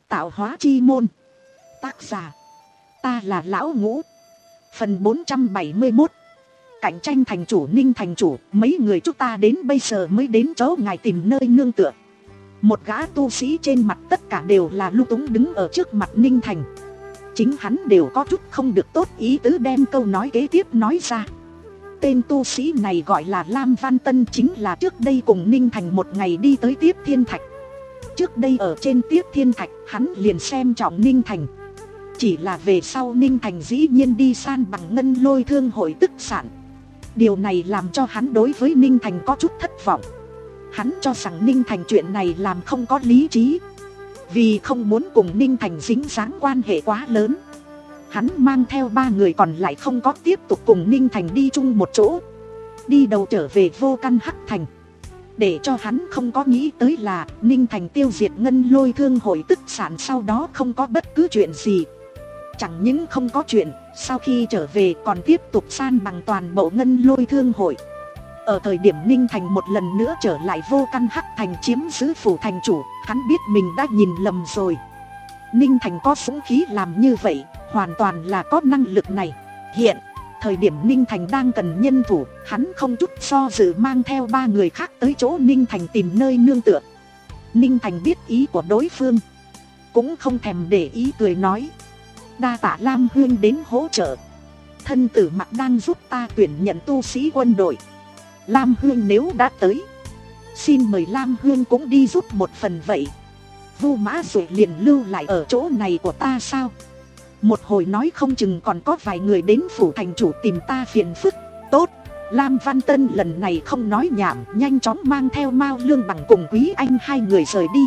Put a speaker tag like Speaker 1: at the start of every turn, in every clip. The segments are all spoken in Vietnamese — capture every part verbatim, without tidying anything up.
Speaker 1: Tạo hóa chi môn. Tác giả, ta là Lão Ngũ. Phần bốn trăm bảy mươi mốt. Cạnh tranh thành chủ. Ninh thành chủ, mấy người chúng ta đến bây giờ mới đến chỗ ngài tìm nơi nương tựa. Một gã tu sĩ trên mặt tất cả đều là lung túng đứng ở trước mặt Ninh Thành. Chính hắn đều có chút không được tốt ý tứ đem câu nói kế tiếp nói ra. Tên tu sĩ này gọi là Lam Văn Tân, chính là trước đây cùng Ninh Thành một ngày đi tới Tiếp Thiên Thạch. Trước đây ở trên Tiếp Thiên Thạch hắn liền xem trọng Ninh Thành. Chỉ là về sau Ninh Thành dĩ nhiên đi san bằng Ngân Lôi Thương hội tức sản. Điều này làm cho hắn đối với Ninh Thành có chút thất vọng. Hắn cho rằng Ninh Thành chuyện này làm không có lý trí. Vì không muốn cùng Ninh Thành dính dáng quan hệ quá lớn, hắn mang theo ba người còn lại không có tiếp tục cùng Ninh Thành đi chung một chỗ. Đi đầu trở về Vô Căn Hắc Thành. Để cho hắn không có nghĩ tới là Ninh Thành tiêu diệt Ngân Lôi Thương hội tức sản sau đó không có bất cứ chuyện gì. Chẳng những không có chuyện, sau khi trở về còn tiếp tục san bằng toàn bộ Ngân Lôi Thương hội. Ở thời điểm Ninh Thành một lần nữa trở lại Vô Căn Hắc Thành chiếm giữ phủ thành chủ, hắn biết mình đã nhìn lầm rồi. Ninh Thành có dũng khí làm như vậy, hoàn toàn là có năng lực này. Hiện, thời điểm Ninh Thành đang cần nhân thủ, hắn không chút do dự mang theo ba người khác tới chỗ Ninh Thành tìm nơi nương tựa. Ninh Thành biết ý của đối phương, cũng không thèm để ý, cười nói: đa tạ Lam Huyên đến hỗ trợ. Thân tử Mặc đang giúp ta tuyển nhận tu sĩ quân đội. Lam Huyên nếu đã tới, xin mời Lam Huyên cũng đi giúp một phần vậy. Vu Mã rồi liền lưu lại ở chỗ này của ta sao? Một hồi nói không chừng còn có vài người đến phủ thành chủ tìm ta phiền phức. Tốt. Lam Văn Tân lần này không nói nhảm, nhanh chóng mang theo Mao Lương Bằng cùng Quý Anh hai người rời đi.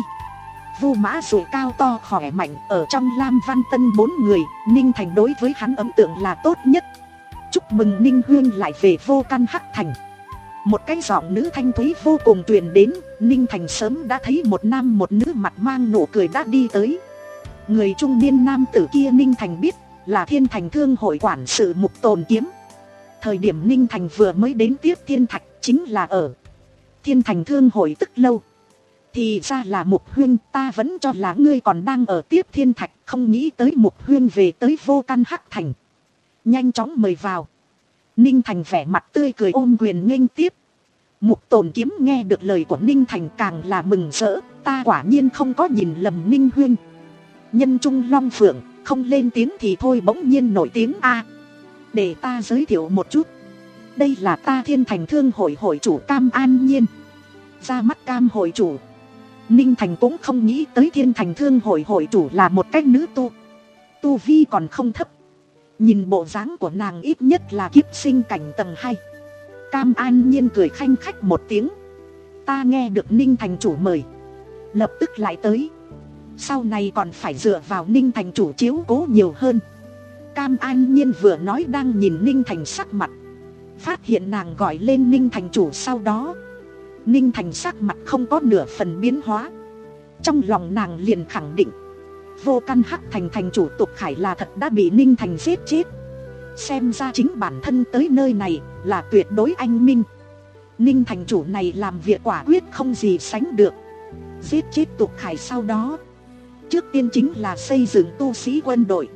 Speaker 1: Vu Mã rồi cao to khỏe mạnh, ở trong Lam Văn Tân bốn người, Ninh Thành đối với hắn ấn tượng là tốt nhất. Chúc mừng Ninh Huyên lại về Vô Căn Hắc Thành. Một cái giọng nữ thanh thúy vô cùng truyền đến. Ninh Thành sớm đã thấy một nam một nữ mặt mang nụ cười đã đi tới. Người trung niên nam tử kia Ninh Thành biết là Thiên Thành Thương hội quản sự Mục Tồn Kiếm. Thời điểm Ninh Thành vừa mới đến Tiếp Thiên Thạch chính là ở Thiên Thành Thương hội tức lâu. Thì ra là Mục Huyên, ta vẫn cho là ngươi còn đang ở Tiếp Thiên Thạch, không nghĩ tới Mục Huyên về tới Vô Căn Hắc Thành. Nhanh chóng mời vào. Ninh Thành vẻ mặt tươi cười ôm quyền nghênh tiếp. Mục Tồn Kiếm nghe được lời của Ninh Thành càng là mừng rỡ. Ta quả nhiên không có nhìn lầm Ninh Huyên. Nhân trung long phượng, không lên tiếng thì thôi bỗng nhiên nổi tiếng a. À, để ta giới thiệu một chút. Đây là ta Thiên Thành Thương hội hội chủ Cam An Nhiên. Ra mắt Cam hội chủ. Ninh Thành cũng không nghĩ tới Thiên Thành Thương hội hội chủ là một cách nữ tu. Tu vi còn không thấp. Nhìn bộ dáng của nàng ít nhất là kiếp sinh cảnh tầng hai. Cam An Nhiên cười khanh khách một tiếng. Ta nghe được Ninh thành chủ mời, lập tức lại tới. Sau này còn phải dựa vào Ninh thành chủ chiếu cố nhiều hơn. Cam An Nhiên vừa nói đang nhìn Ninh Thành sắc mặt, phát hiện nàng gọi lên Ninh thành chủ sau đó, Ninh Thành sắc mặt không có nửa phần biến hóa. Trong lòng nàng liền khẳng định Vô Căn Hắc Thành thành chủ Tục Khải là thật đã bị Ninh Thành giết chết. Xem ra chính bản thân tới nơi này là tuyệt đối anh minh. Ninh thành chủ này làm việc quả quyết không gì sánh được. Giết chết Tục Khải sau đó, trước tiên chính là xây dựng tu sĩ quân đội.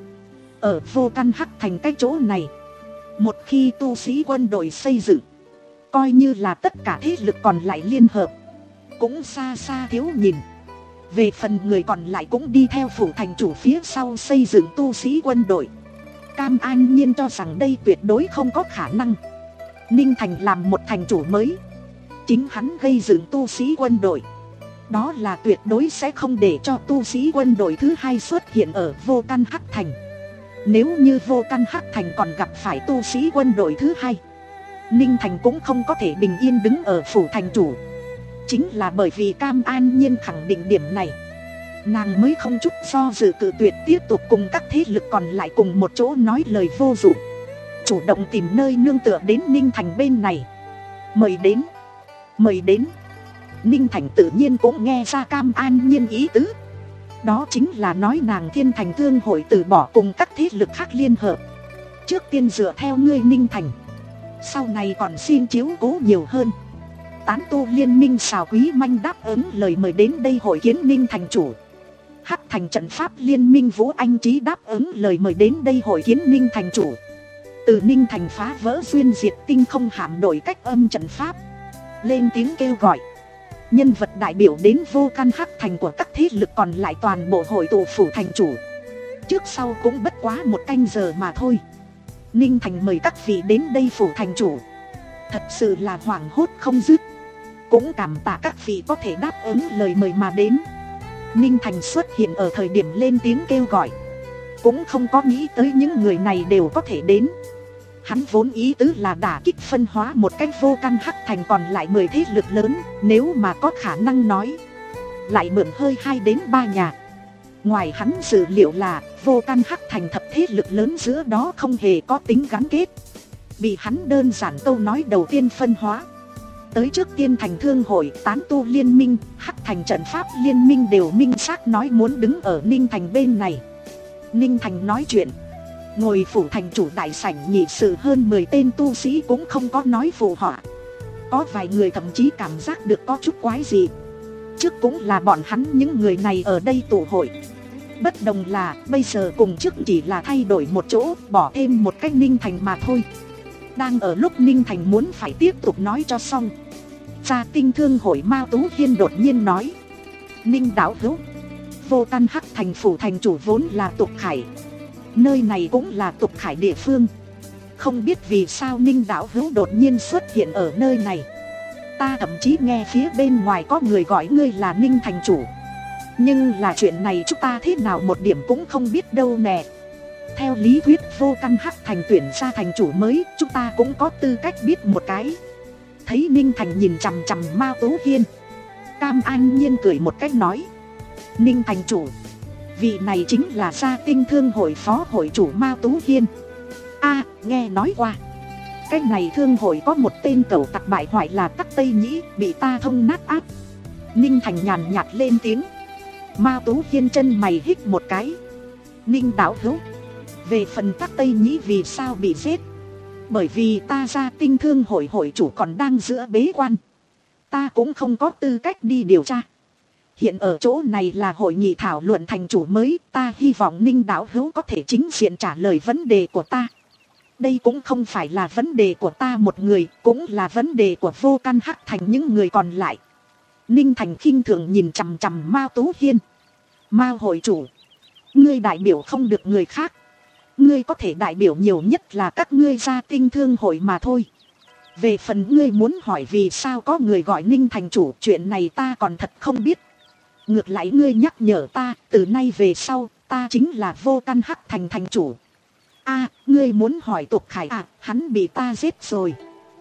Speaker 1: Ở Vô Căn Hắc Thành cái chỗ này, một khi tu sĩ quân đội xây dựng, coi như là tất cả thế lực còn lại liên hợp, cũng xa xa thiếu nhìn. Về phần người còn lại cũng đi theo phủ thành chủ phía sau xây dựng tu sĩ quân đội. Cam An Nhiên cho rằng đây tuyệt đối không có khả năng. Ninh Thành làm một thành chủ mới, chính hắn gây dựng tu sĩ quân đội, đó là tuyệt đối sẽ không để cho tu sĩ quân đội thứ hai xuất hiện ở Vô Căn Hắc Thành. Nếu như Vô Căn Hắc Thành còn gặp phải tu sĩ quân đội thứ hai, Ninh Thành cũng không có thể bình yên đứng ở phủ thành chủ. Chính là bởi vì Cam An Nhiên khẳng định điểm này, nàng mới không chút do dự cự tuyệt tiếp tục cùng các thế lực còn lại cùng một chỗ nói lời vô dụng, chủ động tìm nơi nương tựa đến Ninh Thành bên này. Mời đến, mời đến. Ninh Thành tự nhiên cũng nghe ra Cam An Nhiên ý tứ. Đó chính là nói nàng Thiên Thành Thương hội từ bỏ cùng các thế lực khác liên hợp, trước tiên dựa theo ngươi Ninh Thành, sau này còn xin chiếu cố nhiều hơn. Tán tu liên minh Sào Quý Manh đáp ứng lời mời đến đây hội kiến Ninh thành chủ. Hắc Thành trận pháp liên minh Vũ Anh Chí đáp ứng lời mời đến đây hội kiến Ninh thành chủ. Từ Ninh thành phá vỡ duyên diệt tinh không hạm đổi cách âm trận pháp, lên tiếng kêu gọi nhân vật đại biểu đến vô căn Hắc Thành của các thế lực còn lại toàn bộ hội tụ phủ thành chủ. Trước sau cũng bất quá một canh giờ mà thôi. Ninh thành mời các vị đến đây phủ thành chủ, thật sự là hoảng hốt không dứt. Cũng cảm tạ các vị có thể đáp ứng lời mời mà đến. Ninh thành xuất hiện ở thời điểm lên tiếng kêu gọi, cũng không có nghĩ tới những người này đều có thể đến. Hắn vốn ý tứ là đả kích phân hóa một cách vô căn Hắc Thành còn lại mười thế lực lớn, nếu mà có khả năng nói lại mượn hơi hai đến ba nhà. Ngoài hắn dự liệu là vô căn Hắc Thành thập thế lực lớn giữa đó không hề có tính gắn kết, bị hắn đơn giản câu nói đầu tiên phân hóa. Tới trước tiên thành thương hội, tán tu liên minh, Hắc Thành trận pháp liên minh đều minh xác nói muốn đứng ở Ninh thành bên này. Ninh thành nói chuyện, ngồi phủ thành chủ đại sảnh nhị sự hơn mười tên tu sĩ cũng không có nói phụ họa. Có vài người thậm chí cảm giác được có chút quái gì. Trước cũng là bọn hắn những người này ở đây tụ hội, bất đồng là bây giờ cùng trước chỉ là thay đổi một chỗ, bỏ thêm một cách Ninh thành mà thôi. Đang ở lúc Ninh thành muốn phải tiếp tục nói cho xong, Gia Tinh thương hội Mao Tú Hiên đột nhiên nói: Ninh đạo hữu, vô căn Hắc Thành phủ thành chủ vốn là tục khải, nơi này cũng là tục khải địa phương, không biết vì sao Ninh đạo hữu đột nhiên xuất hiện ở nơi này. Ta thậm chí nghe phía bên ngoài có người gọi ngươi là Ninh thành chủ, nhưng là chuyện này chúng ta thế nào một điểm cũng không biết đâu nè. Theo lý thuyết vô căn Hắc Thành tuyển ra thành chủ mới, chúng ta cũng có tư cách biết một cái. Thấy Ninh thành nhìn chằm chằm Mao Tú Hiên, Cam An Nhiên cười một cách nói: Ninh thành chủ, vị này chính là Gia Tinh thương hội phó hội chủ Mao Tú Hiên. A, nghe nói qua. Cái này thương hội có một tên cẩu tặc bại hoại là Tắc Tây Nhĩ, bị ta thông nát áp. Ninh thành nhàn nhạt lên tiếng. Mao Tú Hiên chân mày hít một cái. Ninh đạo hữu, về phần Tắc Tây Nhĩ vì sao bị giết, bởi vì ta Gia Tinh thương hội hội chủ còn đang giữa bế quan, ta cũng không có tư cách đi điều tra. Hiện ở chỗ này là hội nghị thảo luận thành chủ mới, ta hy vọng Ninh đạo hữu có thể chính diện trả lời vấn đề của ta. Đây cũng không phải là vấn đề của ta một người, cũng là vấn đề của vô căn Hắc Thành những người còn lại. Ninh thành khinh thường nhìn chằm chằm Mao Tú Hiên. Mao hội chủ, ngươi đại biểu không được người khác, ngươi có thể đại biểu nhiều nhất là các ngươi Gia Tinh thương hội mà thôi. Về phần ngươi muốn hỏi vì sao có người gọi Ninh thành chủ, chuyện này ta còn thật không biết. Ngược lại ngươi nhắc nhở ta, từ nay về sau ta chính là vô căn Hắc Thành thành chủ. A, ngươi muốn hỏi Tục Khải à, hắn bị ta giết rồi.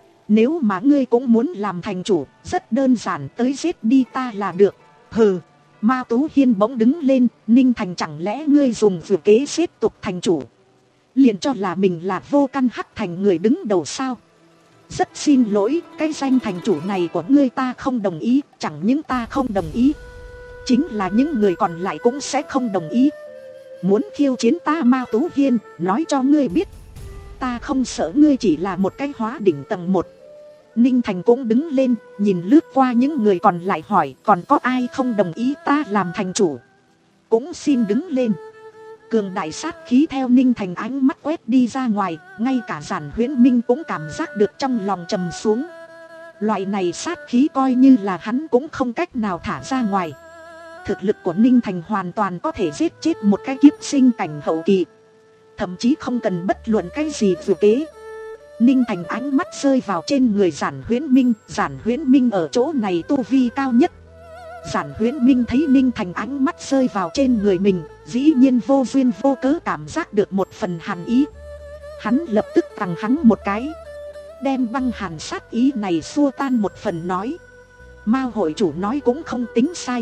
Speaker 1: Nếu mà ngươi cũng muốn làm thành chủ, rất đơn giản, tới giết đi ta là được. Hừ. Mao Tú Hiên bỗng đứng lên. Ninh thành chẳng lẽ ngươi dùng vừa kế giết Tục thành chủ, liền cho là mình là vô căn Hắc Thành người đứng đầu sao? Rất xin lỗi, cái danh thành chủ này của ngươi ta không đồng ý. Chẳng những ta không đồng ý, chính là những người còn lại cũng sẽ không đồng ý. Muốn khiêu chiến ta Mao Tú Hiên, nói cho ngươi biết, ta không sợ ngươi chỉ là một cái hóa đỉnh tầng một. Ninh thành cũng đứng lên, nhìn lướt qua những người còn lại hỏi còn có ai không đồng ý ta làm thành chủ. Cũng xin đứng lên. Cường đại sát khí theo Ninh thành ánh mắt quét đi ra ngoài, ngay cả Giản Huyễn Minh cũng cảm giác được trong lòng trầm xuống. Loại này sát khí coi như là hắn cũng không cách nào thả ra ngoài. Thực lực của Ninh thành hoàn toàn có thể giết chết một cái kiếp sinh cảnh hậu kỳ, thậm chí không cần bất luận cái gì vừa kế. Ninh thành ánh mắt rơi vào trên người Giản Huyễn Minh. Giản Huyễn Minh ở chỗ này tu vi cao nhất. Giản Huyễn Minh thấy Ninh thành ánh mắt rơi vào trên người mình, dĩ nhiên vô duyên vô cớ cảm giác được một phần hàn ý. Hắn lập tức tằng hắn một cái, đem băng hàn sát ý này xua tan một phần, nói: Mao hội chủ nói cũng không tính sai.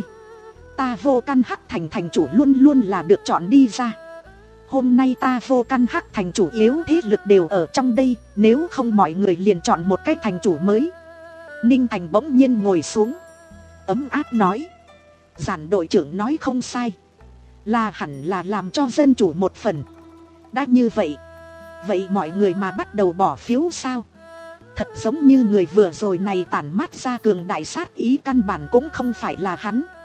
Speaker 1: Ta vô căn Hắc Thành thành chủ luôn luôn là được chọn đi ra. Hôm nay ta vô căn Hắc Thành chủ yếu thế lực đều ở trong đây, nếu không mọi người liền chọn một cái thành chủ mới. Ninh thành bỗng nhiên ngồi xuống, ấm áp nói: Giản đội trưởng nói không sai, là hẳn là làm cho dân chủ một phần. Đã như vậy, vậy mọi người mà bắt đầu bỏ phiếu sao? Thật giống như người vừa rồi này tản mát ra cường đại sát ý căn bản cũng không phải là hắn.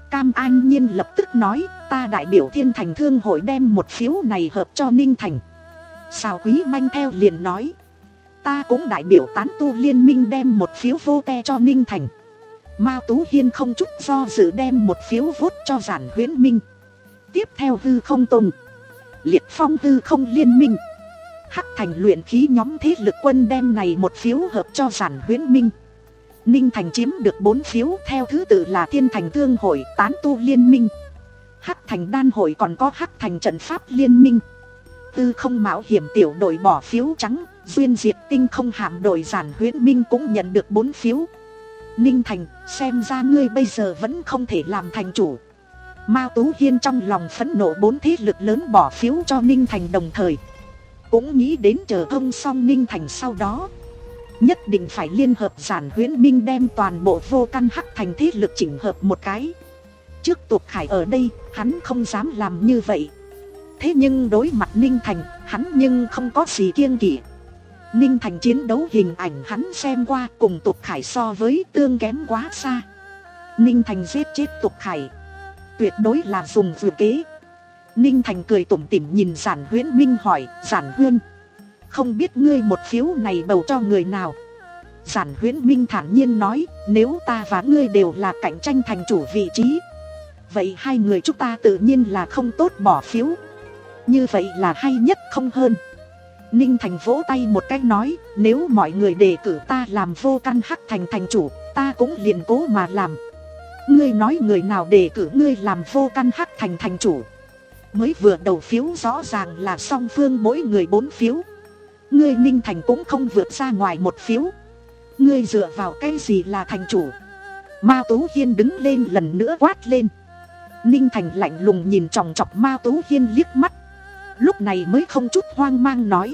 Speaker 1: Cam An Nhiên lập tức nói, ta đại biểu Thiên Thành Thương hội đem một phiếu này hợp cho Ninh Thành. Sào Quý Manh theo liền nói, ta cũng đại biểu Tán Tu Liên Minh đem một phiếu vô te cho Ninh Thành. Mao Tú Hiên không chút do dự đem một phiếu vote cho Giản Huyễn Minh. Tiếp theo Hư Không Tùng, Liệt Phong Hư Không Liên Minh, Hắc Thành luyện khí nhóm thế lực quân đem này một phiếu hợp cho Giản Huyễn Minh. Ninh Thành chiếm được bốn phiếu, theo thứ tự là Thiên Thành Thương hội, Tán Tu Liên Minh, Hắc Thành Đan hội, còn có Hắc Thành Trận Pháp Liên Minh. Tư Không Mạo Hiểm tiểu đội bỏ phiếu trắng, Duyên Diệt Tinh Không Hạm đội Giản Huyễn Minh cũng nhận được bốn phiếu. Ninh Thành, xem ra ngươi bây giờ vẫn không thể làm thành chủ. Mao Tú Hiên trong lòng phẫn nộ, bốn thế lực lớn bỏ phiếu cho Ninh Thành đồng thời cũng nghĩ đến chờ thông xong Ninh Thành sau đó nhất định phải liên hợp Giản Huyễn Minh đem toàn bộ Vô Căn Hắc Thành thế lực chỉnh hợp một cái. Trước Tục Khải ở đây, hắn không dám làm như vậy. Thế nhưng đối mặt Ninh Thành, hắn nhưng không có gì kiêng kỵ. Ninh Thành chiến đấu hình ảnh hắn xem qua, cùng Tục Khải so với tương kém quá xa. Ninh Thành giết chết Tục Khải tuyệt đối là dùng vừa kế. Ninh Thành cười tủm tỉm nhìn Giản Huyễn Minh hỏi, Giản Huyên, không biết ngươi một phiếu này bầu cho người nào? Giản Huyễn Minh thản nhiên nói, nếu ta và ngươi đều là cạnh tranh thành chủ vị trí, vậy hai người chúng ta tự nhiên là không tốt bỏ phiếu. Như vậy là hay nhất không hơn. Ninh Thành vỗ tay một cái nói, nếu mọi người đề cử ta làm Vô Căn Hắc Thành thành chủ, ta cũng liền cố mà làm. Ngươi nói người nào đề cử ngươi làm Vô Căn Hắc Thành thành chủ? Mới vừa đầu phiếu rõ ràng là song phương mỗi người bốn phiếu. Ngươi Ninh Thành cũng không vượt ra ngoài một phiếu. Ngươi dựa vào cái gì là thành chủ? Mao Tú Hiên đứng lên lần nữa quát lên. Ninh Thành lạnh lùng nhìn chòng chọc Mao Tú Hiên liếc mắt, lúc này mới không chút hoang mang nói,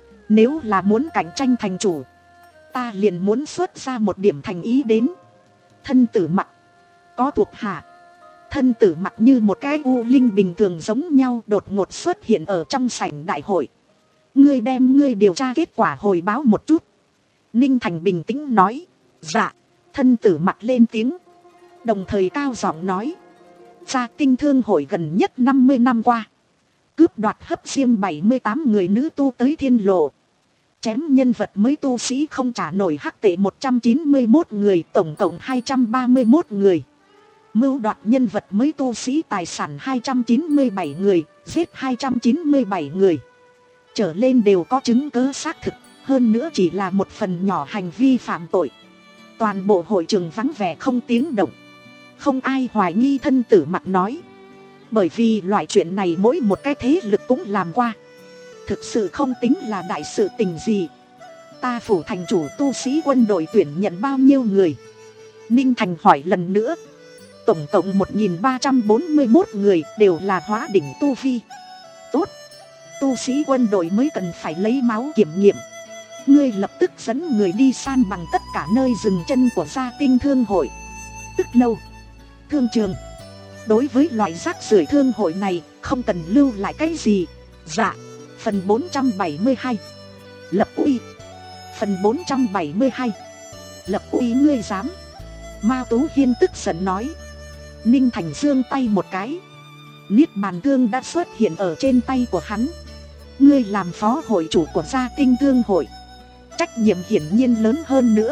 Speaker 1: nếu là muốn cạnh tranh thành chủ, ta liền muốn xuất ra một điểm thành ý đến. Thân Tử Mặc có thuộc hạ. Thân Tử Mặc như một cái u linh bình thường giống nhau đột ngột xuất hiện ở trong sảnh đại hội. Ngươi đem ngươi điều tra kết quả hồi báo một chút. Ninh Thành bình tĩnh nói. Dạ. Thân Tử Mặc lên tiếng, đồng thời cao giọng nói, Gia Tinh Thương hội gần nhất năm mươi năm qua cướp đoạt hấp xiêm bảy mươi tám người nữ tu tới thiên lộ, chém nhân vật mới tu sĩ không trả nổi hắc tệ một trăm chín mươi mốt người, tổng cộng hai trăm ba mươi mốt người. Mưu đoạt nhân vật mới tu sĩ tài sản hai trăm chín mươi bảy người, giết hai trăm chín mươi bảy người. Trở lên đều có chứng cứ xác thực, hơn nữa chỉ là một phần nhỏ hành vi phạm tội. Toàn bộ hội trường vắng vẻ không tiếng động. Không ai hoài nghi. Thân Tử Mặc nói, bởi vì loại chuyện này mỗi một cái thế lực cũng làm qua, thực sự không tính là đại sự tình gì. Ta phủ thành chủ tu sĩ quân đội tuyển nhận bao nhiêu người? Ninh Thành hỏi lần nữa. Tổng cộng một nghìn ba trăm bốn mươi mốt người, đều là hóa đỉnh tu vi. Tốt, tu sĩ quân đội mới cần phải lấy máu kiểm nghiệm. Ngươi lập tức dẫn người đi san bằng tất cả nơi dừng chân của Gia Tinh Thương hội, tức lâu, thương trường. Đối với loại rác rưởi thương hội này, không cần lưu lại cái gì. Dạ. Phần bốn trăm bảy mươi hai, lập uy. Phần bốn trăm bảy mươi hai, lập uy. Ngươi dám? Mao Tú Hiên tức giận nói. Ninh Thành giương tay một cái, niết bàn thương đã xuất hiện ở trên tay của hắn. Ngươi làm phó hội chủ của Gia Tinh Thương hội, trách nhiệm hiển nhiên lớn hơn nữa.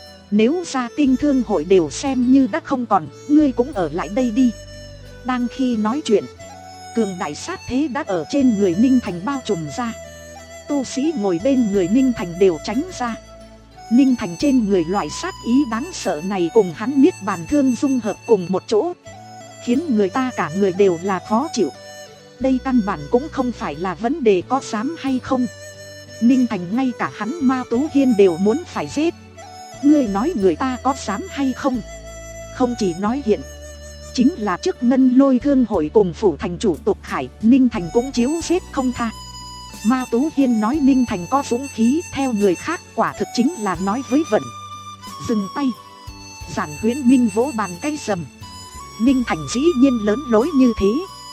Speaker 1: Nếu Gia Tinh Thương hội đều xem như đã không còn, ngươi cũng ở lại đây đi. Đang khi nói chuyện, cường đại sát thế đã ở trên người Ninh Thành bao trùm ra. Tu sĩ ngồi bên người Ninh Thành đều tránh ra. Ninh Thành trên người loại sát ý đáng sợ này cùng hắn niết bàn thương dung hợp cùng một chỗ, khiến người ta cả người đều là khó chịu. Đây căn bản cũng không phải là vấn đề có dám hay không. Ninh Thành ngay cả hắn Mao Tú Hiên đều muốn phải giết. Ngươi nói người ta có dám hay không? Không chỉ nói hiện, chính là trước Ngân Lôi Thương hội cùng phủ thành chủ Tục Khải, Ninh Thành cũng chiếu giết không tha. Mao Tú Hiên nói Ninh Thành có dũng khí, theo người khác quả thực chính là nói với vận. Dừng tay. Giản Huyễn Minh vỗ bàn cái rầm. Ninh Thành dĩ nhiên lớn lối như thế,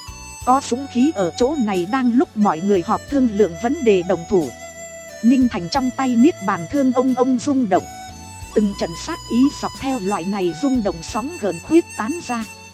Speaker 1: có dũng khí ở chỗ này đang lúc mọi người họp thương lượng vấn đề đồng thủ. Ninh Thành trong tay niết bàn thương ông ông rung động. Từng trận sát ý dọc theo loại này rung động sóng gần khuyết tán ra.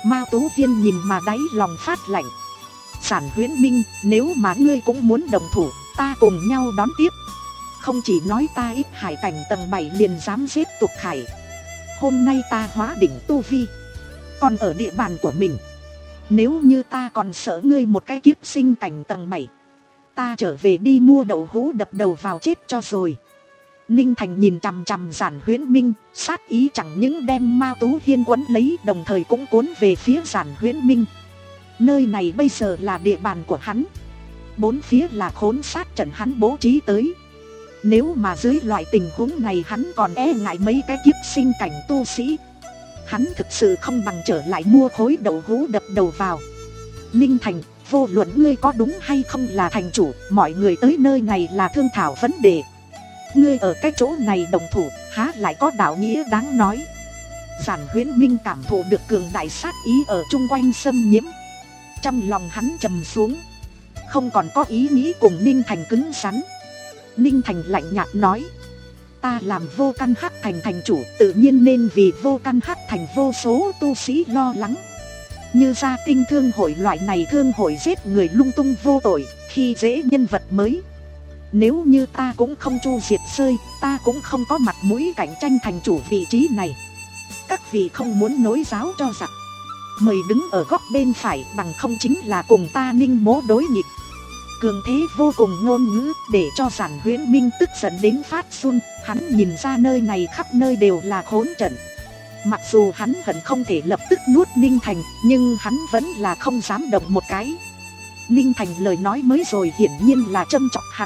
Speaker 1: Mao Tú Hiên nhìn mà đáy lòng phát lạnh. Giản Huyễn Minh, nếu mà ngươi cũng muốn đồng thủ, ta cùng nhau đón tiếp. Không chỉ nói ta ít hải cảnh tầng bảy liền dám giết tục hải. Hôm nay ta hóa đỉnh tu vi, còn ở địa bàn của mình. Nếu như ta còn sợ ngươi một cái kiếp sinh cảnh tầng bảy, ta trở về đi mua đậu hũ đập đầu vào chết cho rồi. Ninh Thành nhìn chằm chằm Giản Huyễn Minh, sát ý chẳng những đem Mao Tú Hiên quấn lấy, đồng thời cũng cuốn về phía Giản Huyễn Minh. Nơi này bây giờ là địa bàn của hắn, bốn phía là khốn sát trận hắn bố trí tới. Nếu mà dưới loại tình huống này hắn còn e ngại mấy cái kiếp sinh cảnh tu sĩ, hắn thực sự không bằng trở lại mua khối đậu hũ đập đầu vào. Ninh Thành, vô luận ngươi có đúng hay không là thành chủ, mọi người tới nơi này là thương thảo vấn đề. Ngươi ở cái chỗ này đồng thủ, há lại có đạo nghĩa đáng nói. Giản Huyễn Minh cảm thụ được cường đại sát ý ở chung quanh xâm nhiễm, trong lòng hắn trầm xuống, không còn có ý nghĩ cùng Ninh Thành cứng rắn. Ninh Thành lạnh nhạt nói, ta làm Vô Căn Hắc Thành thành chủ, tự nhiên nên vì Vô Căn Hắc Thành vô số tu sĩ lo lắng. Như gia tinh thương hội loại này thương hội giết người lung tung vô tội, khi dễ nhân vật mới. Nếu như ta cũng không chu diệt rơi, ta cũng không có mặt mũi cạnh tranh thành chủ vị trí này. Các vị không muốn nối giáo cho giặc, mời đứng ở góc bên phải, bằng không chính là cùng ta Ninh Mỗ đối nghịch. Cường thế vô cùng ngôn ngữ để cho Giản Huyễn Minh tức giận đến phát run. Hắn nhìn ra nơi này khắp nơi đều là khốn trận. Mặc dù hắn hận không thể lập tức nuốt Ninh Thành, nhưng hắn vẫn là không dám động một cái. Ninh Thành lời nói mới rồi hiển nhiên là châm chọc hắn.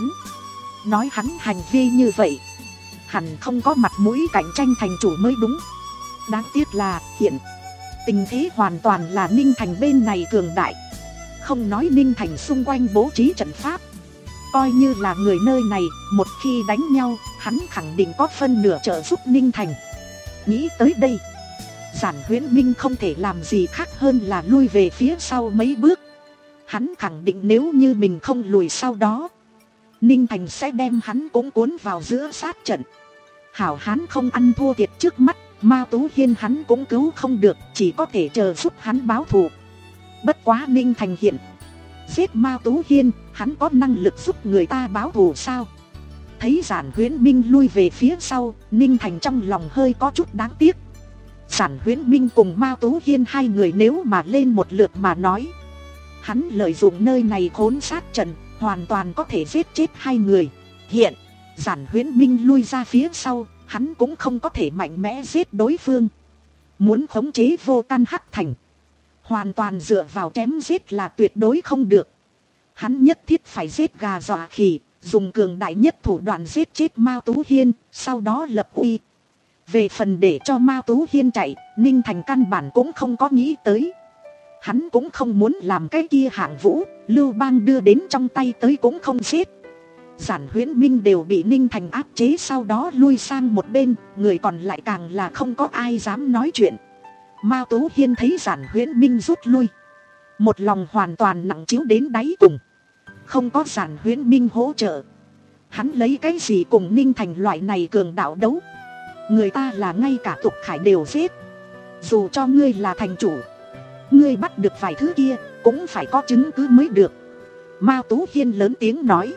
Speaker 1: Nói hắn hành vi như vậy hẳn không có mặt mũi cạnh tranh thành chủ mới đúng. Đáng tiếc là hiện tình thế hoàn toàn là Ninh Thành bên này cường đại. Không nói Ninh Thành xung quanh bố trí trận pháp, coi như là người nơi này, một khi đánh nhau, hắn khẳng định có phân nửa trợ giúp Ninh Thành. Nghĩ tới đây, Giản Huyễn Minh không thể làm gì khác hơn là lui về phía sau mấy bước. Hắn khẳng định nếu như mình không lùi sau đó, Ninh Thành sẽ đem hắn cũng cuốn vào giữa sát trận. Hảo hán không ăn thua thiệt trước mắt, Mao Tú Hiên hắn cũng cứu không được, chỉ có thể chờ giúp hắn báo thù. Bất quá Ninh Thành hiện giết Mao Tú Hiên, hắn có năng lực giúp người ta báo thù sao? Thấy Giản Huyễn Minh lui về phía sau, Ninh Thành trong lòng hơi có chút đáng tiếc. Giản Huyễn Minh cùng Mao Tú Hiên hai người nếu mà lên một lượt mà nói, hắn lợi dụng nơi này khốn sát trận, hoàn toàn có thể giết chết hai người. Hiện Giản Huyễn Minh lui ra phía sau, hắn cũng không có thể mạnh mẽ giết đối phương. Muốn khống chế Vô Căn Hắc Thành, hoàn toàn dựa vào chém giết là tuyệt đối không được. Hắn nhất thiết phải giết gà dọa khỉ, dùng cường đại nhất thủ đoạn giết chết Mao Tú Hiên, sau đó lập uy. Về phần để cho Mao Tú Hiên chạy, Ninh Thành căn bản cũng không có nghĩ tới. Hắn cũng không muốn làm cái kia hạng vũ, Lưu Bang đưa đến trong tay tới cũng không giết. Giản Huyễn Minh đều bị Ninh Thành áp chế, sau đó lui sang một bên, người còn lại càng là không có ai dám nói chuyện. Mao Tú Hiên thấy Giản Huyễn Minh rút lui, một lòng hoàn toàn nặng chiếu đến đáy cùng. Không có Giản Huyễn Minh hỗ trợ, hắn lấy cái gì cùng Ninh Thành loại này cường đạo đấu? Người ta là ngay cả tục khải đều giết. Dù cho ngươi là thành chủ, ngươi bắt được vài thứ kia cũng phải có chứng cứ mới được. Mao Tú Hiên lớn tiếng nói.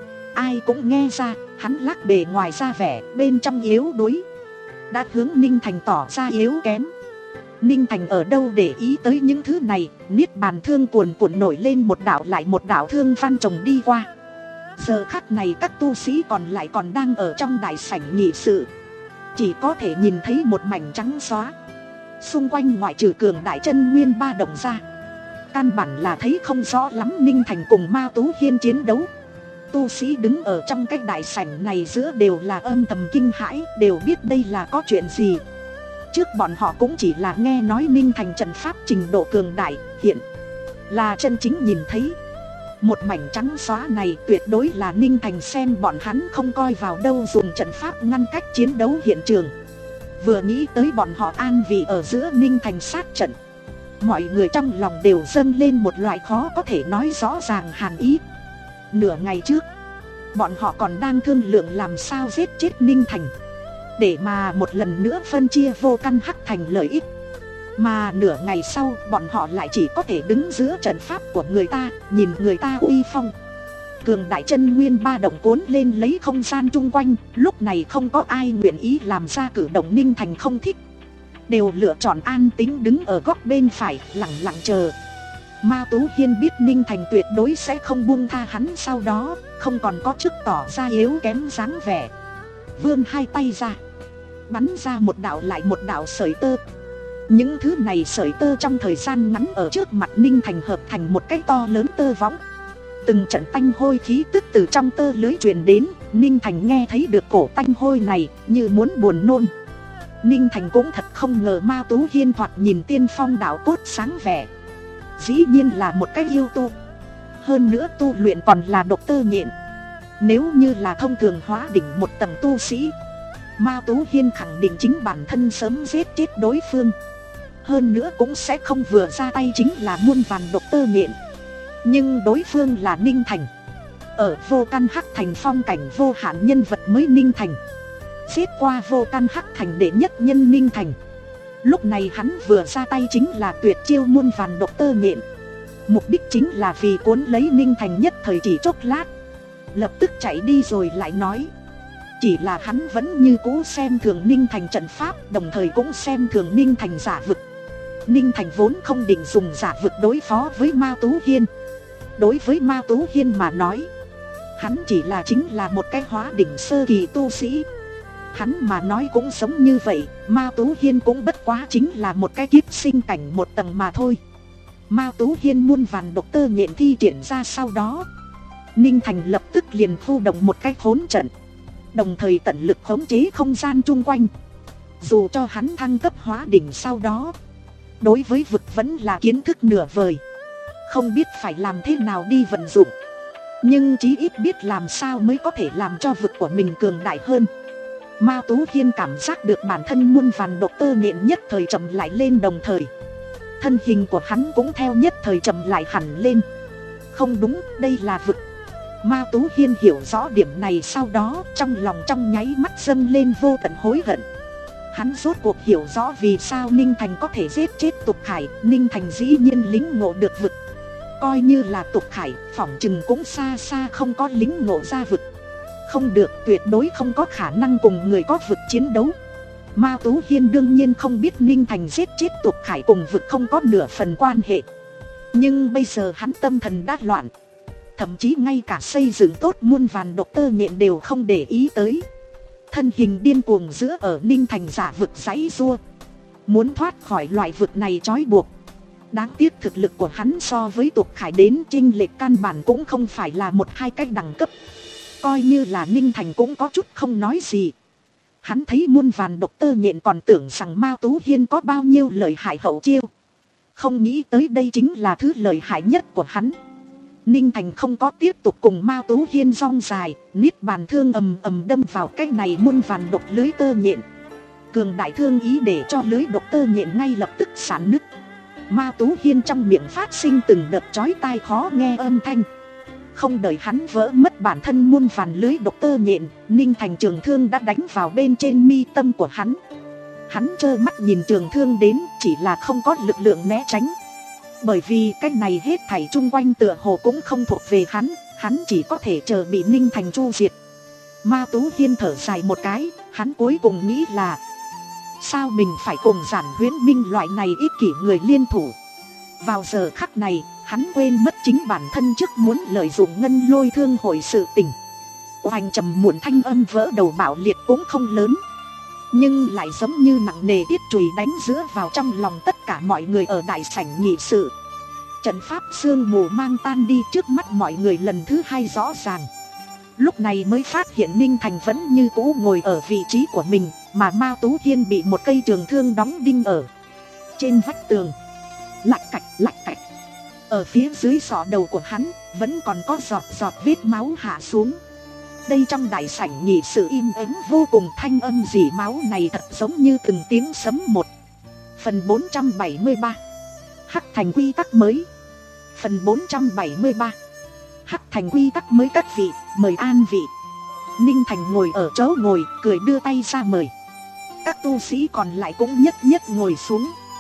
Speaker 1: Ai cũng nghe ra, hắn lắc bề ngoài ra vẻ, bên trong yếu đuối, đã hướng Ninh Thành tỏ ra yếu kém. Ninh Thành ở đâu để ý tới những thứ này, niết bàn thương cuồn cuộn nổi lên, một đạo lại một đạo thương văn chồng đi qua. Giờ khắc này các tu sĩ còn lại còn đang ở trong đại sảnh nghị sự, chỉ có thể nhìn thấy một mảnh trắng xóa. Xung quanh ngoại trừ cường đại chân nguyên ba động ra, căn bản là thấy không rõ lắm Ninh Thành cùng Mao Tú Hiên chiến đấu. Tu sĩ đứng ở trong cái đại sảnh này giữa đều là âm thầm kinh hãi, đều biết đây là có chuyện gì. Trước bọn họ cũng chỉ là nghe nói Ninh Thành trận pháp trình độ cường đại, hiện là chân chính nhìn thấy. Một mảnh trắng xóa này tuyệt đối là Ninh Thành xem bọn hắn không coi vào đâu, dùng trận pháp ngăn cách chiến đấu hiện trường. Vừa nghĩ tới bọn họ an vị ở giữa Ninh Thành sát trận, mọi người trong lòng đều dâng lên một loại khó có thể nói rõ ràng hàn ý. Nửa ngày trước, bọn họ còn đang thương lượng làm sao giết chết Ninh Thành, để mà một lần nữa phân chia Vô Căn Hắc Thành lợi ích. Mà nửa ngày sau bọn họ lại chỉ có thể đứng giữa trận pháp của người ta, nhìn người ta uy phong. Cường đại chân nguyên ba động cuốn lên lấy không gian chung quanh. Lúc này không có ai nguyện ý làm ra cử động. Ninh Thành không thích, đều lựa chọn an tĩnh đứng ở góc bên phải lặng lặng chờ. Ma Tú Hiên biết Ninh Thành tuyệt đối sẽ không buông tha hắn, sau đó không còn có chức tỏ ra yếu kém dáng vẻ. Vươn hai tay ra, bắn ra một đạo lại một đạo sợi tơ. Những thứ này sợi tơ trong thời gian ngắn ở trước mặt Ninh Thành hợp thành một cái to lớn tơ võng. Từng trận tanh hôi khí tức từ trong tơ lưới truyền đến. Ninh Thành nghe thấy được cổ tanh hôi này như muốn buồn nôn. Ninh Thành cũng thật không ngờ Ma Tú Hiên thoạt nhìn tiên phong đạo cốt sáng vẻ, dĩ nhiên là một cái yêu tu. Hơn nữa tu luyện còn là độc tơ nhện. Nếu như là thông thường hóa đỉnh một tầng tu sĩ, Ma Tú Hiên khẳng định chính bản thân sớm giết chết đối phương. Hơn nữa cũng sẽ không vừa ra tay chính là muôn vàn độc tơ nhện. Nhưng đối phương là Ninh Thành, ở vô căn hắc thành phong cảnh vô hạn nhân vật mới Ninh Thành, giết qua vô căn hắc thành đệ nhất nhân Ninh Thành. Lúc này hắn vừa ra tay chính là tuyệt chiêu muôn vàn độc tơ nhện. Mục đích chính là vì cuốn lấy Ninh Thành nhất thời chỉ chốc lát, lập tức chạy đi rồi lại nói. Chỉ là hắn vẫn như cũ xem thường Ninh Thành trận pháp, đồng thời cũng xem thường Ninh Thành giả vực. Ninh Thành vốn không định dùng giả vực đối phó với Ma Tú Hiên. Đối với Ma Tú Hiên mà nói, hắn chỉ là chính là một cái hóa đỉnh sơ kỳ tu sĩ. Hắn mà nói cũng sống như vậy, Ma Tú Hiên cũng bất quá chính là một cái kiếp sinh cảnh một tầng mà thôi. Ma Tú Hiên muôn vàn độc tơ nhện thi triển ra sau đó, Ninh Thành lập tức liền thu động một cái khốn trận, đồng thời tận lực khống chế không gian chung quanh. Dù cho hắn thăng cấp hóa đỉnh sau đó, đối với vực vẫn là kiến thức nửa vời, không biết phải làm thế nào đi vận dụng. Nhưng chí ít biết làm sao mới có thể làm cho vực của mình cường đại hơn. Ma Tú Hiên cảm giác được bản thân muôn vàn độc tơ nhện nhất thời chậm lại lên, đồng thời thân hình của hắn cũng theo nhất thời chậm lại hẳn lên. Không đúng, đây là vực. Ma Tú Hiên hiểu rõ điểm này sau đó, trong lòng trong nháy mắt dâng lên vô tận hối hận. Hắn rốt cuộc hiểu rõ vì sao Ninh Thành có thể giết chết Tục Khải. Ninh Thành dĩ nhiên lĩnh ngộ được vực. Coi như là Tục Khải, phỏng chừng cũng xa xa không có lĩnh ngộ ra vực. Không được, tuyệt đối không có khả năng cùng người có vực chiến đấu. Ma Tú Hiên đương nhiên không biết Ninh Thành giết chết Tục Khải cùng vực không có nửa phần quan hệ. Nhưng bây giờ hắn tâm thần đã loạn, thậm chí ngay cả xây dựng tốt muôn vàn độc tơ nhện đều không để ý tới. Thân hình điên cuồng giữa ở Ninh Thành giả vực giãy giụa, muốn thoát khỏi loại vực này trói buộc. Đáng tiếc thực lực của hắn so với Tục Khải đến chênh lệch căn bản cũng không phải là một hai cách đẳng cấp. Coi như là Ninh Thành cũng có chút không nói gì. Hắn thấy muôn vàn độc tơ nhện còn tưởng rằng Ma Tú Hiên có bao nhiêu lợi hại hậu chiêu, không nghĩ tới đây chính là thứ lợi hại nhất của hắn. Ninh Thành không có tiếp tục cùng Ma Tú Hiên rong dài, niết bàn thương ầm ầm đâm vào cái này muôn vàn độc lưới tơ nhện. Cường đại thương ý để cho lưới độc tơ nhện ngay lập tức sản nứt. Ma Tú Hiên trong miệng phát sinh từng đợt chói tai khó nghe âm thanh. Không đợi hắn vỡ mất bản thân muôn vàn lưới độc tơ nhện, Ninh Thành trường thương đã đánh vào bên trên mi tâm của hắn. Hắn trơ mắt nhìn trường thương đến, chỉ là không có lực lượng né tránh. Bởi vì cái này hết thảy chung quanh tựa hồ cũng không thuộc về hắn, hắn chỉ có thể chờ bị Ninh Thành chu diệt. Ma Tú Hiên thở dài một cái, hắn cuối cùng nghĩ là sao mình phải cùng Giản Huyễn Minh loại này ích kỷ người liên thủ. Vào giờ khắc này, hắn quên mất chính bản thân trước muốn lợi dụng ngân lôi thương hội sự tình. Oanh trầm muộn thanh âm vỡ đầu bạo liệt cũng không lớn, nhưng lại giống như nặng nề tiết chùy đánh giữa vào trong lòng tất cả mọi người ở đại sảnh nghị sự. Trận pháp sương mù mang tan đi, trước mắt mọi người lần thứ hai rõ ràng. Lúc này mới phát hiện Ninh Thành vẫn như cũ ngồi ở vị trí của mình, mà Ma Tú Hiên bị một cây trường thương đóng đinh ở trên vách tường. Lạch cạch lạch cạch. Ở phía dưới sọ đầu của hắn vẫn còn có giọt giọt vết máu hạ xuống. Đây trong đại sảnh nhị sự im ắng vô cùng, thanh âm rỉ máu này thật giống như từng tiếng sấm một. Phần bốn trăm bảy mươi ba Hắc thành quy tắc mới. Phần bốn trăm bảy mươi ba Hắc thành quy tắc mới. Các vị, mời an vị. Ninh Thành ngồi ở chỗ ngồi, cười đưa tay ra mời. Các tu sĩ còn lại cũng nhất nhất ngồi xuống.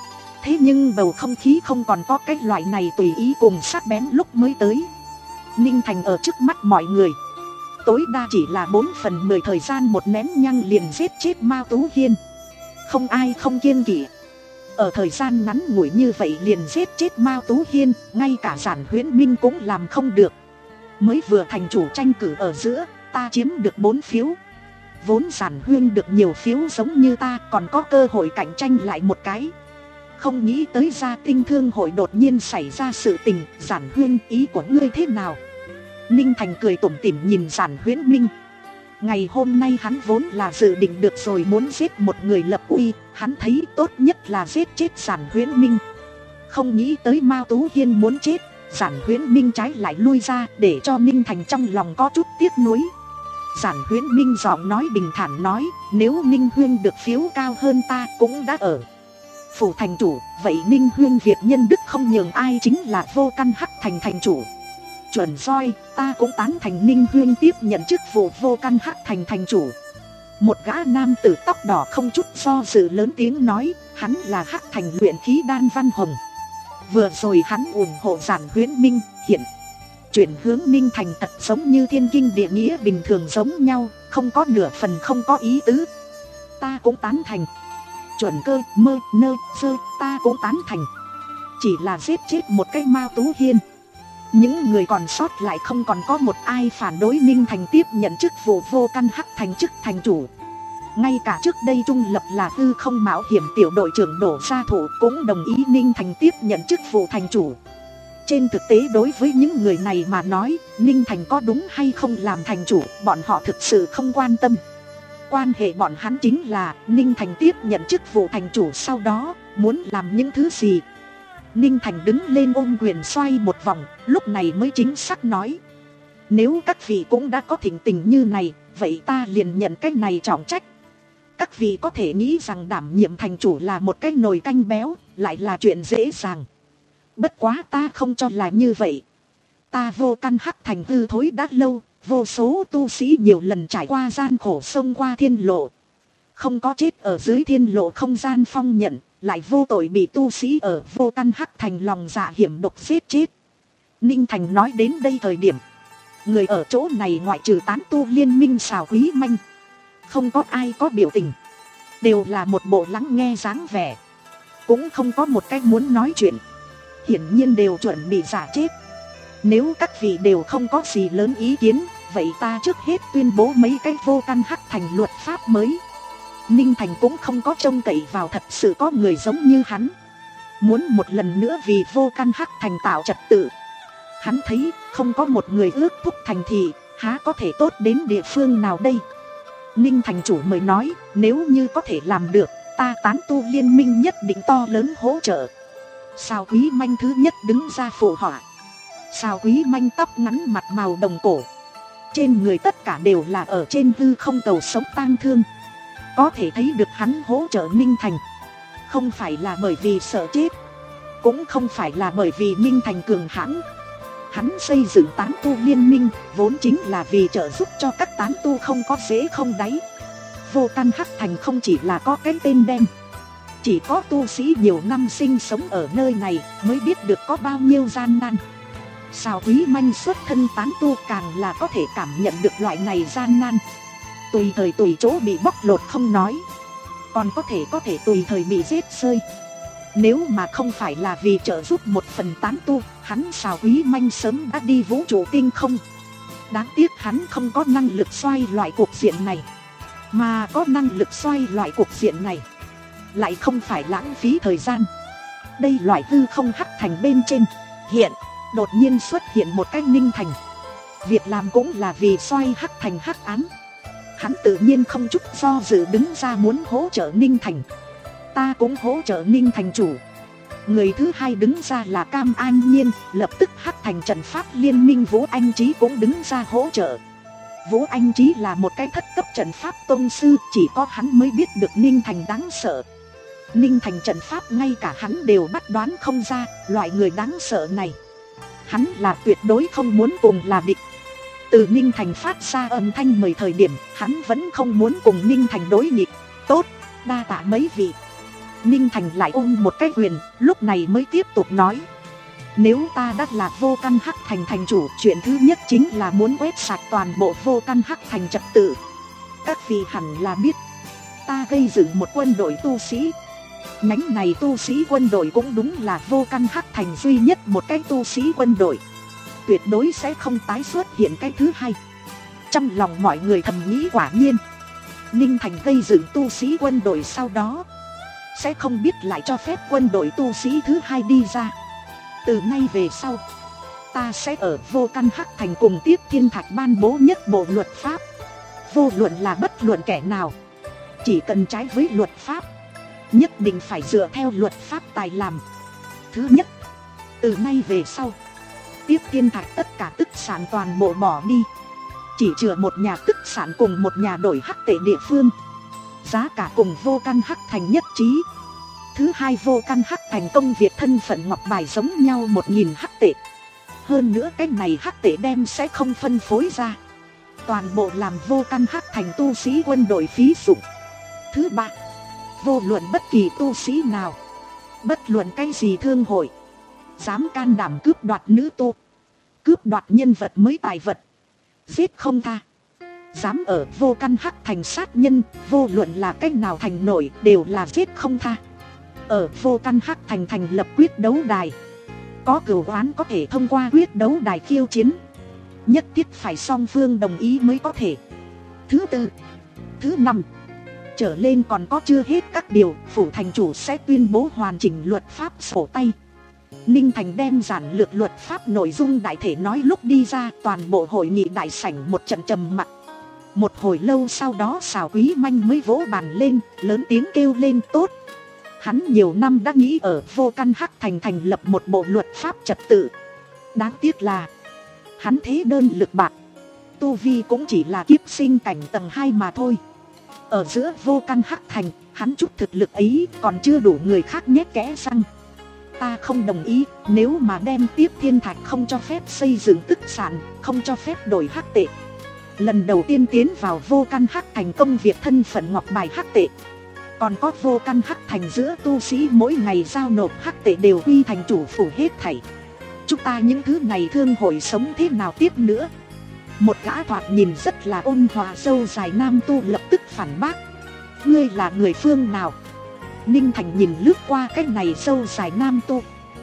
Speaker 1: Thế nhưng bầu không khí không còn có cái loại này tùy ý cùng sắc bén lúc mới tới. Ninh Thành ở trước mắt mọi người tối đa chỉ là bốn phần mười thời gian một nén nhang liền giết chết Mao Tú Hiên. Không ai không kiêng kỵ. Ở thời gian ngắn ngủi như vậy liền giết chết Mao Tú Hiên, ngay cả Giản Huyễn Minh cũng làm không được. Mới vừa thành chủ tranh cử ở giữa, ta chiếm được bốn phiếu. Vốn Giản Huyên được nhiều phiếu giống như ta còn có cơ hội cạnh tranh lại một cái. Không nghĩ tới Gia Tinh Thương hội đột nhiên xảy ra sự tình. Giản Huyên, ý của ngươi thế nào? Ninh Thành cười tủm tỉm nhìn Giản Huyễn Minh. Ngày hôm nay hắn vốn là dự định được rồi muốn giết một người lập uy. Hắn thấy tốt nhất là giết chết Giản Huyễn Minh. Không nghĩ tới Mao Tú Hiên muốn chết, Giản Huyễn Minh trái lại lui ra, để cho Ninh Thành trong lòng có chút tiếc nuối. Giản Huyễn Minh giọng nói bình thản nói, nếu Ninh Huyên được phiếu cao hơn ta cũng đã ở phủ thành chủ, vậy Ninh Huyên Việt nhân đức không nhường ai chính là Vô Căn Hắc Thành thành chủ. Chuẩn roi, ta cũng tán thành Ninh Huyên tiếp nhận chức vụ Vô Căn Hắc Thành thành chủ. Một gã nam tử tóc đỏ không chút do dự lớn tiếng nói, hắn là Hắc Thành luyện khí đan Văn Hồng. Vừa rồi hắn ủng hộ Giản Huyễn Minh, hiện chuyển hướng Ninh Thành thật giống như thiên kinh địa nghĩa bình thường giống nhau, không có nửa phần không có ý tứ. Ta cũng tán thành. Chuẩn cơ, mơ, nơ, sơ, ta cũng tán thành. Chỉ là giết chết một cái Mao Tú Hiên. Những người còn sót lại không còn có một ai phản đối Ninh Thành tiếp nhận chức vụ Vô Căn Hắc Thành chức thành chủ. Ngay cả trước đây Trung Lập là Hư Không mạo hiểm tiểu đội trưởng Đổ Gia Thủ cũng đồng ý Ninh Thành tiếp nhận chức vụ thành chủ. Trên thực tế đối với những người này mà nói, Ninh Thành có đúng hay không làm thành chủ, bọn họ thực sự không quan tâm. Quan hệ bọn hắn chính là Ninh Thành tiếp nhận chức vụ thành chủ sau đó muốn làm những thứ gì. Ninh Thành đứng lên ôm quyền xoay một vòng, lúc này mới chính xác nói, nếu các vị cũng đã có thỉnh tình như này, vậy ta liền nhận cái này trọng trách. Các vị có thể nghĩ rằng đảm nhiệm thành chủ là một cái nồi canh béo, lại là chuyện dễ dàng. Bất quá ta không cho là như vậy. Ta Vô Căn Hắc Thành hư thối đã lâu, vô số tu sĩ nhiều lần trải qua gian khổ xông qua thiên lộ. Không có chết ở dưới thiên lộ không gian phong nhận, lại vô tội bị tu sĩ ở Vô Căn Hắc Thành lòng dạ hiểm độc giết chết. Ninh Thành nói đến đây thời điểm, người ở chỗ này ngoại trừ tán tu liên minh Sào Quý Manh, không có ai có biểu tình, đều là một bộ lắng nghe dáng vẻ, cũng không có một cách muốn nói chuyện. Hiển nhiên đều chuẩn bị giả chết. Nếu các vị đều không có gì lớn ý kiến, vậy ta trước hết tuyên bố mấy cái Vô Căn Hắc Thành luật pháp mới. Ninh Thành cũng không có trông cậy vào thật sự có người giống như hắn muốn một lần nữa vì Vô Căn Hắc Thành tạo trật tự. Hắn thấy không có một người ước thúc thành thì há có thể tốt đến địa phương nào đây. Ninh Thành chủ mới nói, nếu như có thể làm được, ta tán tu liên minh nhất định to lớn hỗ trợ. Sào Quý Manh thứ nhất đứng ra phụ họa. Sào Quý Manh tóc ngắn mặt màu đồng cổ, trên người tất cả đều là ở trên hư không cầu sống tang thương. Có thể thấy được hắn hỗ trợ Ninh Thành không phải là bởi vì sợ chết, cũng không phải là bởi vì Ninh Thành cường hãn. Hắn xây dựng tán tu liên minh vốn chính là vì trợ giúp cho các tán tu không có dễ không đáy. Vô Căn Hắc Thành không chỉ là có cái tên đen, chỉ có tu sĩ nhiều năm sinh sống ở nơi này mới biết được có bao nhiêu gian nan. Sào Quý Manh xuất thân tán tu càng là có thể cảm nhận được loại này gian nan. Tùy thời tùy chỗ bị bóc lột không nói, còn có thể có thể tùy thời bị giết rơi. Nếu mà không phải là vì trợ giúp một phần tán tu, hắn Sào Quý Manh sớm đã đi vũ trụ tinh không. Đáng tiếc hắn không có năng lực xoay loại cuộc diện này. Mà có năng lực xoay loại cuộc diện này, lại không phải lãng phí thời gian. Đây loại hư không hắc thành bên trên, hiện đột nhiên xuất hiện một cái Ninh Thành. Việc làm cũng là vì xoay hắc thành hắc ám. Hắn tự nhiên không chút do dự đứng ra muốn hỗ trợ Ninh Thành. Ta cũng hỗ trợ Ninh Thành chủ. Người thứ hai đứng ra là Cam An Nhiên. Lập tức hắc thành trận pháp liên minh Vũ Anh Trí cũng đứng ra hỗ trợ. Vũ Anh Trí là một cái thất cấp trận pháp tông sư, chỉ có hắn mới biết được Ninh Thành đáng sợ. Ninh Thành trận pháp ngay cả hắn đều bắt đoán không ra, loại người đáng sợ này hắn là tuyệt đối không muốn cùng là địch. Từ Ninh Thành phát ra âm thanh mời thời điểm, hắn vẫn không muốn cùng Ninh Thành đối nghịch. Tốt, đa tạ mấy vị. Ninh Thành lại ôm một cái quyền, lúc này mới tiếp tục nói. Nếu ta đã là Vô Căn Hắc Thành thành chủ, chuyện thứ nhất chính là muốn quét sạch toàn bộ Vô Căn Hắc Thành trật tự. Các vị hẳn là biết, ta gây dựng một quân đội tu sĩ. Nhánh này tu sĩ quân đội cũng đúng là Vô Căn Hắc Thành duy nhất một cái tu sĩ quân đội. Tuyệt đối sẽ không tái xuất hiện cái thứ hai. Trong lòng mọi người thầm nghĩ quả nhiên, Ninh Thành gây dựng tu sĩ quân đội sau đó sẽ không biết lại cho phép quân đội tu sĩ thứ hai đi ra. Từ nay về sau, ta sẽ ở Vô Căn Hắc Thành cùng Tiếp Thiên Thạch ban bố nhất bộ luật pháp. Vô luận là bất luận kẻ nào, chỉ cần trái với luật pháp, nhất định phải dựa theo luật pháp tài làm. Thứ nhất, từ nay về sau, Tiếp Thiên Thạch tất cả tức sản toàn bộ bỏ đi, chỉ chừa một nhà tức sản cùng một nhà đổi hắc tệ địa phương, giá cả cùng Vô Căn Hắc Thành nhất trí. Thứ hai, Vô Căn Hắc Thành công việc thân phận ngọc bài giống nhau một nghìn hắc tệ. Hơn nữa cái này hắc tệ đem sẽ không phân phối ra, toàn bộ làm Vô Căn Hắc Thành tu sĩ quân đội phí dụng. Thứ ba, vô luận bất kỳ tu sĩ nào, bất luận cái gì thương hội, dám can đảm cướp đoạt nữ tu, cướp đoạt nhân vật mới tài vật, giết không tha. Dám ở Vô Căn Hắc Thành sát nhân, vô luận là cách nào thành nổi, đều là giết không tha. Ở Vô Căn Hắc Thành thành lập quyết đấu đài, có cửu oán có thể thông qua quyết đấu đài khiêu chiến, nhất thiết phải song phương đồng ý mới có thể. Thứ tư, thứ năm trở lên còn có chưa hết các điều, phủ thành chủ sẽ tuyên bố hoàn chỉnh luật pháp sổ tay. Ninh Thành đem giản lược luật pháp nội dung đại thể nói lúc đi ra, toàn bộ hội nghị đại sảnh một trận trầm mặc. Một hồi lâu sau đó Sào Quý Manh mới vỗ bàn lên, lớn tiếng kêu lên tốt. Hắn nhiều năm đã nghĩ ở Vô Căn Hắc Thành thành lập một bộ luật pháp trật tự. Đáng tiếc là hắn thế đơn lực bạc, tu vi cũng chỉ là kiếp sinh cảnh tầng hai mà thôi. Ở giữa Vô Căn Hắc Thành, hắn chút thực lực ấy còn chưa đủ người khác nhét kẽ răng. Ta không đồng ý, nếu mà đem Tiếp Thiên Thạch không cho phép xây dựng tức sản, không cho phép đổi hắc tệ. Lần đầu tiên tiến vào Vô Căn Hắc Thành công việc thân phận ngọc bài hắc tệ. Còn có Vô Căn Hắc Thành giữa tu sĩ mỗi ngày giao nộp hắc tệ đều quy thành chủ phủ hết thảy. Chúng ta những thứ này thương hội sống thế nào tiếp nữa? Một gã thoạt nhìn rất là ôn hòa râu dài nam tu lập tức phản bác. Ngươi là người phương nào? Ninh Thành nhìn lướt qua cái này râu dài nam tu.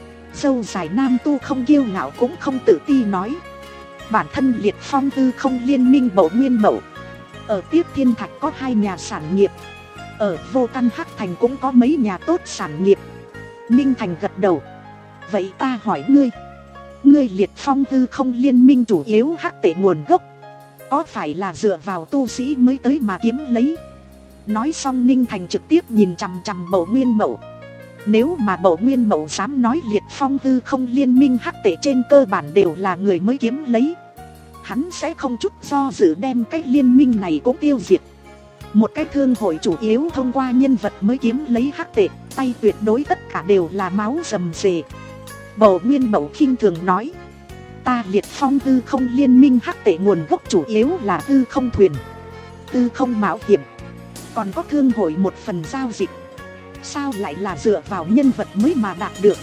Speaker 1: Râu dài nam tu không kiêu ngạo cũng không tự ti nói. Bản thân Liệt Phong Tư Không Liên Minh Bậu Nguyên Mậu. Ở Tiếp Thiên Thạch có hai nhà sản nghiệp, ở Vô Căn Hắc Thành cũng có mấy nhà tốt sản nghiệp. Ninh Thành gật đầu. Vậy ta hỏi ngươi, ngươi Liệt Phong Tư Không Liên Minh chủ yếu hắc tệ nguồn gốc, có phải là dựa vào tu sĩ mới tới mà kiếm lấy? Nói xong Ninh Thành trực tiếp nhìn chằm chằm Bậu Nguyên Mậu. Nếu mà Bậu Nguyên Mậu dám nói Liệt Phong Tư Không Liên Minh hắc tệ trên cơ bản đều là người mới kiếm lấy, hắn sẽ không chút do dự đem cái liên minh này cũng tiêu diệt. Một cái thương hội chủ yếu thông qua nhân vật mới kiếm lấy hắc tệ, tay tuyệt đối tất cả đều là máu rầm rề. Bậu Nguyên Mậu khinh thường nói. Ta Liệt Phong Tư Không Liên Minh hắc tệ nguồn gốc chủ yếu là tư không thuyền, tư không mạo hiểm, còn có thương hội một phần giao dịch. Sao lại là dựa vào nhân vật mới mà đạt được?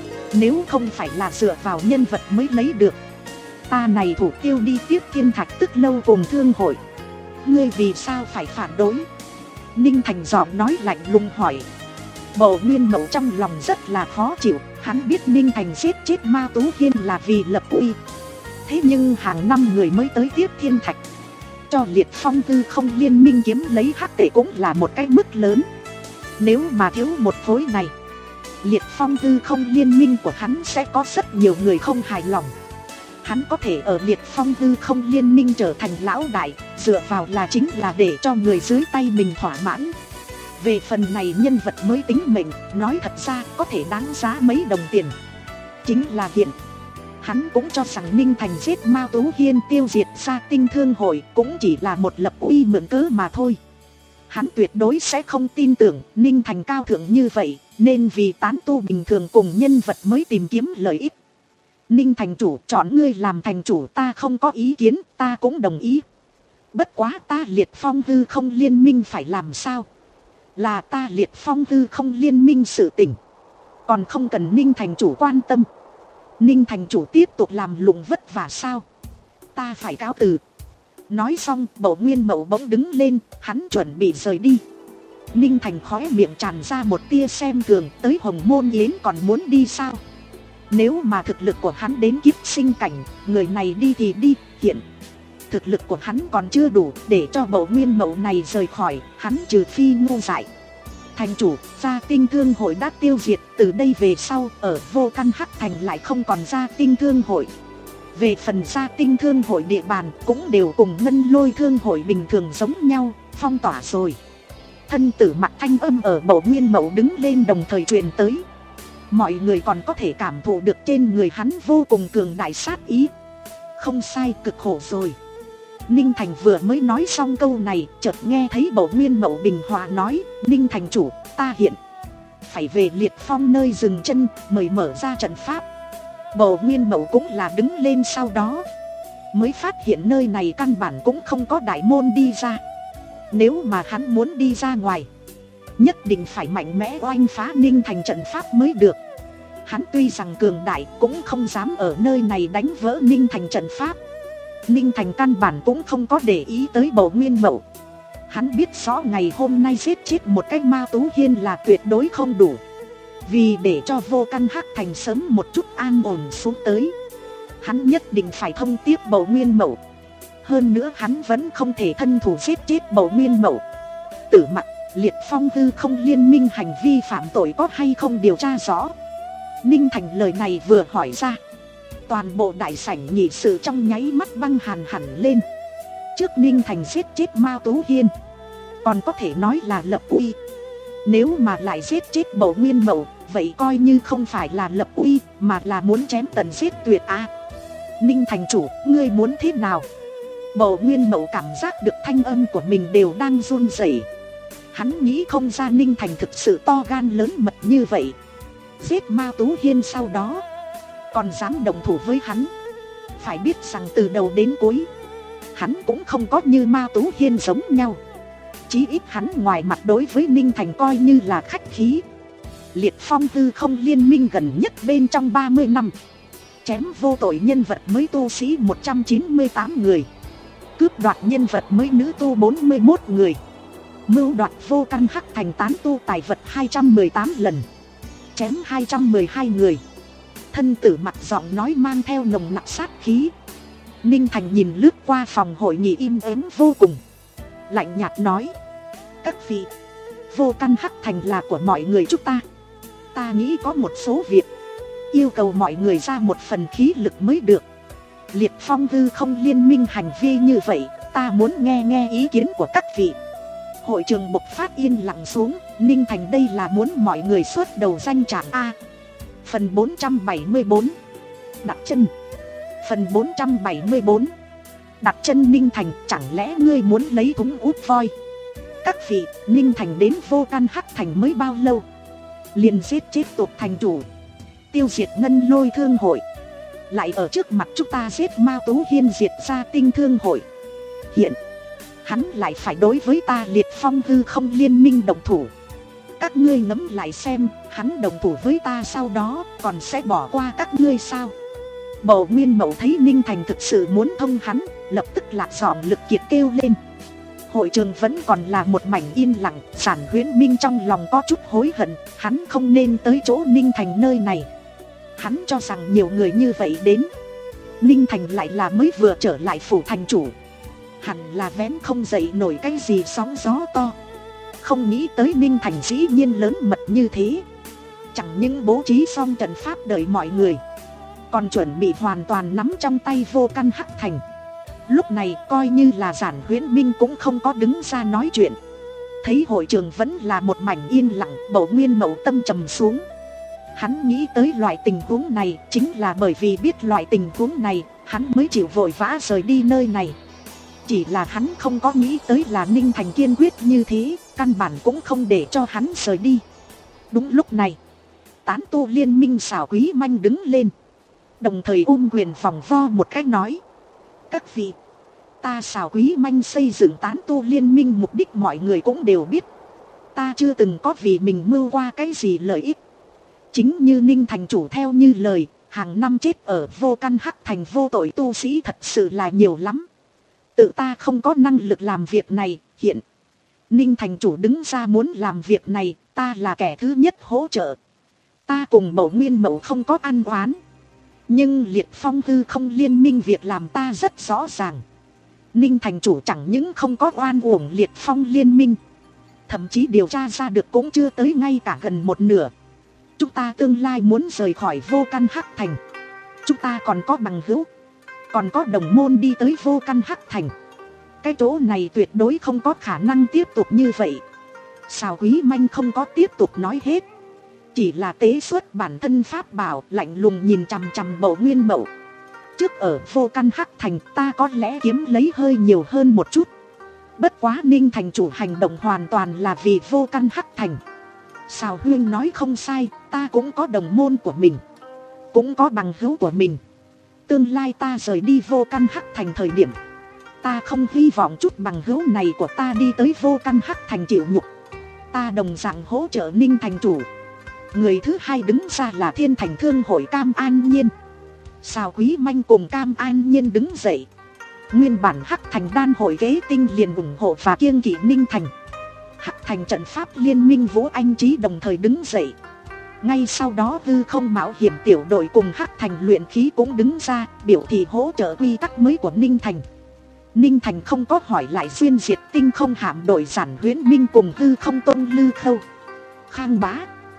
Speaker 1: Nếu không phải là dựa vào nhân vật mới lấy được, ta này thủ tiêu đi Tiếp Thiên Thạch tức lâu cùng thương hội, ngươi vì sao phải phản đối? Ninh Thành giọng nói lạnh lùng hỏi. Bậu Nguyên Mậu trong lòng rất là khó chịu. Hắn biết Ninh Thành giết chết Ma Tú Hiên là vì lập uy. Thế nhưng hàng năm người mới tới Tiếp Thiên Thạch, cho Liệt Phong Tư Không Liên Minh kiếm lấy hắc tệ cũng là một cái mức lớn. Nếu mà thiếu một khối này, Liệt Phong Tư Không Liên Minh của hắn sẽ có rất nhiều người không hài lòng. Hắn có thể ở Liệt Phong Tư Không Liên Minh trở thành lão đại, dựa vào là chính là để cho người dưới tay mình thỏa mãn. Về phần này nhân vật mới tính mệnh, nói thật ra có thể đáng giá mấy đồng tiền. Chính là hiện, hắn cũng cho rằng Ninh Thành giết Ma Tú Hiên tiêu diệt Sa Tinh Thương hội cũng chỉ là một lập uy mượn cớ mà thôi. Hắn tuyệt đối sẽ không tin tưởng Ninh Thành cao thượng như vậy, nên vì tán tu bình thường cùng nhân vật mới tìm kiếm lợi ích. Ninh thành chủ chọn ngươi làm thành chủ ta không có ý kiến, ta cũng đồng ý. Bất quá ta Liệt Phong Tư Không Liên Minh phải làm sao? Là ta Liệt Phong hư không liên minh sự tình, còn không cần Ninh thành chủ quan tâm. Ninh thành chủ tiếp tục làm lụng vất vả sao? Ta phải cáo từ. Nói xong Bầu Nguyên Mậu bỗng đứng lên, hắn chuẩn bị rời đi. Ninh thành khóe miệng tràn ra một tia xem thường, tới Hồng Môn Yến còn muốn đi sao? Nếu mà thực lực của hắn đến kiếp sinh cảnh, người này đi thì đi. Hiện thực lực của hắn còn chưa đủ để cho Bầu Nguyên Mậu này rời khỏi, hắn trừ phi ngu dại. Thành chủ, Gia Tinh Thương hội đã tiêu diệt, từ đây về sau ở Vô Căn Hắc Thành lại không còn Gia Tinh Thương hội. Về phần Gia Tinh Thương hội địa bàn cũng đều cùng Ngân Lôi Thương hội bình thường giống nhau, phong tỏa rồi. Thân tử mặt thanh âm ở Bầu Nguyên Mậu đứng lên đồng thời truyền tới. Mọi người còn có thể cảm thụ được trên người hắn vô cùng cường đại sát ý. Không sai, cực khổ rồi. Ninh Thành vừa mới nói xong câu này, chợt nghe thấy Bầu Nguyên Mậu bình hòa nói, Ninh thành chủ, ta hiện phải về Liệt Phong nơi dừng chân, mời mở ra trận pháp. Bầu Nguyên Mậu cũng là đứng lên, sau đó mới phát hiện nơi này căn bản cũng không có đại môn đi ra. Nếu mà hắn muốn đi ra ngoài, nhất định phải mạnh mẽ oanh phá Ninh thành trận pháp mới được. Hắn tuy rằng cường đại cũng không dám ở nơi này đánh vỡ Ninh thành trận pháp. Ninh thành căn bản cũng không có để ý tới Bầu Nguyên Mậu. Hắn biết rõ ngày hôm nay giết chết một cái Ma Tú Hiên là tuyệt đối không đủ. Vì để cho Vô Căn Hắc Thành sớm một chút an ổn xuống tới, hắn nhất định phải thông tiếp Bầu Nguyên Mậu. Hơn nữa hắn vẫn không thể thân thủ giết chết Bầu Nguyên Mậu. Tử Mặc, Liệt Phong hư không liên minh hành vi phạm tội có hay không điều tra rõ? Ninh Thành lời này vừa hỏi ra, toàn bộ đại sảnh nhị sự trong nháy mắt băng hàn hẳn lên. Trước Ninh Thành giết chết Ma Tú Hiên, còn có thể nói là lập uy. Nếu mà lại giết chết Bầu Nguyên Mậu, vậy coi như không phải là lập uy, mà là muốn chém tận giết tuyệt à. Ninh thành chủ, ngươi muốn thế nào? Bầu Nguyên Mậu cảm giác được thanh âm của mình đều đang run rẩy. Hắn nghĩ không ra Ninh Thành thực sự to gan lớn mật như vậy. Giết Ma Tú Hiên sau đó còn dám đồng thủ với hắn. Phải biết rằng từ đầu đến cuối, hắn cũng không có như Ma Tú Hiên giống nhau. Chí ít hắn ngoài mặt đối với Ninh Thành coi như là khách khí. Liệt Phong hư không liên minh gần nhất bên trong ba mươi năm, chém vô tội nhân vật mới tu sĩ một trăm chín mươi tám người, cướp đoạt nhân vật mới nữ tu bốn mươi mốt người, mưu đoạt Vô Căn Hắc Thành tán tu tài vật hai trăm mười tám lần, chém hai trăm mười hai người. Thân tử mặt giọng nói mang theo nồng nặc sát khí. Ninh Thành nhìn lướt qua phòng hội nghị im ắng vô cùng, lạnh nhạt nói, các vị, Vô Căn Hắc Thành là của mọi người chúng ta. Ta nghĩ có một số việc yêu cầu mọi người ra một phần khí lực mới được. Liệt Phong hư không liên minh hành vi như vậy, ta muốn nghe nghe ý kiến của các vị. Hội trường bộc phát yên lặng xuống. Ninh Thành đây là muốn mọi người xuất đầu danh trạng A. Phần bốn trăm bảy mươi bốn, đặt chân. Phần bốn trăm bảy mươi bốn, đặt chân. Ninh Thành, chẳng lẽ ngươi muốn lấy thúng út voi? Các vị, Ninh Thành đến Vô Căn Hắc Thành mới bao lâu, liền giết chết tộc thành chủ, tiêu diệt Ngân Lôi Thương hội, lại ở trước mặt chúng ta giết Ma Tú Hiên, diệt Gia Tinh Thương hội. Hiện hắn lại phải đối với ta Liệt Phong hư không liên minh đồng thủ. Các ngươi ngẫm lại xem, hắn đồng thủ với ta sau đó còn sẽ bỏ qua các ngươi sao? Bầu Nguyên Mậu thấy Ninh Thành thực sự muốn thông hắn, lập tức lạc giọng lực kiệt kêu lên. Hội trường vẫn còn là một mảnh yên lặng. Giản Huyễn Minh trong lòng có chút hối hận, hắn không nên tới chỗ Ninh Thành nơi này. Hắn cho rằng nhiều người như vậy đến, Ninh Thành lại là mới vừa trở lại phủ thành chủ, hẳn là vén không dậy nổi cái gì sóng gió to. Không nghĩ tới Ninh Thành dĩ nhiên lớn mật như thế. Chẳng những bố trí xong trận pháp đợi mọi người, còn chuẩn bị hoàn toàn nắm trong tay Vô Căn Hắc Thành. Lúc này coi như là Giản Huyễn Minh cũng không có đứng ra nói chuyện. Thấy hội trường vẫn là một mảnh yên lặng, Bầu Nguyên Mậu tâm trầm xuống. Hắn nghĩ tới loại tình huống này, chính là bởi vì biết loại tình huống này, hắn mới chịu vội vã rời đi nơi này. Chỉ là hắn không có nghĩ tới là Ninh Thành kiên quyết như thế, căn bản cũng không để cho hắn rời đi. Đúng lúc này, tán tu liên minh Xảo Quý Manh đứng lên, đồng thời ôm quyền vòng vo một cách nói, các vị, ta Xảo Quý Manh xây dựng tán tu liên minh mục đích mọi người cũng đều biết. Ta chưa từng có vì mình mưu qua cái gì lợi ích. Chính như Ninh thành chủ theo như lời, hàng năm chết ở vô căn hắc thành vô tội tu sĩ thật sự là nhiều lắm. Tự ta không có năng lực làm việc này, hiện Ninh thành chủ đứng ra muốn làm việc này, ta là kẻ thứ nhất hỗ trợ. Ta cùng Mậu Nguyên Mậu không có ăn oán. Nhưng Liệt Phong Hư không liên minh việc làm ta rất rõ ràng. Ninh thành chủ chẳng những không có oan uổng Liệt Phong liên minh, thậm chí điều tra ra được cũng chưa tới ngay cả gần một nửa. Chúng ta tương lai muốn rời khỏi vô căn hắc thành, chúng ta còn có bằng hữu, còn có đồng môn đi tới vô căn hắc thành. Cái chỗ này tuyệt đối không có khả năng tiếp tục như vậy. Sào Quý Manh không có tiếp tục nói hết, chỉ là tế xuất bản thân pháp bảo, lạnh lùng nhìn chằm chằm Mậu Nguyên Mậu. Trước ở vô căn hắc thành ta có lẽ kiếm lấy hơi nhiều hơn một chút. Bất quá Ninh thành chủ hành động hoàn toàn là vì vô căn hắc thành. Sào Huyên nói không sai, ta cũng có đồng môn của mình, cũng có bằng hữu của mình. Tương lai ta rời đi vô căn hắc thành thời điểm, ta không hy vọng chút bằng hữu này của ta đi tới vô căn hắc thành chịu nhục. Ta đồng dạng hỗ trợ Ninh thành chủ. Người thứ hai đứng ra là Thiên Thành Thương hội Cam An Nhiên. Sào Quý Manh cùng Cam An Nhiên đứng dậy. Nguyên bản Hắc Thành Đan hội Kế Tinh liền ủng hộ và kiêng kỵ Ninh thành. Hắc Thành trận pháp liên minh Vũ Anh Chí đồng thời đứng dậy. Ngay sau đó Hư Không Mạo Hiểm tiểu đội cùng Hắc Thành luyện khí cũng đứng ra biểu thị hỗ trợ quy tắc mới của Ninh thành. Ninh thành không có hỏi lại Xuyên Diệt Tinh không hạm đội Giản Huyễn Minh cùng Hư Không Tôn Lư Khâu, Khang Bá,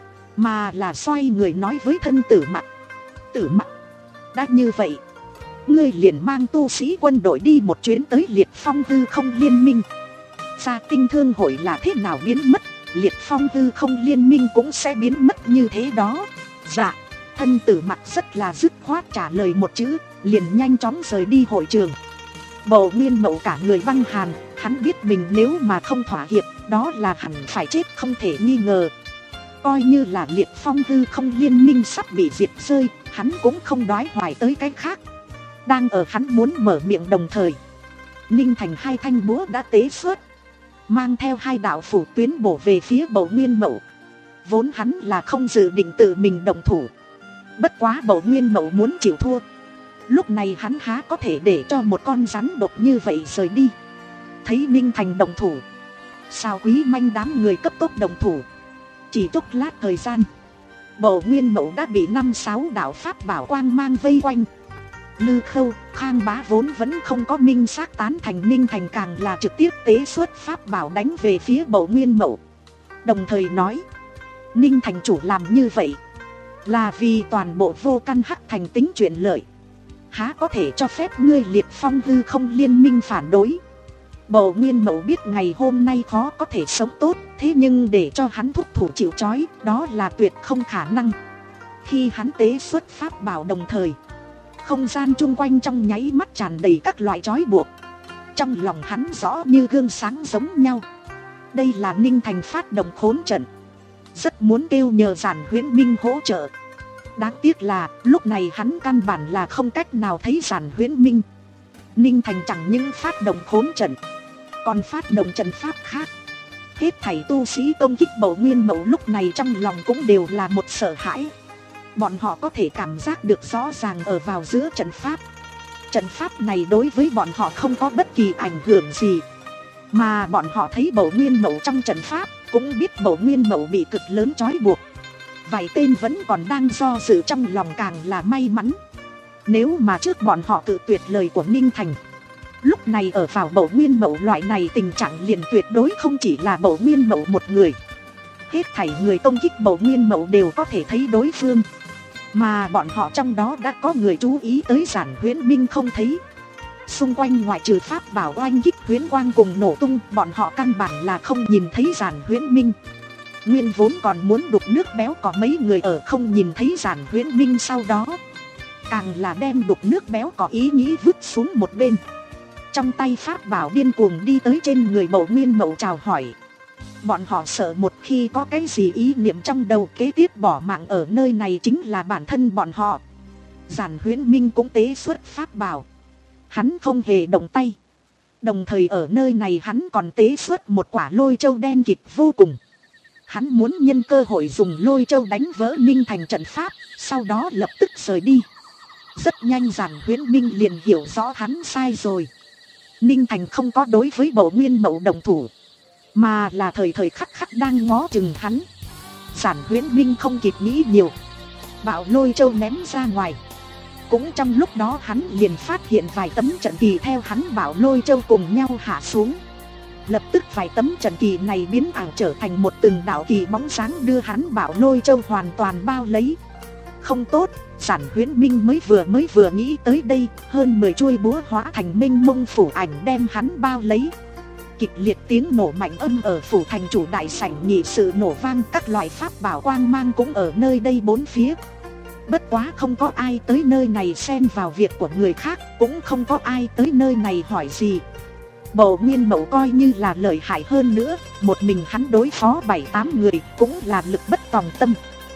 Speaker 1: mà là xoay người nói với thân Tử Mặc. Tử Mặc, đã như vậy, ngươi liền mang tu sĩ quân đội đi một chuyến tới Liệt Phong Hư không liên minh. Gia Tinh Thương hội là thế nào biến mất, Liệt Phong Hư không liên minh cũng sẽ biến mất như thế đó. Dạ. Thân Tử Mặc rất là dứt khoát trả lời một chữ, liền nhanh chóng rời đi hội trường. Mậu Nguyên Mậu cả người băng hàn, hắn biết mình nếu mà không thỏa hiệp, đó là hẳn phải chết không thể nghi ngờ. Coi như là Liệt Phong Hư không liên minh sắp bị diệt rơi, hắn cũng không đoái hoài tới cái khác. Đang ở hắn muốn mở miệng đồng thời, Ninh thành hai thanh búa đã tế xuất, mang theo hai đạo phủ tuyến bổ về phía Mậu Nguyên Mậu. Vốn hắn là không dự định tự mình động thủ, bất quá Mậu Nguyên Mậu muốn chịu thua. Lúc này hắn há có thể để cho một con rắn độc như vậy rời đi. Thấy Ninh thành động thủ, Sào Quý Manh đám người cấp tốc động thủ. Chỉ chốc lát thời gian, Mậu Nguyên Mậu đã bị năm sáu đạo pháp bảo quang mang vây quanh. Lư Khâu, Khang Bá vốn vẫn không có minh xác tán thành, Ninh thành càng là trực tiếp tế xuất pháp bảo đánh về phía Mậu Nguyên Mậu. Đồng thời nói, Ninh thành chủ làm như vậy là vì toàn bộ vô căn hắc thành tính chuyện lợi, há có thể cho phép ngươi Liệt Phong Hư không liên minh phản đối. Mậu Nguyên Mậu biết ngày hôm nay khó có thể sống tốt, thế nhưng để cho hắn thúc thủ chịu trói, đó là tuyệt không khả năng. Khi hắn tế xuất pháp bảo đồng thời, không gian chung quanh trong nháy mắt tràn đầy các loại trói buộc. Trong lòng hắn rõ như gương sáng giống nhau, đây là Ninh thành phát động khốn trận, rất muốn kêu nhờ Giản Huyễn Minh hỗ trợ. Đáng tiếc là lúc này hắn căn bản là không cách nào thấy Giản Huyễn Minh. Ninh thành chẳng những phát động khốn trận, còn phát động trận pháp khác. Hết thảy tu sĩ công kích Mậu Nguyên Mậu lúc này trong lòng cũng đều là một sợ hãi. Bọn họ có thể cảm giác được rõ ràng ở vào giữa trận pháp. Trận pháp này đối với bọn họ không có bất kỳ ảnh hưởng gì. Mà bọn họ thấy Mậu Nguyên Mậu trong trận pháp, cũng biết Mậu Nguyên Mậu bị cực lớn trói buộc. Vài tên vẫn còn đang do dự, trong lòng càng là may mắn. Nếu mà trước bọn họ tự tuyệt lời của Ninh thành, lúc này ở vào Mậu Nguyên Mậu loại này tình trạng liền tuyệt đối không chỉ là Mậu Nguyên Mậu một người. Hết thảy người công kích Mậu Nguyên Mậu đều có thể thấy đối phương. Mà bọn họ trong đó đã có người chú ý tới Giản Huyễn Minh không thấy. Xung quanh ngoại trừ pháp bảo oanh kích huyễn quang cùng nổ tung, bọn họ căn bản là không nhìn thấy Giản Huyễn Minh. Nguyên vốn còn muốn đục nước béo có mấy người ở không nhìn thấy Giản Huyễn Minh, sau đó càng là đem đục nước béo có ý nghĩ vứt xuống một bên. Trong tay pháp bảo điên cuồng đi tới trên người Mậu Nguyên Mậu chào hỏi. Bọn họ sợ một khi có cái gì ý niệm trong đầu, kế tiếp bỏ mạng ở nơi này chính là bản thân bọn họ. Giản Huyễn Minh cũng tế xuất pháp bảo, hắn không hề động tay. Đồng thời ở nơi này hắn còn tế xuất một quả lôi châu đen kịt vô cùng. Hắn muốn nhân cơ hội dùng Lôi Châu đánh vỡ Ninh Thành trận pháp, sau đó lập tức rời đi. Rất nhanh Giản Huyễn Minh liền hiểu rõ hắn sai rồi. Ninh Thành không có đối với Bổ Nguyên Mậu đồng thủ, mà là thời thời khắc khắc đang ngó chừng hắn. Giản Huyễn Minh không kịp nghĩ nhiều, bạo Lôi Châu ném ra ngoài. Cũng trong lúc đó hắn liền phát hiện vài tấm trận kỳ theo hắn bạo Lôi Châu cùng nhau hạ xuống. Lập tức vài tấm trận kỳ này biến ảo trở thành một từng đạo kỳ bóng sáng đưa hắn bạo Lôi Châu hoàn toàn bao lấy. Không tốt, Giản Huyễn Minh mới vừa mới vừa nghĩ tới đây, hơn mười chuôi búa hóa thành mênh mông phủ ảnh đem hắn bao lấy. Kịch liệt tiếng nổ mạnh âm ở phủ thành chủ đại sảnh nhị sự nổ vang, các loại pháp bảo quang mang cũng ở nơi đây bốn phía. Bất quá không có ai tới nơi này xen vào việc của người khác, cũng không có ai tới nơi này hỏi gì. Bổ Nguyên Mậu coi như là lợi hại hơn nữa, một mình hắn đối phó bảy tám người cũng là lực bất tòng tâm.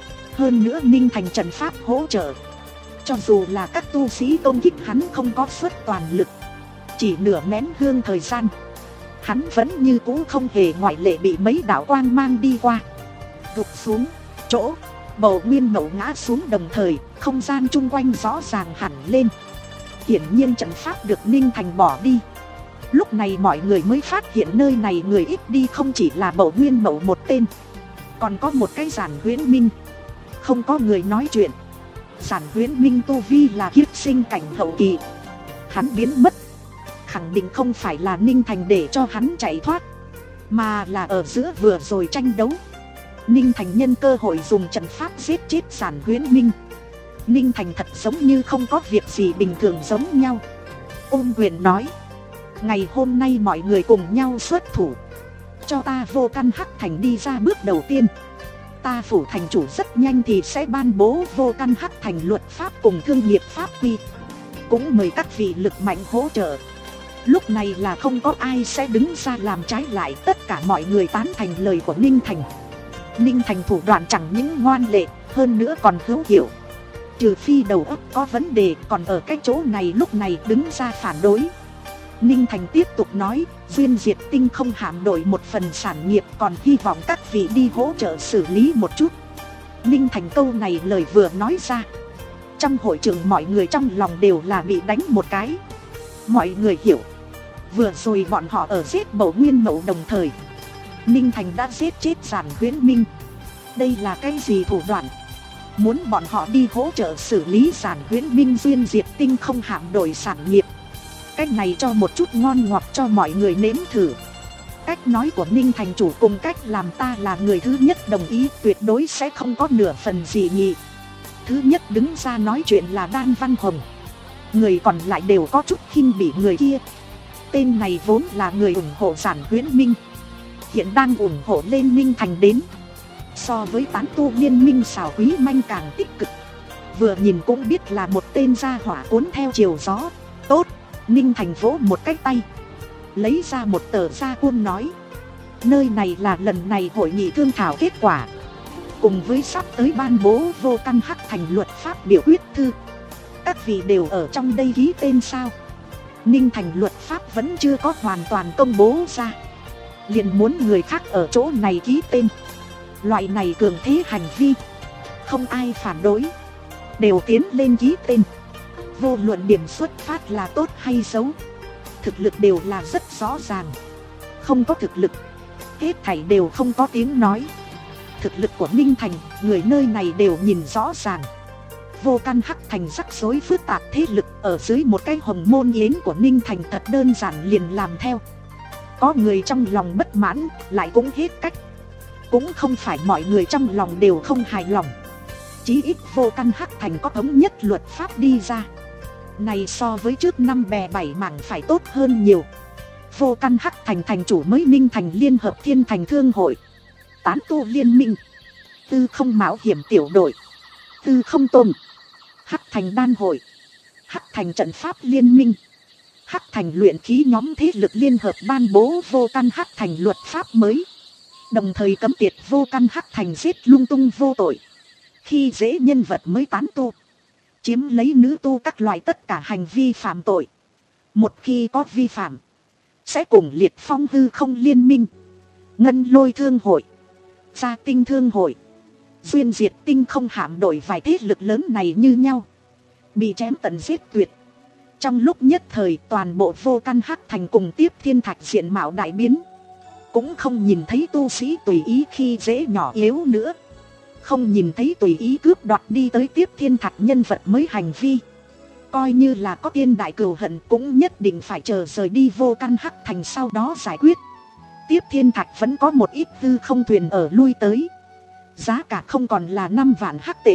Speaker 1: Hơn nữa Ninh Thành trận pháp hỗ trợ, cho dù là các tu sĩ công kích hắn không có xuất toàn lực, chỉ nửa nén hương thời gian, hắn vẫn như cũ không hề ngoại lệ bị mấy đạo quang mang đi qua. Gục xuống chỗ, Bổ Nguyên Mậu ngã xuống đồng thời, không gian chung quanh rõ ràng hẳn lên. Hiển nhiên trận pháp được Ninh Thành bỏ đi. Lúc này mọi người mới phát hiện nơi này người ít đi không chỉ là Bổ Nguyên Mậu một tên, còn có một cái Giản Huyễn Minh. Không có người nói chuyện. Giản Huyễn Minh tu vi là kiếp sinh cảnh hậu kỳ. Hắn biến mất, khẳng định không phải là Ninh Thành để cho hắn chạy thoát, mà là ở giữa vừa rồi tranh đấu. Ninh Thành nhân cơ hội dùng trận pháp giết chết Giản Huyễn Minh. Ninh Thành thật giống như không có việc gì bình thường giống nhau. Ôn quyền nói, ngày hôm nay mọi người cùng nhau xuất thủ, cho ta Vô Căn Hắc Thành đi ra bước đầu tiên. Ta phủ thành chủ rất nhanh thì sẽ ban bố Vô Căn Hắc Thành luật pháp cùng thương nghiệp pháp quy. Cũng mời các vị lực mạnh hỗ trợ. Lúc này là không có ai sẽ đứng ra làm trái lại, tất cả mọi người tán thành lời của Ninh Thành. Ninh Thành thủ đoạn chẳng những ngoan lệ, hơn nữa còn hữu hiệu. Trừ phi đầu óc có vấn đề, còn ở cái chỗ này lúc này đứng ra phản đối. Ninh Thành tiếp tục nói, Duyên Diệt Tinh không hạm đổi một phần sản nghiệp, còn hy vọng các vị đi hỗ trợ xử lý một chút. Ninh Thành câu này lời vừa nói ra, trong hội trường mọi người trong lòng đều là bị đánh một cái. Mọi người hiểu, vừa rồi bọn họ ở giết Bổ Nguyên Mậu đồng thời, Ninh Thành đã giết chết Giản Huyễn Minh. Đây là cái gì thủ đoạn? Muốn bọn họ đi hỗ trợ xử lý Giản Huyễn Minh Duyên Diệt Tinh không hạm đổi sản nghiệp. Cách này cho một chút ngon ngọt cho mọi người nếm thử. Cách nói của Ninh Thành chủ cùng cách làm ta là người thứ nhất đồng ý, tuyệt đối sẽ không có nửa phần gì nhỉ. Thứ nhất đứng ra nói chuyện là Đan Văn Hồng. Người còn lại đều có chút khinh bỉ người kia. Tên này vốn là người ủng hộ Giản Huyễn Minh, hiện đang ủng hộ lên Ninh Thành đến. So với tán tu liên minh xảo quý manh càng tích cực. Vừa nhìn cũng biết là một tên gia hỏa cuốn theo chiều gió. Tốt, Ninh Thành vỗ một cái tay, lấy ra một tờ gia quân nói, nơi này là lần này hội nghị thương thảo kết quả, cùng với sắp tới ban bố Vô Căn Hắc Thành luật pháp biểu quyết thư. Các vị đều ở trong đây ký tên sao? Ninh Thành luật pháp vẫn chưa có hoàn toàn công bố ra, liền muốn người khác ở chỗ này ký tên. Loại này cường thế hành vi, không ai phản đối, đều tiến lên ký tên. Vô luận điểm xuất phát là tốt hay xấu, thực lực đều là rất rõ ràng. Không có thực lực, hết thảy đều không có tiếng nói. Thực lực của Ninh Thành, người nơi này đều nhìn rõ ràng. Vô Căn Hắc Thành rắc rối phức tạp thế lực, ở dưới một cái hồng môn yến của Ninh Thành thật đơn giản liền làm theo. Có người trong lòng bất mãn, lại cũng hết cách. Cũng không phải mọi người trong lòng đều không hài lòng. Chí ít Vô Căn Hắc Thành có thống nhất luật pháp đi ra. Này so với trước năm bè bảy mảng phải tốt hơn nhiều. Vô Căn Hắc Thành thành chủ mới Ninh Thành liên hợp Thiên Thành Thương Hội, Tán Tu Liên Minh, Tư Không Mạo Hiểm Tiểu Đội, Tư Không Tôm, Hắc Thành Đan Hội, Hắc Thành Trận Pháp Liên Minh, Hắc Thành Luyện Khí nhóm thế lực liên hợp ban bố Vô Căn Hắc Thành luật pháp mới. Đồng thời cấm tiệt Vô Căn Hắc Thành giết lung tung vô tội, khi dễ nhân vật mới tán tu, chiếm lấy nữ tu các loại tất cả hành vi phạm tội. Một khi có vi phạm, sẽ cùng liệt phong hư không liên minh, ngân lôi thương hội, Gia Tinh Thương Hội, Duyên Diệt Tinh Không hạm đội vài thế lực lớn này như nhau, bị chém tận giết tuyệt. Trong lúc nhất thời toàn bộ Vô Căn Hắc Thành cùng Tiếp Thiên Thạch diện mạo đại biến. Cũng không nhìn thấy tu sĩ tùy ý khi dễ nhỏ yếu nữa, không nhìn thấy tùy ý cướp đoạt đi tới Tiếp Thiên Thạch nhân vật mới hành vi. Coi như là có tiên đại cừu hận cũng nhất định phải chờ rời đi Vô Căn Hắc Thành sau đó giải quyết. Tiếp Thiên Thạch vẫn có một ít hư không thuyền ở lui tới. Giá cả không còn là năm vạn hắc tệ,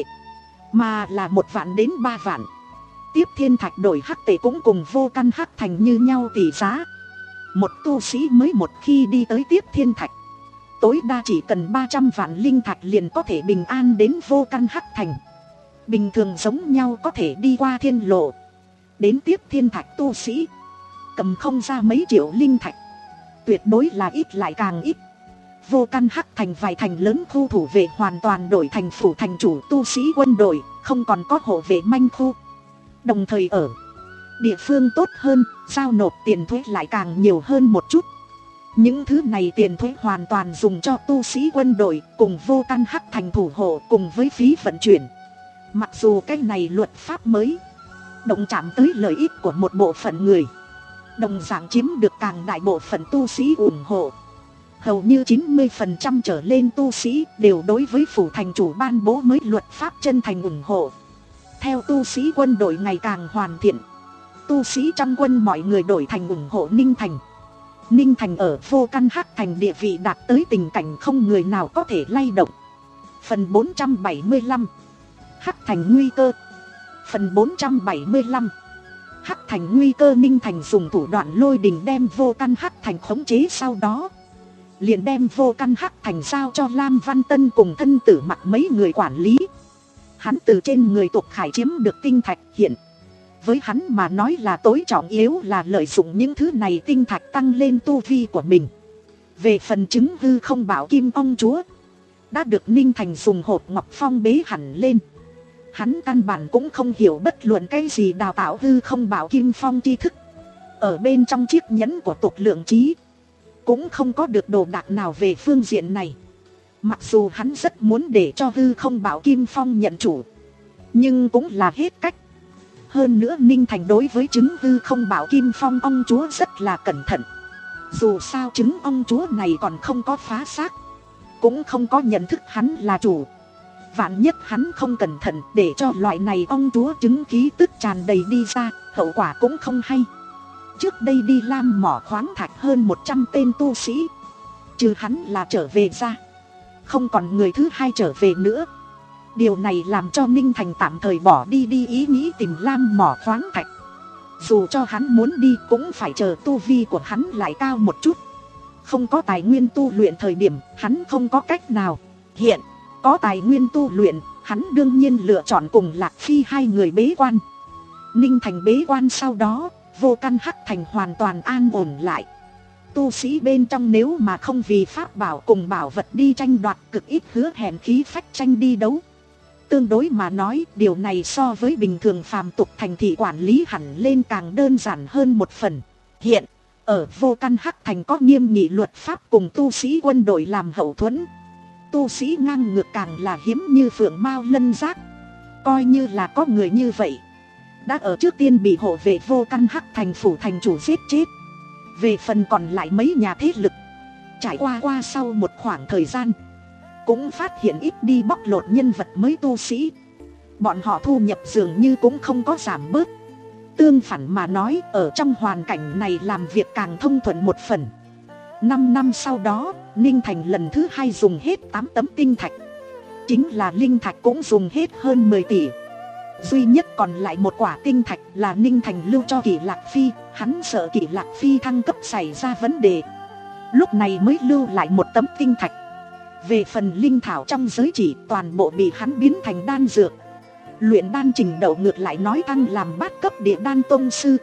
Speaker 1: mà là một vạn đến ba vạn. Tiếp Thiên Thạch đổi hắc tệ cũng cùng Vô Căn Hắc Thành như nhau tỷ giá. Một tu sĩ mới một khi đi tới Tiếp Thiên Thạch, tối đa chỉ cần ba trăm vạn linh thạch liền có thể bình an đến Vô Căn Hắc Thành. Bình thường giống nhau có thể đi qua thiên lộ, đến Tiếp Thiên Thạch tu sĩ cầm không ra mấy triệu linh thạch, tuyệt đối là ít lại càng ít. Vô Căn Hắc Thành vài thành lớn khu thủ vệ hoàn toàn đổi thành phủ thành chủ tu sĩ quân đội, không còn có hộ vệ manh khu. Đồng thời ở địa phương tốt hơn, giao nộp tiền thuế lại càng nhiều hơn một chút. Những thứ này tiền thuế hoàn toàn dùng cho tu sĩ quân đội cùng Vô Căn Hắc Thành thủ hộ cùng với phí vận chuyển. Mặc dù cái này luật pháp mới động chạm tới lợi ích của một bộ phận người, đồng dạng chiếm được càng đại bộ phận tu sĩ ủng hộ. Hầu như chín mươi phần trăm trở lên tu sĩ đều đối với phủ thành chủ ban bố mới luật pháp chân thành ủng hộ. Theo tu sĩ quân đội ngày càng hoàn thiện, tu sĩ trong quân mọi người đổi thành ủng hộ Ninh Thành. Ninh Thành ở Vô Căn Hắc Thành địa vị đạt tới tình cảnh không người nào có thể lay động. Phần bốn trăm bảy mươi lăm Hắc Thành nguy cơ. Phần bốn trăm bảy mươi lăm Hắc Thành nguy cơ. Ninh Thành dùng thủ đoạn lôi đình đem Vô Căn Hắc Thành khống chế, sau đó liền đem Vô Căn Hắc Thành giao cho Lam Văn Tân cùng thân tử mặc mấy người quản lý. Hắn từ trên người Tục Khải chiếm được tinh thạch, hiện với hắn mà nói là tối trọng yếu là lợi dụng những thứ này tinh thạch tăng lên tu vi của mình. Về phần chứng hư không bảo kim ông chúa, đã được Ninh Thành dùng hộp ngọc phong bế hẳn lên. Hắn căn bản cũng không hiểu bất luận cái gì đào tạo hư không bảo kim phong tri thức. Ở bên trong chiếc nhẫn của Tục Lượng Trí cũng không có được đồ đạc nào về phương diện này. Mặc dù hắn rất muốn để cho hư không bảo kim phong nhận chủ, nhưng cũng là hết cách. Hơn nữa Ninh Thành đối với chứng hư không bảo kim phong ông chúa rất là cẩn thận. Dù sao chứng ông chúa này còn không có phá xác, cũng không có nhận thức hắn là chủ. Vạn nhất hắn không cẩn thận để cho loại này ông chúa chứng khí tức tràn đầy đi ra, hậu quả cũng không hay. Trước đây đi Lam mỏ khoáng thạch hơn một trăm tên tu sĩ, trừ hắn là trở về ra, không còn người thứ hai trở về nữa. Điều này làm cho Ninh Thành tạm thời bỏ đi đi ý nghĩ tìm Lam mỏ khoáng thạch. Dù cho hắn muốn đi cũng phải chờ tu vi của hắn lại cao một chút. Không có tài nguyên tu luyện thời điểm hắn không có cách nào. Hiện có tài nguyên tu luyện, hắn đương nhiên lựa chọn cùng Lạc Phi hai người bế quan. Ninh Thành bế quan sau đó, Vô Căn Hắc Thành hoàn toàn an ổn lại. Tu sĩ bên trong nếu mà không vì pháp bảo cùng bảo vật đi tranh đoạt, cực ít hứa hẹn khí phách tranh đi đấu. Tương đối mà nói, điều này so với bình thường phàm tục thành thị quản lý hẳn lên càng đơn giản hơn một phần. Hiện ở Vô Căn Hắc Thành có nghiêm nghị luật pháp cùng tu sĩ quân đội làm hậu thuẫn. Tu sĩ ngang ngược càng là hiếm như phượng mao lân giác. Coi như là có người như vậy, đã ở trước tiên bị hộ vệ Vô Căn Hắc Thành phủ thành chủ giết chết. Về phần còn lại mấy nhà thế lực, trải qua qua sau một khoảng thời gian, cũng phát hiện ít đi bóc lột nhân vật mới tu sĩ. Bọn họ thu nhập dường như cũng không có giảm bớt. Tương phản mà nói, ở trong hoàn cảnh này làm việc càng thông thuận một phần. Năm năm sau đó, Ninh Thành lần thứ hai dùng hết tám tấm tinh thạch. Chính là linh thạch cũng dùng hết hơn mười tỷ. Duy nhất còn lại một quả tinh thạch là Ninh Thành lưu cho Kỷ Lạc Phi. Hắn sợ Kỷ Lạc Phi thăng cấp xảy ra vấn đề, lúc này mới lưu lại một tấm tinh thạch. Về phần linh thảo trong giới chỉ, toàn bộ bị hắn biến thành đan dược. Luyện đan trình độ ngược lại nói tăng làm bát cấp địa đan tông sư.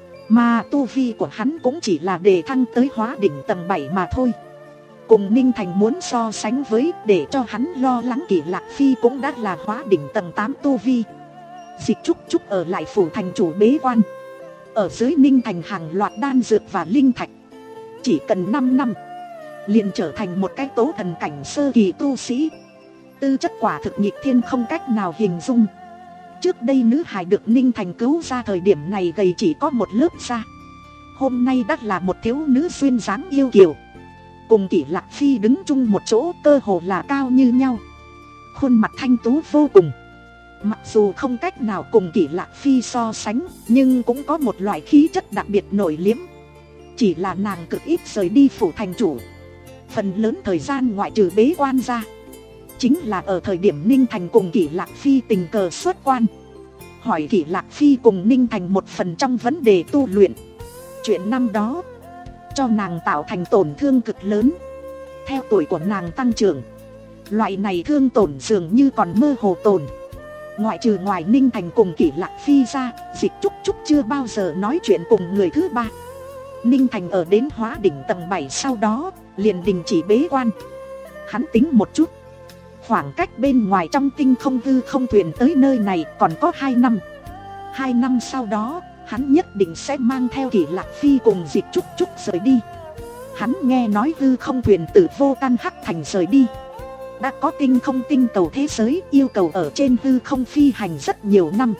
Speaker 1: Mà tu vi của hắn cũng chỉ là đề thăng tới hóa đỉnh tầng bảy mà thôi. Cùng Ninh Thành muốn so sánh với, để cho hắn lo lắng Kỷ Lạc Phi cũng đã là hóa đỉnh tầng tám tu vi. Dịch Trúc Trúc ở lại phủ thành chủ bế quan. Ở dưới Ninh Thành hàng loạt đan dược và linh thạch. Chỉ cần năm năm, liền trở thành một cái tố thần cảnh sơ kỳ tu sĩ. Tư chất quả thực nghịch thiên không cách nào hình dung. Trước đây nữ hài được Ninh Thành cứu ra thời điểm này gầy chỉ có một lớp da, hôm nay đã là một thiếu nữ duyên dáng yêu kiều, cùng Kỷ Lạc Phi đứng chung một chỗ cơ hồ là cao như nhau. Khuôn mặt thanh tú vô cùng, mặc dù không cách nào cùng Kỷ Lạc Phi so sánh, nhưng cũng có một loại khí chất đặc biệt nổi liếm. Chỉ là nàng cực ít rời đi phủ thành chủ, phần lớn thời gian ngoại trừ bế quan ra, chính là ở thời điểm Ninh Thành cùng Kỷ Lạc Phi tình cờ xuất quan, hỏi Kỷ Lạc Phi cùng Ninh Thành một phần trong vấn đề tu luyện. Chuyện năm đó cho nàng tạo thành tổn thương cực lớn. Theo tuổi của nàng tăng trưởng, loại này thương tổn dường như còn mơ hồ tồn. Ngoại trừ ngoài Ninh Thành cùng Kỷ Lạc Phi ra, Dịch Trúc Trúc chưa bao giờ nói chuyện cùng người thứ ba. Ninh Thành ở đến hóa đỉnh tầng bảy sau đó liền đình chỉ bế quan. Hắn tính một chút, khoảng cách bên ngoài trong tinh không hư không thuyền tới nơi này còn có hai năm. Hai năm sau đó, hắn nhất định sẽ mang theo Kỷ Lạc Phi cùng Dịch Trúc Trúc rời đi. Hắn nghe nói hư không thuyền từ Vô Căn Hắc Thành rời đi, đã có tinh không tinh cầu thế giới yêu cầu ở trên hư không phi hành rất nhiều năm.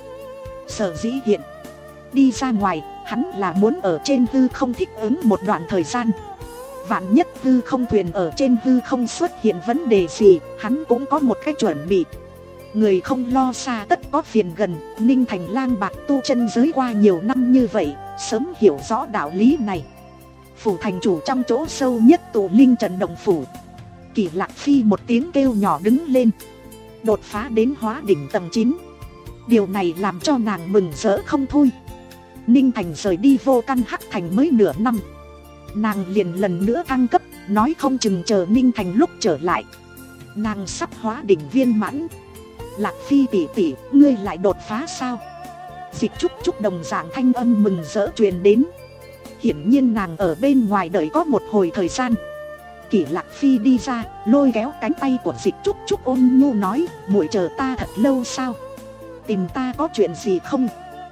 Speaker 1: Sở dĩ hiện đi ra ngoài, hắn là muốn ở trên hư không thích ứng một đoạn thời gian. Vạn nhất hư không thuyền ở trên hư không xuất hiện vấn đề gì, hắn cũng có một cách chuẩn bị. Người không lo xa tất có phiền gần. Ninh Thành lang bạc tu chân giới qua nhiều năm như vậy, sớm hiểu rõ đạo lý này. Phủ thành chủ trong chỗ sâu nhất tụ linh trận động phủ, Kỷ Lạc Phi một tiếng kêu nhỏ đứng lên, đột phá đến hóa đỉnh tầng chín. Điều này làm cho nàng mừng rỡ không thôi. Ninh Thành rời đi Vô Căn Hắc Thành mới nửa năm, nàng liền lần nữa thăng cấp, nói không chừng chờ Ninh Thành lúc trở lại, nàng sắp hóa đỉnh viên mãn. Lạc Phi tỷ tỷ, ngươi lại đột phá sao? Dịch Trúc Trúc đồng dạng thanh âm mừng rỡ truyền đến. Hiển nhiên nàng ở bên ngoài đợi có một hồi thời gian. Kỷ Lạc Phi đi ra, lôi kéo cánh tay của Dịch Trúc Trúc ôn nhu nói, muội chờ ta thật lâu sao? Tìm ta có chuyện gì không?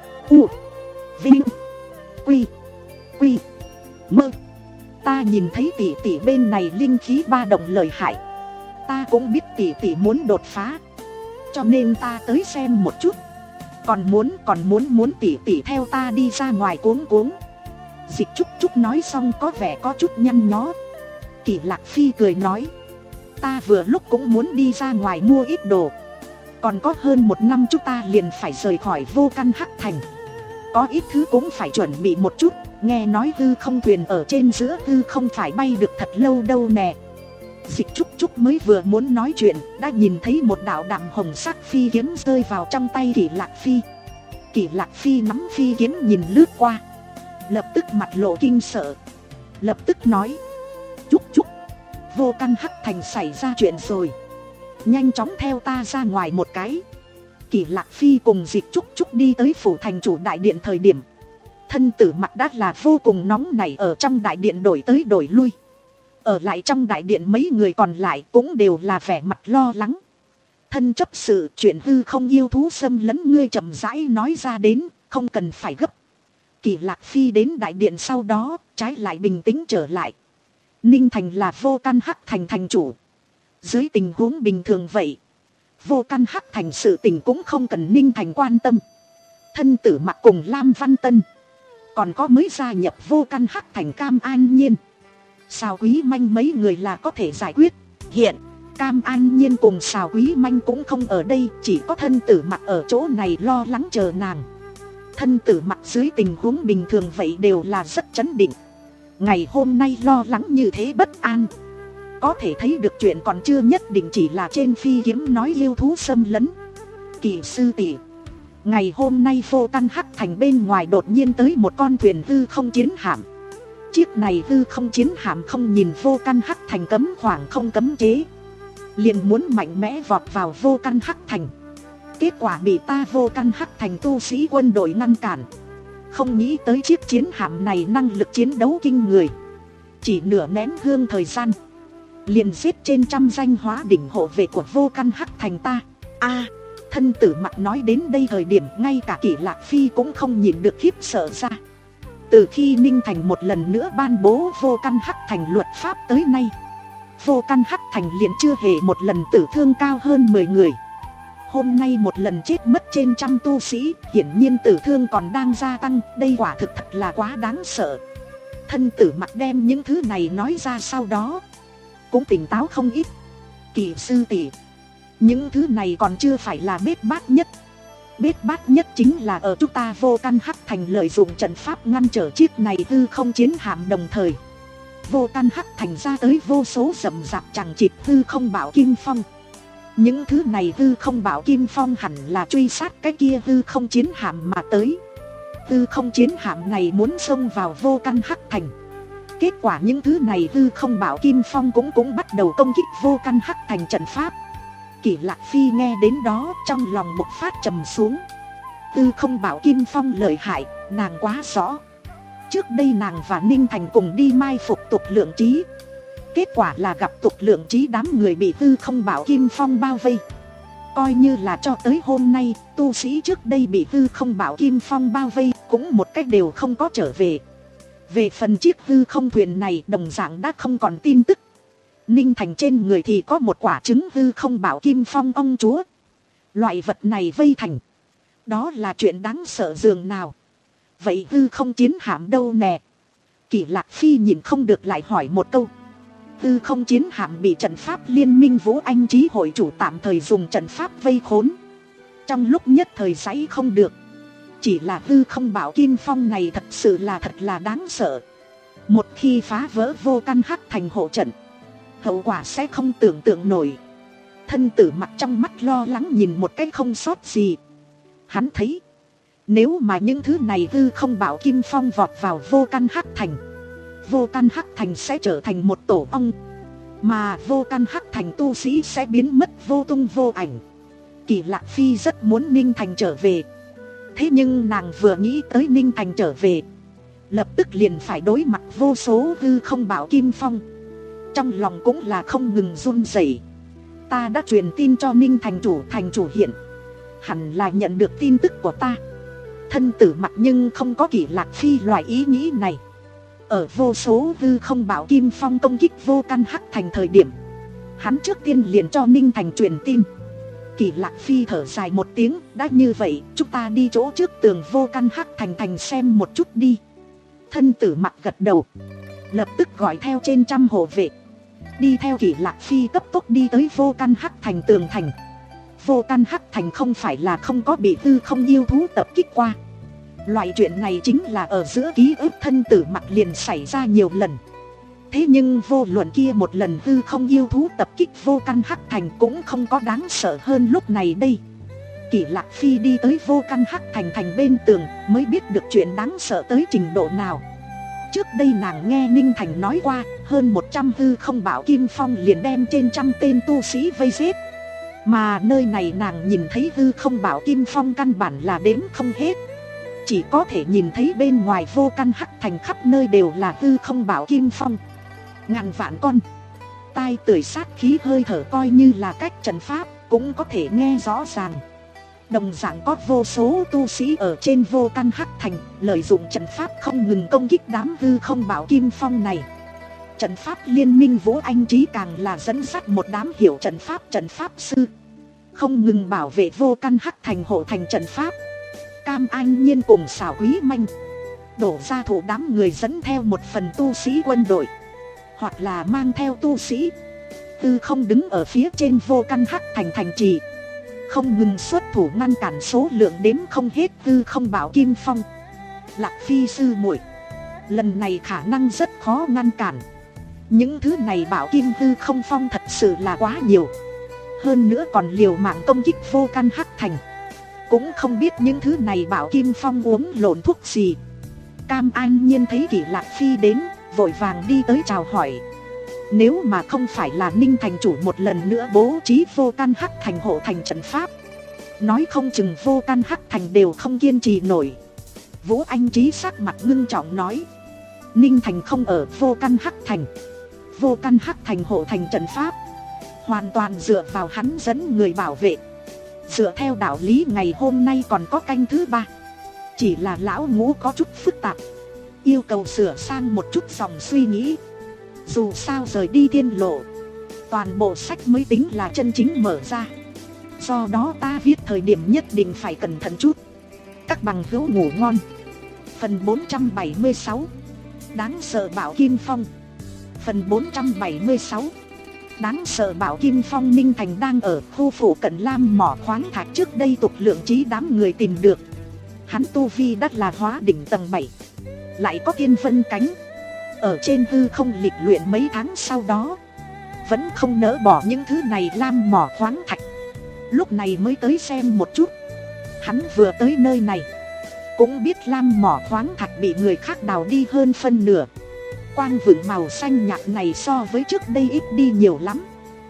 Speaker 1: U Vinh Quy Quy Mơ. Ta nhìn thấy tỷ tỷ bên này linh khí ba động lợi hại, ta cũng biết tỷ tỷ muốn đột phá, cho nên ta tới xem một chút. Còn muốn còn muốn muốn tỷ tỷ theo ta đi ra ngoài cuống cuống. Dịch Trúc Trúc nói xong có vẻ có chút nhăn nhó. Kỷ Lạc Phi cười nói, ta vừa lúc cũng muốn đi ra ngoài mua ít đồ. Còn có hơn một năm chúng ta liền phải rời khỏi Vô Căn Hắc Thành, có ít thứ cũng phải chuẩn bị một chút. Nghe nói hư không thuyền ở trên giữa hư không phải bay được thật lâu đâu nè. Dịch Trúc Trúc mới vừa muốn nói chuyện, đã nhìn thấy một đạo đạm hồng sắc phi kiếm rơi vào trong tay Kỷ Lạc Phi. Kỷ Lạc Phi nắm phi kiếm nhìn lướt qua, lập tức mặt lộ kinh sợ, lập tức nói, Trúc Trúc, Vô Căn Hắc Thành xảy ra chuyện rồi, nhanh chóng theo ta ra ngoài một cái. Kỷ Lạc Phi cùng Dịch Trúc Trúc đi tới phủ thành chủ đại điện thời điểm, thân tử mặt đã là vô cùng nóng nảy, ở trong đại điện đổi tới đổi lui. Ở lại trong đại điện mấy người còn lại cũng đều là vẻ mặt lo lắng. Thân chấp sự, chuyện hư không yêu thú xâm lấn ngươi chậm rãi nói ra đến, không cần phải gấp. Kỷ Lạc Phi đến đại điện sau đó, trái lại bình tĩnh trở lại. Ninh Thành là Vô Căn Hắc Thành thành chủ. Dưới tình huống bình thường vậy, Vô Căn Hắc Thành sự tình cũng không cần Ninh Thành quan tâm. Thân tử mặc cùng Lam Văn Tân, còn có mới gia nhập Vô Căn Hắc Thành Cam An Nhiên, Sào Quý Manh mấy người là có thể giải quyết. Hiện Cam An Nhiên cùng Sào Quý Manh cũng không ở đây, chỉ có thân tử mặc ở chỗ này lo lắng chờ nàng. Thân tử mặc dưới tình huống bình thường vậy đều là rất chấn định, ngày hôm nay lo lắng như thế bất an. Có thể thấy được chuyện còn chưa nhất định chỉ là trên phi kiếm nói yêu thú xâm lấn. Kỳ sư tỷ, ngày hôm nay Vô Căn Hắc Thành bên ngoài đột nhiên tới một con thuyền hư không chiến hạm. Chiếc này hư không chiến hạm không nhìn Vô Căn Hắc Thành cấm khoảng không cấm chế, liền muốn mạnh mẽ vọt vào Vô Căn Hắc Thành. Kết quả bị ta Vô Căn Hắc Thành tu sĩ quân đội ngăn cản. Không nghĩ tới chiếc chiến hạm này năng lực chiến đấu kinh người, chỉ nửa nén hương thời gian liền giết trên trăm danh hóa đỉnh hộ vệ của Vô Căn Hắc Thành ta. A, thân tử mặc nói đến đây thời điểm, ngay cả Kỷ Lạc Phi cũng không nhìn được khiếp sợ ra. Từ khi Ninh Thành một lần nữa ban bố vô căn hắc thành luật pháp tới nay, vô căn hắc thành liền chưa hề một lần tử thương cao hơn mười người. Hôm nay một lần chết mất trên trăm tu sĩ, hiển nhiên tử thương còn đang gia tăng. Đây quả thực thật là quá đáng sợ. Thân Tử Mặc đem những thứ này nói ra sau đó cũng tỉnh táo không ít. Kỳ sư tỷ, những thứ này còn chưa phải là bết bát nhất. Bết bát nhất chính là ở chúng ta vô căn hắc thành lợi dụng trận pháp ngăn trở chiếc này hư không chiến hạm, đồng thời vô căn hắc thành ra tới vô số rậm rạp chẳng chịt hư không bảo kim phong. Những thứ này hư không bảo kim phong hẳn là truy sát cái kia hư không chiến hạm mà tới. Hư không chiến hạm này muốn xông vào vô căn hắc thành. Kết quả những thứ này hư không bảo kim phong cũng cũng bắt đầu công kích vô căn hắc thành trận pháp. Kỷ Lạc Phi nghe đến đó trong lòng bộc phát trầm xuống. Hư không bảo kim phong lợi hại, nàng quá rõ. Trước đây nàng và Ninh Thành cùng đi mai phục Tục Lượng Trí. Kết quả là gặp Tục Lượng Trí đám người bị hư không bảo kim phong bao vây. Coi như là cho tới hôm nay, tu sĩ trước đây bị hư không bảo kim phong bao vây cũng một cách đều không có trở về. Về phần chiếc hư không thuyền này đồng dạng đã không còn tin tức. Ninh Thành trên người thì có một quả trứng hư không bảo kim phong ông chúa. Loại vật này vây thành, đó là chuyện đáng sợ dường nào. Vậy hư không chiến hạm đâu nè? Kỷ Lạc Phi nhìn không được lại hỏi một câu. Hư không chiến hạm bị trận pháp liên minh Vũ Anh Chí hội chủ tạm thời dùng trận pháp vây khốn. Trong lúc nhất thời giãy không được. Chỉ là hư không bảo kim phong này thật sự là thật là đáng sợ. Một khi phá vỡ vô căn hắc thành hộ trận, hậu quả sẽ không tưởng tượng nổi. Thân Tử Mặc trong mắt lo lắng nhìn một cái không sót gì. Hắn thấy, nếu mà những thứ này hư không bảo kim phong vọt vào vô căn hắc thành, vô căn hắc thành sẽ trở thành một tổ ong, mà vô căn hắc thành tu sĩ sẽ biến mất vô tung vô ảnh. Kỷ Lạc Phi rất muốn Ninh Thành trở về. Thế nhưng nàng vừa nghĩ tới Ninh Thành trở về, lập tức liền phải đối mặt vô số hư không bảo kim phong. Trong lòng cũng là không ngừng run rẩy. Ta đã truyền tin cho Ninh thành chủ, thành chủ hiện hẳn là nhận được tin tức của ta. Thân Tử Mặc nhưng không có Kỷ Lạc Phi loại ý nghĩ này. Ở vô số hư không bảo kim phong công kích vô căn hắc thành thời điểm, hắn trước tiên liền cho Ninh Thành truyền tin. Kỷ Lạc Phi thở dài một tiếng, đã như vậy chúng ta đi chỗ trước tường vô căn hắc thành thành xem một chút đi. Thân Tử Mặc gật đầu, lập tức gọi theo trên trăm hộ vệ, đi theo Kỷ Lạc Phi cấp tốc đi tới vô căn hắc thành tường thành. Vô căn hắc thành không phải là không có bị hư không yêu thú tập kích qua. Loại chuyện này chính là ở giữa ký ức Thân Tử Mặc liền xảy ra nhiều lần. Thế nhưng vô luận kia một lần hư không yêu thú tập kích vô căn hắc thành cũng không có đáng sợ hơn lúc này đây. Kỷ Lạc Phi đi tới vô căn hắc thành thành bên tường mới biết được chuyện đáng sợ tới trình độ nào. Trước đây nàng nghe Ninh Thành nói qua, hơn một trăm hư không bảo kim phong liền đem trên trăm tên tu sĩ vây giết. Mà nơi này nàng nhìn thấy hư không bảo kim phong căn bản là đếm không hết. Chỉ có thể nhìn thấy bên ngoài vô căn hắc thành khắp nơi đều là hư không bảo kim phong, ngàn vạn con. Tai tưởi sát khí hơi thở coi như là cách trận pháp cũng có thể nghe rõ ràng. Đồng dạng có vô số tu sĩ ở trên vô căn hắc thành lợi dụng trận pháp không ngừng công kích đám hư không bảo kim phong này. Trận pháp liên minh Vũ Anh Chí càng là dẫn dắt một đám hiểu trận pháp trận pháp sư, không ngừng bảo vệ vô căn hắc thành hộ thành trận pháp. Cam Anh Nhiên cùng Xảo Quý Manh đổ ra thủ đám người dẫn theo một phần tu sĩ quân đội, hoặc là mang theo tu sĩ tư không đứng ở phía trên vô căn hắc thành thành trì, không ngừng xuất thủ ngăn cản số lượng đếm không hết tư không bảo kim phong. Lạc Phi sư muội, lần này khả năng rất khó ngăn cản. Những thứ này bảo kim tư không phong thật sự là quá nhiều, hơn nữa còn liều mạng công kích vô căn hắc thành. Cũng không biết những thứ này bảo kim phong uống lộn thuốc gì. Cam An Nhiên thấy Kỷ Lạc Phi đến, vội vàng đi tới chào hỏi. Nếu mà không phải là Ninh thành chủ một lần nữa bố trí vô căn hắc thành hộ thành trận pháp, nói không chừng vô căn hắc thành đều không kiên trì nổi. Vũ Anh Chí sắc mặt ngưng trọng nói, Ninh thành không ở vô căn hắc thành, vô căn hắc thành hộ thành trận pháp hoàn toàn dựa vào hắn dẫn người bảo vệ. Dựa theo đạo lý ngày hôm nay còn có canh thứ ba, chỉ là lão Ngũ có chút phức tạp. Yêu cầu sửa sang một chút dòng suy nghĩ. Dù sao rời đi thiên lộ, toàn bộ sách mới tính là chân chính mở ra. Do đó ta viết thời điểm nhất định phải cẩn thận chút. Các bằng hữu ngủ ngon. Phần bốn trăm bảy mươi sáu. Đáng sợ Bảo Kim Phong. Phần bốn trăm bảy mươi sáu. Đáng sợ Bảo Kim Phong. Ninh Thành đang ở khu phụ cận lam mỏ khoáng thạch trước đây Tục Lượng Chí đám người tìm được. Hắn tu vi đắt là hóa đỉnh tầng bảy, lại có thiên vân cánh. Ở trên hư không lịch luyện mấy tháng sau đó, vẫn không nỡ bỏ những thứ này lam mỏ khoáng thạch. Lúc này mới tới xem một chút. Hắn vừa tới nơi này cũng biết lam mỏ khoáng thạch bị người khác đào đi hơn phân nửa. Quang vựng màu xanh nhạt này so với trước đây ít đi nhiều lắm.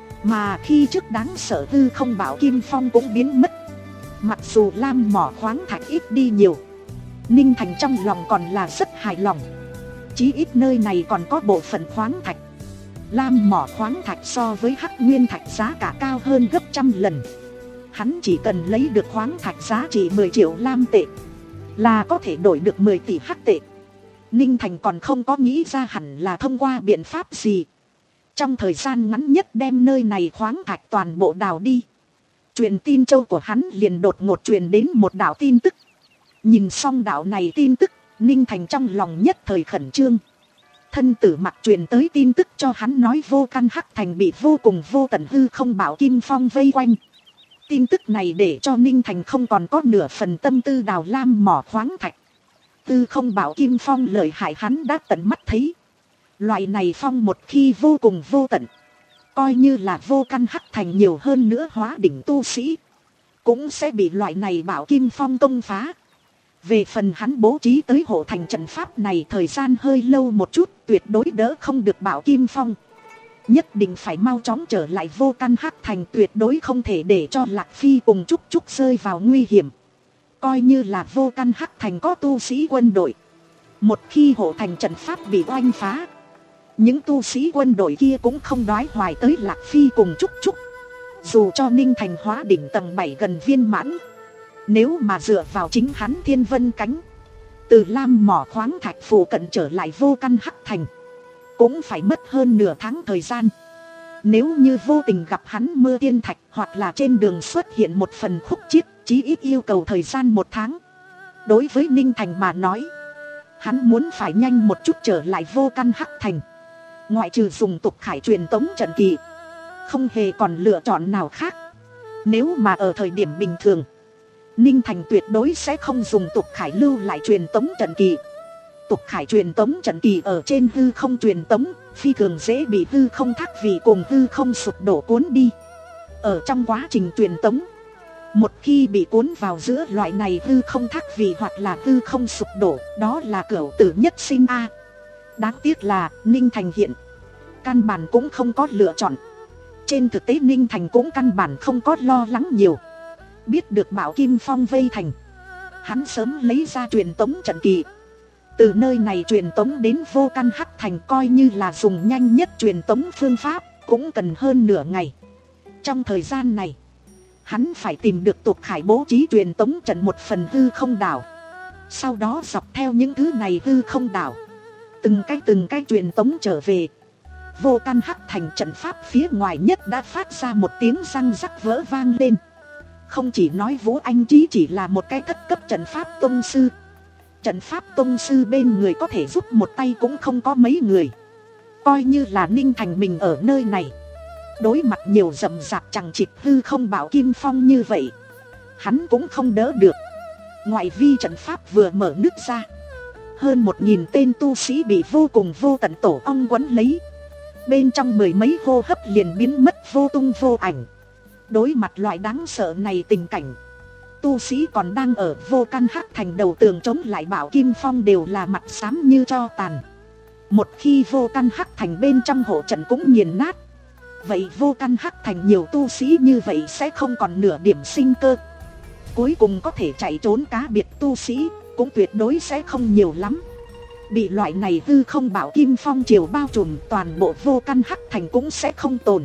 Speaker 1: Mà khi trước đáng sợ hư không Bảo Kim Phong cũng biến mất. Mặc dù lam mỏ khoáng thạch ít đi nhiều, Ninh Thành trong lòng còn là rất hài lòng. Chí ít nơi này còn có bộ phận khoáng thạch. Lam mỏ khoáng thạch so với hắc nguyên thạch giá cả cao hơn gấp trăm lần. Hắn chỉ cần lấy được khoáng thạch giá trị mười triệu lam tệ là có thể đổi được mười tỷ hắc tệ. Ninh Thành còn không có nghĩ ra hẳn là thông qua biện pháp gì, trong thời gian ngắn nhất đem nơi này khoáng thạch toàn bộ đào đi. Truyền tin châu của hắn liền đột ngột truyền đến một đạo tin tức. Nhìn xong đạo này tin tức, Ninh Thành trong lòng nhất thời khẩn trương. Thân tử Mặc truyền tới tin tức cho hắn nói Vô Căn Hắc Thành bị vô cùng vô tận hư không Bảo Kim Phong vây quanh. Tin tức này để cho Ninh Thành không còn có nửa phần tâm tư đào lam mỏ khoáng thạch. Hư không Bảo Kim Phong lợi hại hắn đã tận mắt thấy. Loại này phong một khi vô cùng vô tận, coi như là Vô Căn Hắc Thành nhiều hơn nữa hóa đỉnh tu sĩ cũng sẽ bị loại này Bảo Kim Phong công phá. Về phần hắn bố trí tới hộ thành trận pháp này thời gian hơi lâu một chút, tuyệt đối đỡ không được Bảo Kim Phong. Nhất định phải mau chóng trở lại Vô Căn Hắc Thành, tuyệt đối không thể để cho Lạc Phi cùng Trúc Trúc rơi vào nguy hiểm. Coi như là Vô Căn Hắc Thành có tu sĩ quân đội, một khi hộ thành trận pháp bị oanh phá, những tu sĩ quân đội kia cũng không đoái hoài tới Lạc Phi cùng Trúc Trúc. Dù cho Ninh Thành hóa đỉnh tầng bảy gần viên mãn, nếu mà dựa vào chính hắn thiên vân cánh, từ lam mỏ khoáng thạch phụ cận trở lại Vô Căn Hắc Thành, cũng phải mất hơn nửa tháng thời gian. Nếu như vô tình gặp hắn mưa tiên thạch, hoặc là trên đường xuất hiện một phần khúc chiết, chí ít yêu cầu thời gian một tháng. Đối với Ninh Thành mà nói, hắn muốn phải nhanh một chút trở lại Vô Căn Hắc Thành, ngoại trừ dùng Tục Khải truyền tống trận kỳ, không hề còn lựa chọn nào khác. Nếu mà ở thời điểm bình thường, Ninh Thành tuyệt đối sẽ không dùng Tục Khải lưu lại truyền tống trận kỳ. Tục Khải truyền tống trận kỳ ở trên hư không truyền tống, phi thường dễ bị hư không thác vị cùng hư không sụp đổ cuốn đi. Ở trong quá trình truyền tống, một khi bị cuốn vào giữa loại này hư không thác vị hoặc là hư không sụp đổ, đó là cửu tử nhất sinh a. Đáng tiếc là Ninh Thành hiện căn bản cũng không có lựa chọn. Trên thực tế Ninh Thành cũng căn bản không có lo lắng nhiều. Biết được Bảo Kim Phong vây thành, hắn sớm lấy ra truyền tống trận kỳ. Từ nơi này truyền tống đến Vô Căn Hắc Thành, coi như là dùng nhanh nhất truyền tống phương pháp, cũng cần hơn nửa ngày. Trong thời gian này, hắn phải tìm được Tục Khải bố trí truyền tống trận một phần hư không đảo. Sau đó dọc theo những thứ này hư không đảo, từng cái từng cái truyền tống trở về. Vô Căn Hắc Thành trận pháp phía ngoài nhất đã phát ra một tiếng răng rắc vỡ vang lên. Không chỉ nói Vũ Anh Chí chỉ là một cái thất cấp trận pháp tông sư, trận pháp tông sư bên người có thể giúp một tay cũng không có mấy người. Coi như là Ninh Thành mình ở nơi này, đối mặt nhiều rậm rạp chẳng chịt hư không Bảo Kim Phong như vậy, hắn cũng không đỡ được. Ngoại vi trận pháp vừa mở nứt ra, hơn một nghìn tên tu sĩ bị vô cùng vô tận tổ ong quấn lấy. Bên trong mười mấy hô hấp liền biến mất vô tung vô ảnh. Đối mặt loại đáng sợ này tình cảnh, tu sĩ còn đang ở Vô Căn Hắc Thành đầu tường chống lại Bảo Kim Phong đều là mặt xám như tro tàn. Một khi Vô Căn Hắc Thành bên trong hộ trận cũng nghiền nát, vậy Vô Căn Hắc Thành nhiều tu sĩ như vậy sẽ không còn nửa điểm sinh cơ. Cuối cùng có thể chạy trốn cá biệt tu sĩ cũng tuyệt đối sẽ không nhiều lắm. Bị loại này hư không Bảo Kim Phong chiều bao trùm, toàn bộ Vô Căn Hắc Thành cũng sẽ không tồn.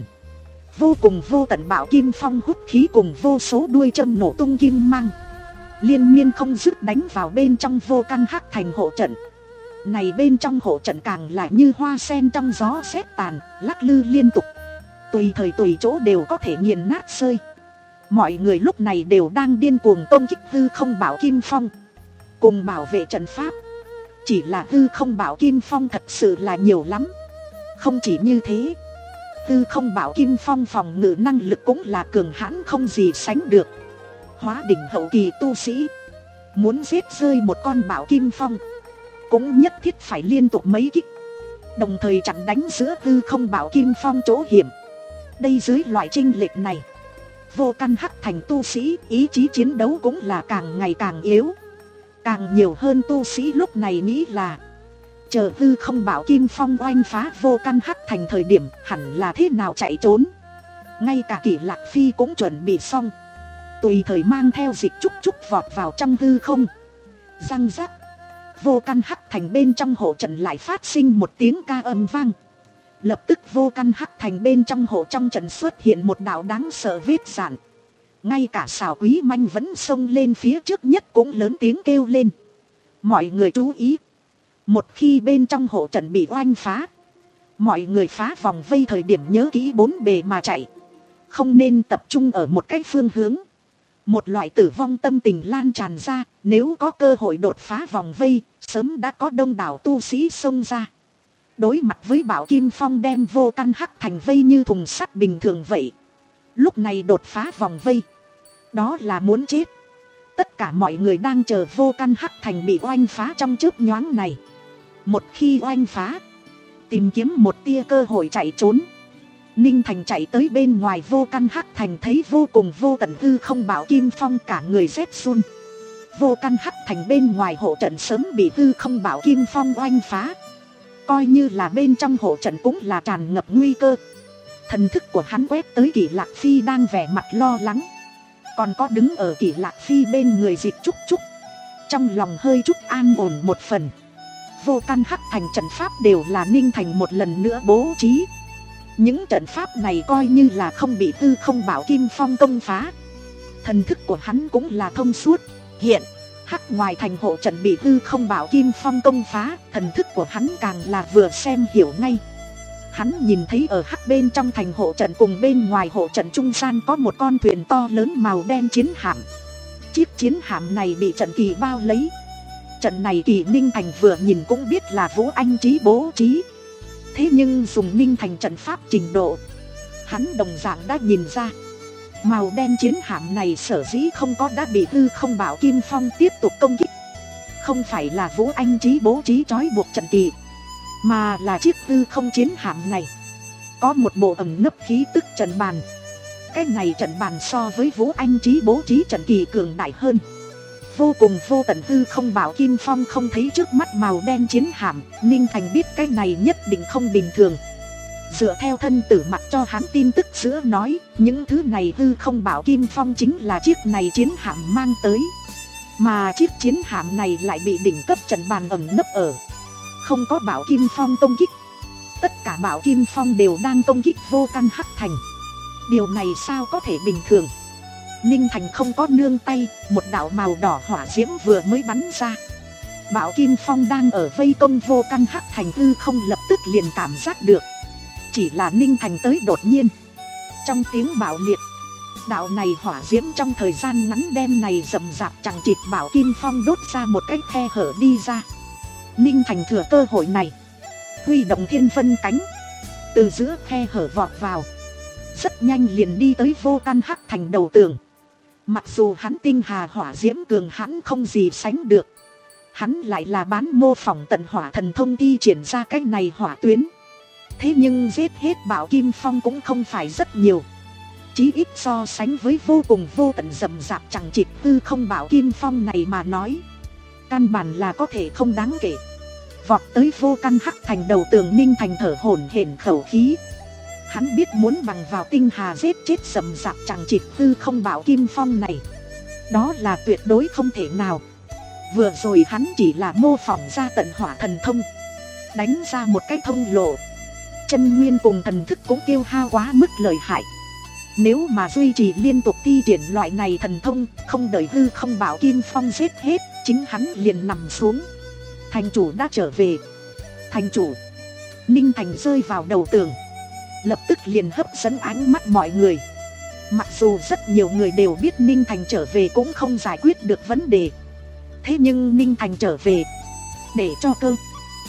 Speaker 1: Vô cùng vô tận Bảo Kim Phong hút khí cùng vô số đuôi châm nổ tung kim mang, liên miên không dứt đánh vào bên trong Vô Căn Hắc Thành hộ trận. này bên trong hộ trận càng là như hoa sen trong gió sét tàn, lắc lư liên tục, tùy thời tùy chỗ đều có thể nghiền nát rơi. Mọi người lúc này đều đang điên cuồng công kích hư không bảo kim phong, cùng bảo vệ trận pháp. Chỉ là hư không bảo kim phong thật sự là nhiều lắm. Không chỉ như thế, hư không bảo kim phong phòng ngự năng lực cũng là cường hãn không gì sánh được. Hóa đỉnh hậu kỳ tu sĩ muốn giết rơi một con bảo kim phong cũng nhất thiết phải liên tục mấy kích, đồng thời chặn đánh giữa hư không bảo kim phong chỗ hiểm. Đây dưới loại chênh lệch này, vô căn hắc thành tu sĩ ý chí chiến đấu cũng là càng ngày càng yếu. Càng nhiều hơn tu sĩ lúc này nghĩ là chờ hư không bảo kim phong oanh phá vô căn hắc thành thời điểm hẳn là thế nào chạy trốn. Ngay cả Kỷ Lạc Phi cũng chuẩn bị xong, tùy thời mang theo Dịch Trúc Trúc vọt vào trong hư không. Răng rắc, vô căn hắc thành bên trong hộ trận lại phát sinh một tiếng ca âm vang. Lập tức vô căn hắc thành bên trong hộ trong trận xuất hiện một đạo đáng sợ vết dạn. Ngay cả Xào Quý Manh vẫn xông lên phía trước nhất cũng lớn tiếng kêu lên. Mọi người chú ý, một khi bên trong hộ trận bị oanh phá, mọi người phá vòng vây thời điểm nhớ kỹ bốn bề mà chạy, không nên tập trung ở một cái phương hướng. Một loại tử vong tâm tình lan tràn ra, nếu có cơ hội đột phá vòng vây, sớm đã có đông đảo tu sĩ xông ra. Đối mặt với Bảo Kim Phong đem vô căn hắc thành vây như thùng sắt bình thường vậy, lúc này đột phá vòng vây, đó là muốn chết. Tất cả mọi người đang chờ vô căn hắc thành bị oanh phá trong chớp nhoáng này. Một khi oanh phá, tìm kiếm một tia cơ hội chạy trốn. Ninh Thành chạy tới bên ngoài vô căn hắc thành, thấy vô cùng vô tận hư không bảo kim phong, cả người rét run. Vô căn hắc thành bên ngoài hộ trận sớm bị hư không bảo kim phong oanh phá, coi như là bên trong hộ trận cũng là tràn ngập nguy cơ. Thần thức của hắn quét tới Kỷ Lạc Phi đang vẻ mặt lo lắng, còn có đứng ở Kỷ Lạc Phi bên người Dịch Trúc Trúc, trong lòng hơi chút an ổn một phần. Vô căn hắc thành trận pháp đều là Ninh Thành một lần nữa bố trí. Những trận pháp này coi như là không bị hư không bảo kim phong công phá. Thần thức của hắn cũng là thông suốt. Hiện hắc ngoài thành hộ trận bị hư không bảo kim phong công phá, thần thức của hắn càng là vừa xem hiểu ngay. Hắn nhìn thấy ở hắc bên trong thành hộ trận cùng bên ngoài hộ trận trung gian có một con thuyền to lớn màu đen chiến hạm. Chiếc chiến hạm này bị trận kỳ bao lấy. Trận này kỳ Ninh Thành vừa nhìn cũng biết là Vũ Anh Chí bố trí. Thế nhưng dùng Ninh Thành trận pháp trình độ, hắn đồng dạng đã nhìn ra, màu đen chiến hạm này sở dĩ không có đã bị hư không bảo kim phong tiếp tục công kích, không phải là Vũ Anh Chí bố trí trói buộc trận kỳ, mà là chiếc hư không chiến hạm này có một bộ ẩn nấp khí tức trận bàn. Cái này trận bàn so với Vũ Anh Chí bố trí trận kỳ cường đại hơn. Vô cùng vô tận hư không bảo kim phong không thấy trước mắt màu đen chiến hạm, Ninh Thành biết cái này nhất định không bình thường. Dựa theo thân tử mặc cho hắn tin tức giữa nói, những thứ này hư không bảo kim phong chính là chiếc này chiến hạm mang tới. Mà chiếc chiến hạm này lại bị đỉnh cấp trận bàn ẩn nấp ở, không có bảo kim phong công kích. Tất cả bảo kim phong đều đang công kích vô căn hắc thành. Điều này sao có thể bình thường? Ninh Thành không có nương tay, một đạo màu đỏ hỏa diễm vừa mới bắn ra. Bảo Kim Phong đang ở vây công vô căn hắc thành hư không lập tức liền cảm giác được. Chỉ là Ninh Thành tới đột nhiên. Trong tiếng bạo liệt, đạo này hỏa diễm trong thời gian ngắn đem này rầm rạp chẳng chịt Bảo Kim Phong đốt ra một cái khe hở đi ra. Ninh Thành thừa cơ hội này, huy động thiên vân cánh, từ giữa khe hở vọt vào, rất nhanh liền đi tới vô căn hắc thành đầu tường. Mặc dù hắn tinh hà hỏa diễm cường hãn không gì sánh được, hắn lại là bán mô phỏng tận hỏa thần thông thi triển ra cái này hỏa tuyến. Thế nhưng giết hết Bảo Kim Phong cũng không phải rất nhiều. Chí ít so sánh với vô cùng vô tận rầm rạp chẳng chịt hư không Bảo Kim Phong này mà nói, căn bản là có thể không đáng kể. Vọt tới vô căn hắc thành đầu tường, Ninh Thành thở hổn hển khẩu khí. Hắn biết muốn bằng vào tinh hà giết chết rầm rạp chẳng chịt hư không Bảo Kim Phong này, đó là tuyệt đối không thể nào. Vừa rồi hắn chỉ là mô phỏng ra tận hỏa thần thông, đánh ra một cái thông lộ. Chân nguyên cùng thần thức cũng tiêu hao quá mức lợi hại. Nếu mà duy trì liên tục thi triển loại này thần thông, không đợi hư không Bảo Kim Phong giết hết, chính hắn liền nằm xuống. Thành chủ đã trở về. Thành chủ. Ninh Thành rơi vào đầu tường, lập tức liền hấp dẫn ánh mắt mọi người. Mặc dù rất nhiều người đều biết Ninh Thành trở về cũng không giải quyết được vấn đề, thế nhưng Ninh Thành trở về để cho cơ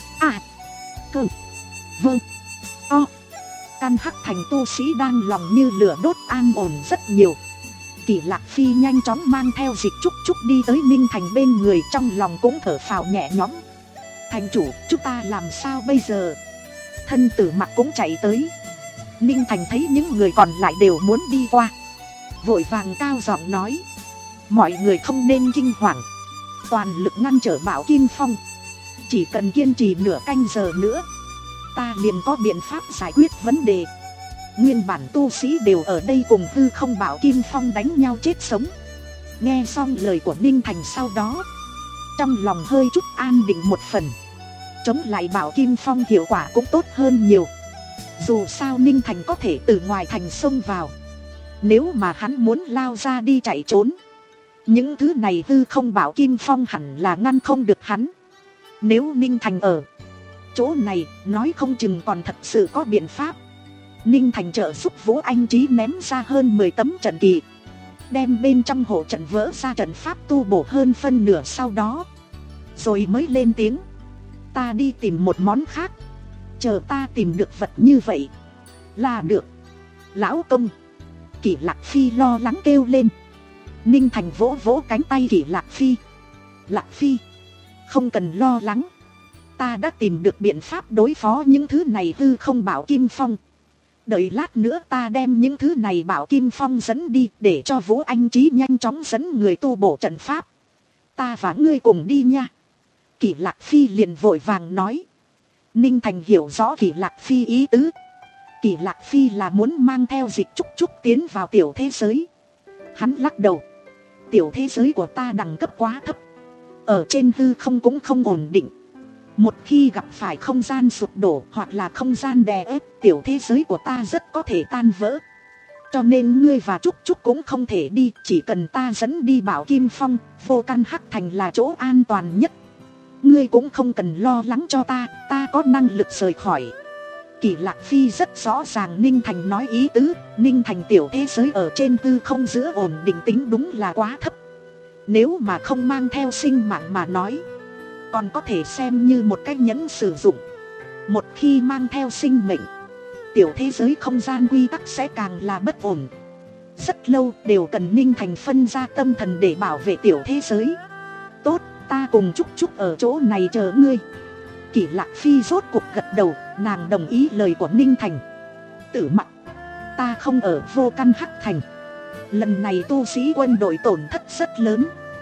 Speaker 1: à cơ vâng o căn hắc thành tu sĩ đang lòng như lửa đốt an ổn rất nhiều. Kỷ Lạc Phi nhanh chóng mang theo Dịch Trúc Trúc đi tới Ninh Thành bên người, trong lòng cũng thở phào nhẹ nhõm. Thành chủ, chúng ta làm sao bây giờ? Thân Tử Mặc cũng chạy tới. Ninh Thành thấy những người còn lại đều muốn đi qua, vội vàng cao giọng nói: mọi người không nên kinh hoàng, toàn lực ngăn trở Bảo Kim Phong. Chỉ cần kiên trì nửa canh giờ nữa, ta liền có biện pháp giải quyết vấn đề. Nguyên bản tu sĩ đều ở đây cùng hư không Bảo Kim Phong đánh nhau chết sống. Nghe xong lời của Ninh Thành sau đó, trong lòng hơi chút an định một phần. Chống lại Bảo Kim Phong hiệu quả cũng tốt hơn nhiều. Dù sao Ninh Thành có thể từ ngoài thành xông vào, nếu mà hắn muốn lao ra đi chạy trốn, những thứ này hư không Bảo Kim Phong hẳn là ngăn không được hắn. Nếu Ninh Thành ở chỗ này, nói không chừng còn thật sự có biện pháp. Ninh Thành trợ giúp Vũ Anh Chí ném ra hơn mười tấm trận kỳ, đem bên trong hộ trận vỡ ra trận pháp tu bổ hơn phân nửa, sau đó rồi mới lên tiếng: ta đi tìm một món khác, chờ ta tìm được vật như vậy là được. Lão công. Kỷ Lạc Phi lo lắng kêu lên. Ninh Thành vỗ vỗ cánh tay Kỷ Lạc Phi: Lạc Phi, không cần lo lắng, ta đã tìm được biện pháp đối phó những thứ này hư không Bảo Kim Phong. Đợi lát nữa ta đem những thứ này Bảo Kim Phong dẫn đi, để cho Vũ Anh Chí nhanh chóng dẫn người tu bổ trận pháp. Ta và ngươi cùng đi nha. Kỷ Lạc Phi liền vội vàng nói. Ninh Thành hiểu rõ Kỷ Lạc Phi ý tứ. Kỷ Lạc Phi là muốn mang theo Dịch Trúc Trúc tiến vào tiểu thế giới. Hắn lắc đầu: tiểu thế giới của ta đẳng cấp quá thấp, ở trên hư không cũng không ổn định. Một khi gặp phải không gian sụp đổ hoặc là không gian đè ép, tiểu thế giới của ta rất có thể tan vỡ. Cho nên ngươi và Trúc Trúc cũng không thể đi, chỉ cần ta dẫn đi Bảo Kim Phong, Vô Căn Hắc Thành là chỗ an toàn nhất. Ngươi cũng không cần lo lắng cho ta, ta có năng lực rời khỏi. Kỷ Lạc Phi rất rõ ràng Ninh Thành nói ý tứ. Ninh Thành tiểu thế giới ở trên hư không giữa ổn định tính đúng là quá thấp. Nếu mà không mang theo sinh mạng mà nói, còn có thể xem như một cách nhẫn sử dụng. Một khi mang theo sinh mệnh, tiểu thế giới không gian quy tắc sẽ càng là bất ổn. Rất lâu đều cần Ninh Thành phân ra tâm thần để bảo vệ tiểu thế giới. Tốt, ta cùng Trúc Trúc ở chỗ này chờ ngươi. Kỷ Lạc Phi rốt cuộc gật đầu, nàng đồng ý lời của Ninh Thành. Tử Mặc, ta không ở Vô Căn Hắc Thành. Lần này tu sĩ quân đội tổn thất rất lớn.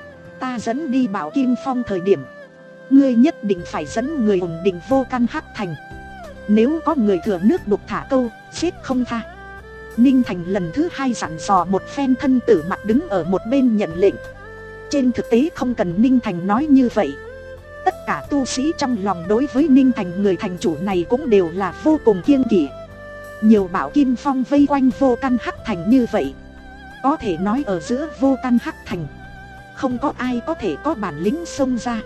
Speaker 1: Ta dẫn đi Bảo Kim Phong thời điểm, ngươi nhất định phải dẫn người ổn định Vô Căn Hắc Thành. Nếu có người thừa nước đục thả câu, giết không tha. Ninh Thành lần thứ hai dặn dò một phen. Thân Tử Mặc đứng ở một bên nhận lệnh. Trên thực tế không cần Ninh Thành nói như vậy, tất cả tu sĩ trong lòng đối với Ninh Thành người thành chủ này cũng đều là vô cùng kiêng kỵ. Nhiều Bảo Kim Phong vây quanh Vô Căn Hắc Thành như vậy, có thể nói ở giữa Vô Căn Hắc Thành không có ai có thể có bản lĩnh xông ra.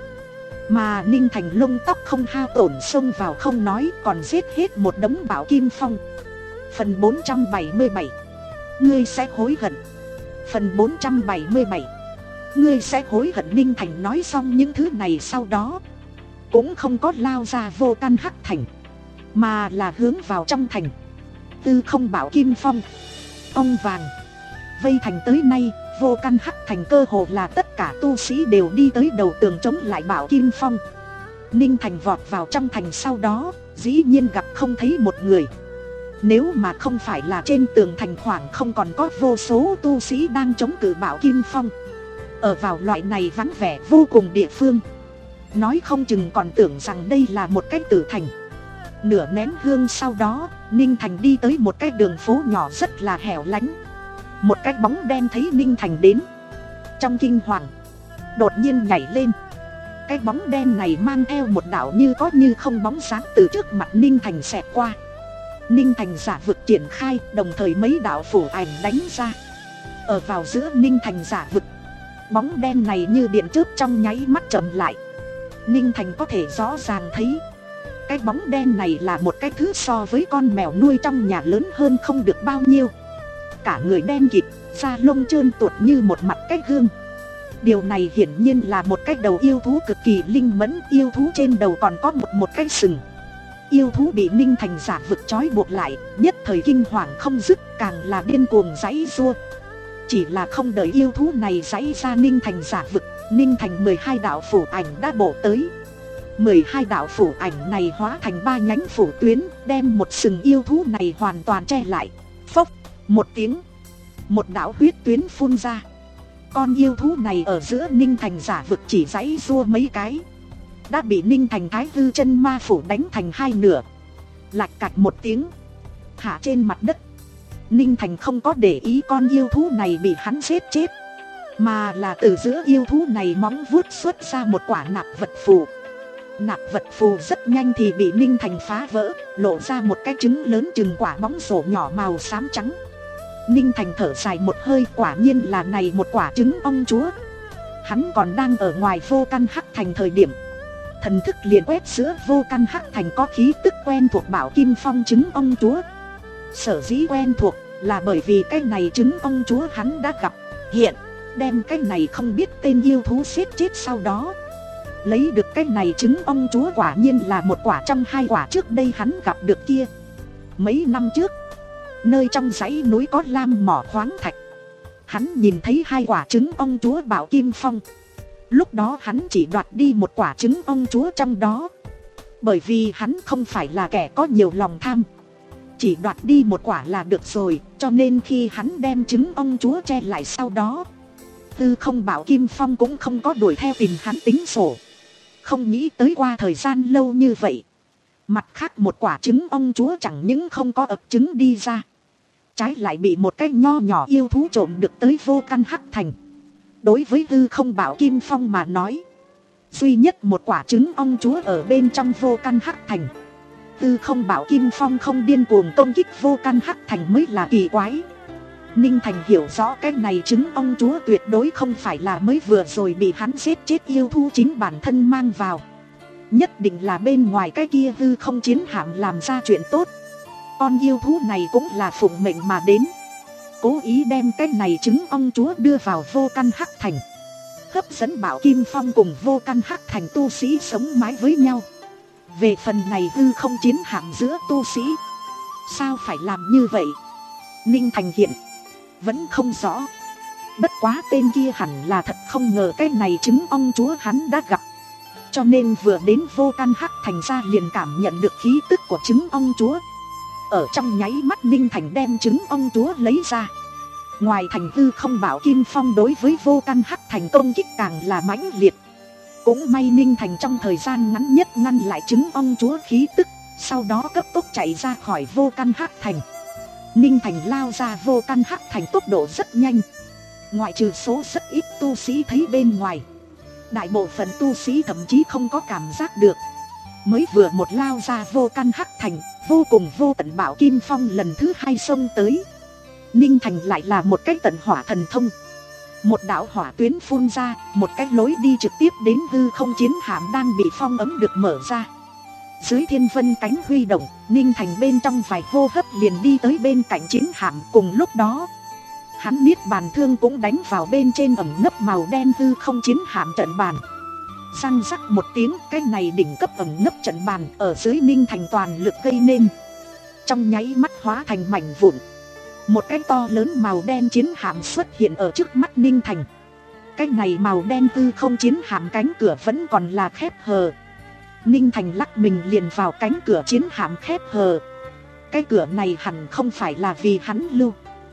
Speaker 1: Mà Ninh Thành lông tóc không hao tổn xông vào không nói, còn giết hết một đống Bảo Kim Phong. Phần bốn trăm bảy mươi bảy, ngươi sẽ hối hận. Phần bốn trăm bảy mươi bảy, ngươi sẽ hối hận. Ninh Thành nói xong những thứ này sau đó, cũng không có lao ra Vô Căn Hắc Thành, mà là hướng vào trong thành. Tư không Bảo Kim Phong, ông vàng. Vây thành tới nay, Vô Căn Hắc Thành cơ hồ là tất cả tu sĩ đều đi tới đầu tường chống lại Bảo Kim Phong. Ninh Thành vọt vào trong thành sau đó, dĩ nhiên gặp không thấy một người. Nếu mà không phải là trên tường thành khoảng không còn có vô số tu sĩ đang chống cự Bảo Kim Phong, ở vào loại này vắng vẻ vô cùng địa phương, nói không chừng còn tưởng rằng đây là một cái tử thành. Nửa nén hương sau đó, Ninh Thành đi tới một cái đường phố nhỏ rất là hẻo lánh. Một cái bóng đen thấy Ninh Thành đến, trong kinh hoàng đột nhiên nhảy lên. Cái bóng đen này mang theo một đạo như có như không bóng sáng từ trước mặt Ninh Thành xẹt qua. Ninh Thành giả vực triển khai, đồng thời mấy đạo phủ ảnh đánh ra. Ở vào giữa Ninh Thành giả vực, bóng đen này như điện chớp trong nháy mắt chậm lại. Ninh Thành có thể rõ ràng thấy cái bóng đen này là một cái thứ so với con mèo nuôi trong nhà lớn hơn không được bao nhiêu. Cả người đen kịt, da lông trơn tuột như một mặt cái gương. Điều này hiển nhiên là một cái đầu yêu thú cực kỳ linh mẫn. Yêu thú trên đầu còn có một một cái sừng. Yêu thú bị Ninh Thành giả vực trói buộc lại, nhất thời kinh hoàng không dứt, càng là điên cuồng giãy giụa. Chỉ là không đợi yêu thú này giãy ra Ninh Thành giả vực, Ninh Thành mười hai đạo phủ ảnh đã bổ tới. Mười hai đạo phủ ảnh này hóa thành ba nhánh phủ tuyến, đem một sừng yêu thú này hoàn toàn che lại. Phốc, một tiếng, một đạo huyết tuyến phun ra. Con yêu thú này ở giữa Ninh Thành giả vực chỉ giãy giụa mấy cái, đã bị Ninh Thành thái hư chân ma phủ đánh thành hai nửa, lạch cạch một tiếng hạ trên mặt đất. Ninh Thành không có để ý con yêu thú này bị hắn giết chết, mà là từ giữa yêu thú này móng vuốt xuất ra một quả nạp vật phù. Nạp vật phù rất nhanh thì bị Ninh Thành phá vỡ, lộ ra một cái trứng lớn chừng quả bóng rổ nhỏ màu xám trắng. Ninh Thành thở dài một hơi, quả nhiên là này một quả trứng ong chúa. Hắn còn đang ở ngoài vô căn hắc thành thời điểm, thần thức liền quét giữa vô căn hắc thành có khí tức quen thuộc bảo kim phong trứng ong chúa. Sở dĩ quen thuộc là bởi vì cái này trứng ong chúa hắn đã gặp. Hiện đem cái này không biết tên yêu thú giết chết, sau đó lấy được cái này trứng ong chúa quả nhiên là một quả trong hai quả trước đây hắn gặp được kia. Mấy năm trước, nơi trong dãy núi có lam mỏ khoáng thạch, hắn nhìn thấy hai quả trứng ong chúa bảo kim phong. Lúc đó hắn chỉ đoạt đi một quả trứng ong chúa trong đó, bởi vì hắn không phải là kẻ có nhiều lòng tham, chỉ đoạt đi một quả là được rồi. Cho nên khi hắn đem trứng ong chúa che lại, sau đó Tư Không Bảo Kim Phong cũng không có đuổi theo tìm hắn tính sổ. Không nghĩ tới qua thời gian lâu như vậy, mặt khác một quả trứng ong chúa chẳng những không có ập trứng đi ra, trái lại bị một cái nho nhỏ yêu thú trộm được tới vô căn hắc thành. Đối với Tư Không Bảo Kim Phong mà nói, duy nhất một quả trứng ong chúa ở bên trong vô căn hắc thành. Tư Không Bảo Kim Phong không điên cuồng công kích vô căn hắc thành mới là kỳ quái. Ninh Thành hiểu rõ cái này trứng ong chúa tuyệt đối không phải là mới vừa rồi bị hắn giết chết yêu thú chính bản thân mang vào, nhất định là bên ngoài cái kia hư không chiến hạm làm ra chuyện tốt. Con yêu thú này cũng là phụng mệnh mà đến, cố ý đem cái này trứng ong chúa đưa vào vô căn hắc thành, hấp dẫn Bảo Kim Phong cùng vô căn hắc thành tu sĩ sống mái với nhau. Về phần này hư không chiến hạm giữa tu sĩ, sao phải làm như vậy, Ninh Thành hiện vẫn không rõ. Bất quá tên kia hẳn là thật không ngờ cái này trứng ong chúa hắn đã gặp, cho nên vừa đến vô căn hắc thành ra liền cảm nhận được khí tức của trứng ong chúa. Ở trong nháy mắt Ninh Thành đem trứng ong chúa lấy ra. Ngoài thành Tư Không Bảo Kim Phong đối với vô căn hắc thành công kích càng là mãnh liệt. Cũng may Ninh Thành trong thời gian ngắn nhất ngăn lại trứng ong chúa khí tức, sau đó cấp tốc chạy ra khỏi vô căn hắc thành. Ninh Thành lao ra vô căn hắc thành tốc độ rất nhanh, ngoại trừ số rất ít tu sĩ thấy bên ngoài, đại bộ phận tu sĩ thậm chí không có cảm giác được. Mới vừa một lao ra vô căn hắc thành, vô cùng vô tận Bảo Kim Phong lần thứ hai xông tới. Ninh Thành lại là một cái tận hỏa thần thông, một đạo hỏa tuyến phun ra, một cái lối đi trực tiếp đến hư không chiến hạm đang bị phong ấm được mở ra. Dưới thiên vân cánh huy động, Ninh Thành bên trong vài hô hấp liền đi tới bên cạnh chiến hạm. Cùng lúc đó, hắn niết bàn thương cũng đánh vào bên trên ẩm nấp màu đen hư không chiến hạm trận bàn. Răng rắc một tiếng, cái này đỉnh cấp ẩm nấp trận bàn ở dưới Ninh Thành toàn lực gây nên, trong nháy mắt hóa thành mảnh vụn. Một cái to lớn màu đen chiến hạm xuất hiện ở trước mắt Ninh Thành. Cái này màu đen hư không chiến hạm cánh cửa vẫn còn là khép hờ. Ninh Thành lắc mình liền vào cánh cửa chiến hạm khép hờ. Cái cửa này hẳn không phải là vì hắn lưu,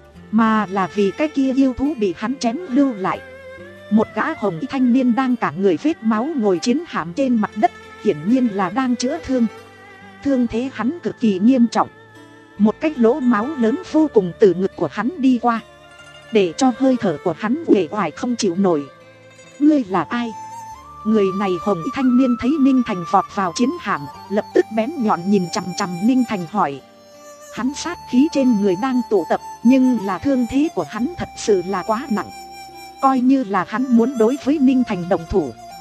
Speaker 1: mà là vì cái kia yêu thú bị hắn chém lưu lại. Một gã hồng y thanh niên đang cả người vết máu ngồi chiến hạm trên mặt đất, hiển nhiên là đang chữa thương. Thương thế hắn cực kỳ nghiêm trọng, một cái lỗ máu lớn vô cùng từ ngực của hắn đi qua, để cho hơi thở của hắn uể oải không chịu nổi. Ngươi là ai? Người này hồng y thanh niên thấy Ninh Thành vọt vào chiến hạm, lập tức bén nhọn nhìn chằm chằm Ninh Thành hỏi. Hắn sát khí trên người đang tụ tập, nhưng là thương thế của hắn thật sự là quá nặng. Coi như là hắn muốn đối với Ninh Thành đồng thủ,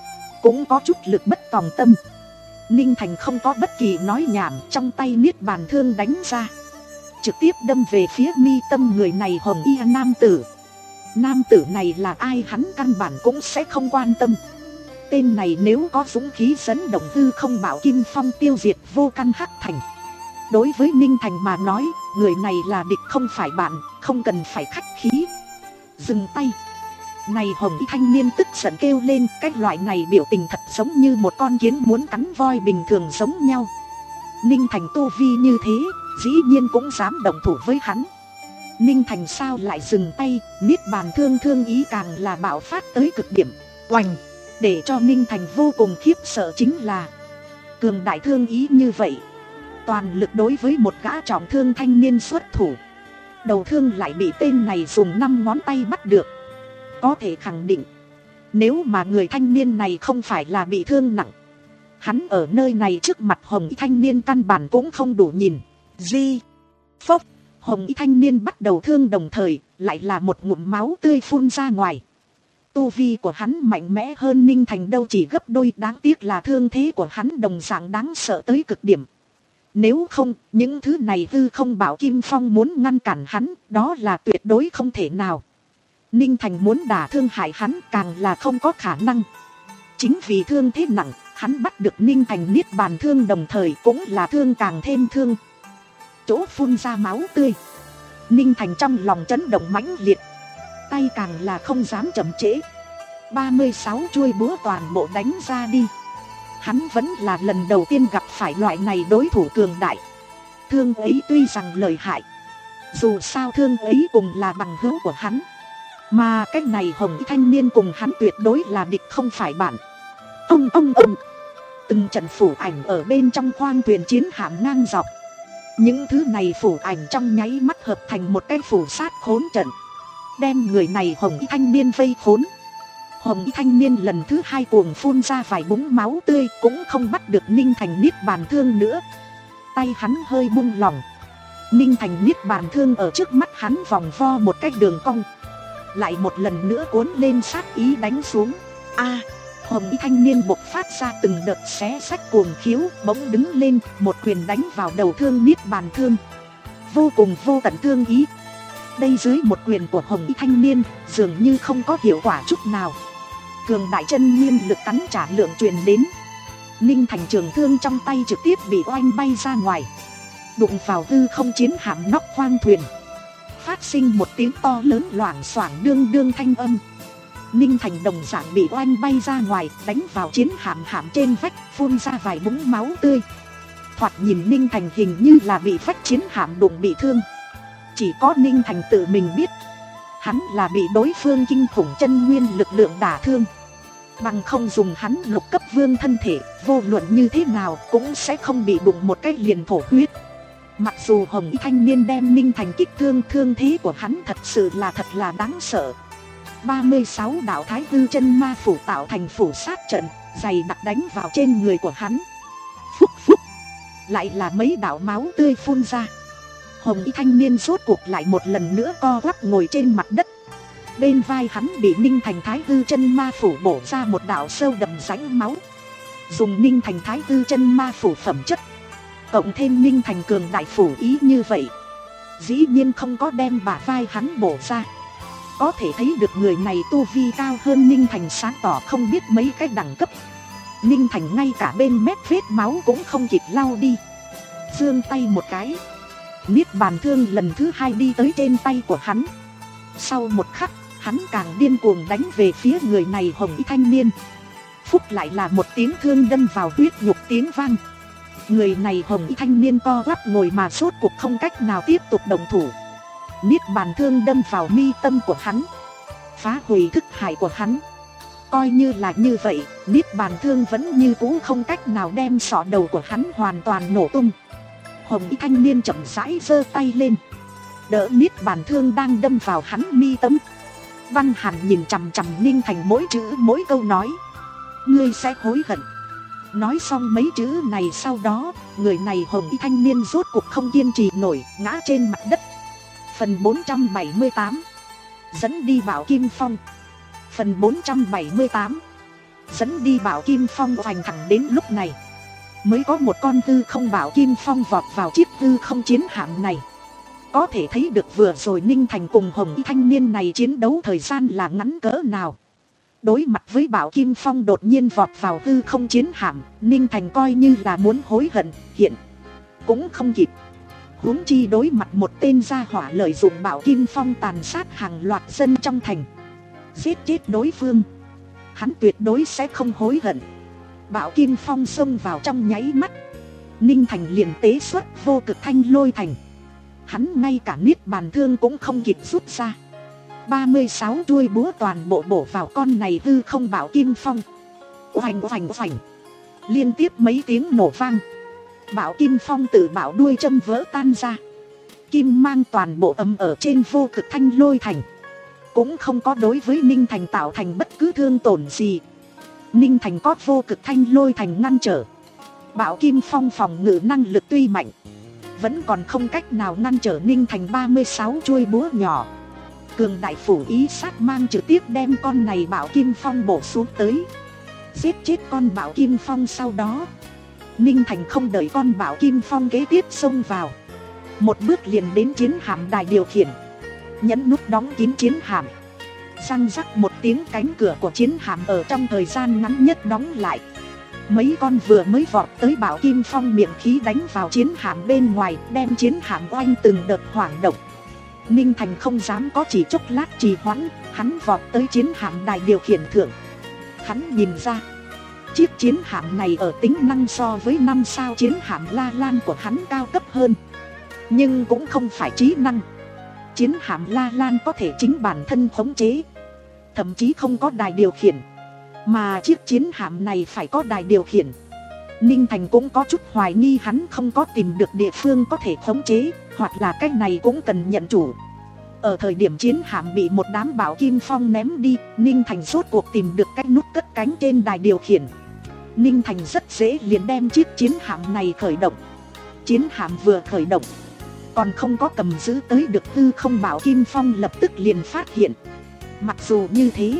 Speaker 1: cũng có chút lực bất tòng tâm. Ninh Thành không có bất kỳ nói nhảm, trong tay niết bàn thương đánh ra, trực tiếp đâm về phía mi tâm người này hồng y nam tử. Nam tử này là ai hắn căn bản cũng sẽ không quan tâm. Tên này nếu có dũng khí dẫn động hư không bảo kim phong tiêu diệt vô căn hắc thành. Đối với Ninh Thành mà nói, người này là địch không phải bạn, không cần phải khách khí. Dừng tay. Này hồng y thanh niên tức giận kêu lên, cái loại này biểu tình thật giống như một con kiến muốn cắn voi bình thường giống nhau. Ninh Thành tu vi như thế, dĩ nhiên cũng dám động thủ với hắn. Ninh Thành sao lại dừng tay, niết bàn thương thương ý càng là bạo phát tới cực điểm. Oành! Để cho Ninh Thành vô cùng khiếp sợ chính là cường đại thương ý như vậy, toàn lực đối với một gã trọng thương thanh niên xuất thủ. Đầu thương lại bị tên này dùng năm ngón tay bắt được. Có thể khẳng định, nếu mà người thanh niên này không phải là bị thương nặng, hắn ở nơi này trước mặt hồng y thanh niên căn bản cũng không đủ nhìn. Di phốc, hồng y thanh niên bắt đầu thương đồng thời lại là một ngụm máu tươi phun ra ngoài. Tu vi của hắn mạnh mẽ hơn Ninh Thành đâu chỉ gấp đôi, đáng tiếc là thương thế của hắn đồng dạng đáng sợ tới cực điểm. Nếu không, những thứ này hư không bảo kim phong muốn ngăn cản hắn, đó là tuyệt đối không thể nào. Ninh Thành muốn đả thương hại hắn càng là không có khả năng. Chính vì thương thế nặng, hắn bắt được Ninh Thành niết bàn thương đồng thời cũng là thương càng thêm thương. Chỗ phun ra máu tươi, Ninh Thành trong lòng chấn động mãnh liệt, tay càng là không dám chậm trễ. ba mươi sáu chuôi búa toàn bộ đánh ra đi. Hắn vẫn là lần đầu tiên gặp phải loại này đối thủ cường đại. Thương ấy tuy rằng lợi hại, dù sao thương ấy cùng là bằng hữu của hắn, mà cái này hồng y thanh niên cùng hắn tuyệt đối là địch không phải bạn. Ông ông ông, từng trận phủ ảnh ở bên trong khoang thuyền chiến hạm ngang dọc. Những thứ này phủ ảnh trong nháy mắt hợp thành một cái phủ sát khốn trận, đem người này hồng y thanh niên vây khốn. Hồng y thanh niên lần thứ hai cuồng phun ra vài búng máu tươi, cũng không bắt được Ninh Thành niết bàn thương nữa. Tay hắn hơi buông lỏng, Ninh Thành niết bàn thương ở trước mắt hắn vòng vo một cái đường cong, lại một lần nữa cuốn lên sát ý đánh xuống. A, hồng y thanh niên bộc phát ra từng đợt xé xách cuồng khiếu, bỗng đứng lên, một quyền đánh vào đầu thương niết bàn thương, vô cùng vô tận thương ý. Đây dưới một quyền của hồng y thanh niên dường như không có hiệu quả chút nào. Cường đại chân nguyên lực cắn trả lượng truyền đến, Ninh Thành trường thương trong tay trực tiếp bị oanh bay ra ngoài, đụng vào hư không chiến hạm nóc khoang thuyền, phát sinh một tiếng to lớn loảng xoảng đương đương thanh âm. Ninh Thành đồng dạng bị oanh bay ra ngoài, đánh vào chiến hạm hạm trên vách, phun ra vài búng máu tươi. Thoạt nhìn Ninh Thành hình như là bị vách chiến hạm đụng bị thương. Chỉ có Ninh Thành tự mình biết, hắn là bị đối phương kinh khủng chân nguyên lực lượng đả thương. Bằng không dùng hắn lục cấp vương thân thể, vô luận như thế nào cũng sẽ không bị đụng một cái liền thổ huyết. Mặc dù hồng y thanh niên đem Ninh Thành kích thương, thương thế của hắn thật sự là thật là đáng sợ. ba mươi sáu đạo thái hư chân ma phủ tạo thành phủ sát trận, dày đặc đánh vào trên người của hắn. Phúc phúc, lại là mấy đạo máu tươi phun ra. Hồng y thanh niên rốt cuộc lại một lần nữa co quắp ngồi trên mặt đất. Bên vai hắn bị Ninh Thành thái hư chân ma phủ bổ ra một đạo sâu đậm rãnh máu. Dùng Ninh Thành thái hư chân ma phủ phẩm chất, cộng thêm Ninh Thành cường đại phủ ý như vậy, dĩ nhiên không có đem bả vai hắn bổ ra. Có thể thấy được người này tu vi cao hơn Ninh Thành sáng tỏ không biết mấy cái đẳng cấp. Ninh Thành ngay cả bên mép vết máu cũng không kịp lau đi, giương tay một cái, niết bàn thương lần thứ hai đi tới trên tay của hắn. Sau một khắc, hắn càng điên cuồng đánh về phía người này hồng y thanh niên. Phúc lại là một tiếng thương đâm vào huyết nhục tiếng vang. Người này hồng y thanh niên co quắp ngồi mà rốt cuộc không cách nào tiếp tục đồng thủ. Niết bàn thương đâm vào mi tâm của hắn, phá hủy thức hải của hắn. Coi như là như vậy, niết bàn thương vẫn như cũ không cách nào đem sọ đầu của hắn hoàn toàn nổ tung. Hồng y thanh niên chậm rãi giơ tay lên, đỡ niết bàn thương đang đâm vào hắn mi tâm. Văn Hàn nhìn chằm chằm Ninh Thành mỗi chữ mỗi câu nói: ngươi sẽ hối hận. Nói xong mấy chữ này sau đó, người này hồng y thanh niên rốt cuộc không kiên trì nổi, ngã trên mặt đất. Phần bốn trăm bảy mươi tám, dẫn đi Bảo Kim Phong. Phần bốn trăm bảy mươi tám, dẫn đi Bảo Kim Phong hoành thẳng đến lúc này mới có một con hư không Bảo Kim Phong vọt vào chiếc hư không chiến hạm này. Có thể thấy được vừa rồi Ninh Thành cùng hồng y thanh niên này chiến đấu thời gian là ngắn cỡ nào. Đối mặt với Bảo Kim Phong đột nhiên vọt vào hư không chiến hạm, Ninh Thành coi như là muốn hối hận, hiện cũng không kịp. Huống chi đối mặt một tên gia hỏa lợi dụng Bảo Kim Phong tàn sát hàng loạt dân trong thành, giết chết đối phương, hắn tuyệt đối sẽ không hối hận. Bảo Kim Phong xông vào trong nháy mắt, Ninh Thành liền tế xuất vô cực thanh lôi thành. Hắn ngay cả niết bàn thương cũng không kịp rút ra, ba mươi sáu chuôi búa toàn bộ bổ vào con này hư không Bảo Kim Phong. Oành oành oành, liên tiếp mấy tiếng nổ vang, Bảo Kim Phong từ bảo đuôi châm vỡ tan ra, kim mang toàn bộ ấm ở trên vô cực thanh lôi thành, cũng không có đối với Ninh Thành tạo thành bất cứ thương tổn gì. Ninh Thành có vô cực thanh lôi thành ngăn trở, Bảo Kim Phong phòng ngự năng lực tuy mạnh, vẫn còn không cách nào ngăn trở Ninh Thành ba mươi sáu chuôi búa nhỏ. Cường đại phủ ý sát mang trực tiếp đem con này Bảo Kim Phong bổ xuống tới, giết chết con Bảo Kim Phong. Sau đó Ninh Thành không đợi con Bảo Kim Phong kế tiếp xông vào, một bước liền đến chiến hạm đài điều khiển, nhấn nút đóng kín chiến hạm. Răng rắc một tiếng, cánh cửa của chiến hạm ở trong thời gian ngắn nhất đóng lại. Mấy con vừa mới vọt tới Bảo Kim Phong miệng khí đánh vào chiến hạm bên ngoài, đem chiến hạm oanh từng đợt hoảng động. Ninh Thành không dám có chỉ chốc lát trì hoãn, hắn vọt tới chiến hạm đài điều khiển thượng. Hắn nhìn ra, chiếc chiến hạm này ở tính năng so với năm sao chiến hạm La Lan của hắn cao cấp hơn, nhưng cũng không phải trí năng. Chiến hạm La Lan có thể chính bản thân khống chế, thậm chí không có đài điều khiển, mà chiếc chiến hạm này phải có đài điều khiển. Ninh Thành cũng có chút hoài nghi hắn không có tìm được địa phương có thể khống chế, hoặc là cái này cũng cần nhận chủ. Ở thời điểm chiến hạm bị một đám Bảo Kim Phong ném đi, Ninh Thành rốt cuộc tìm được cách nút cất cánh trên đài điều khiển. Ninh Thành rất dễ liền đem chiếc chiến hạm này khởi động. Chiến hạm vừa khởi động, còn không có cầm giữ tới được hư không Bảo Kim Phong lập tức liền phát hiện. Mặc dù như thế,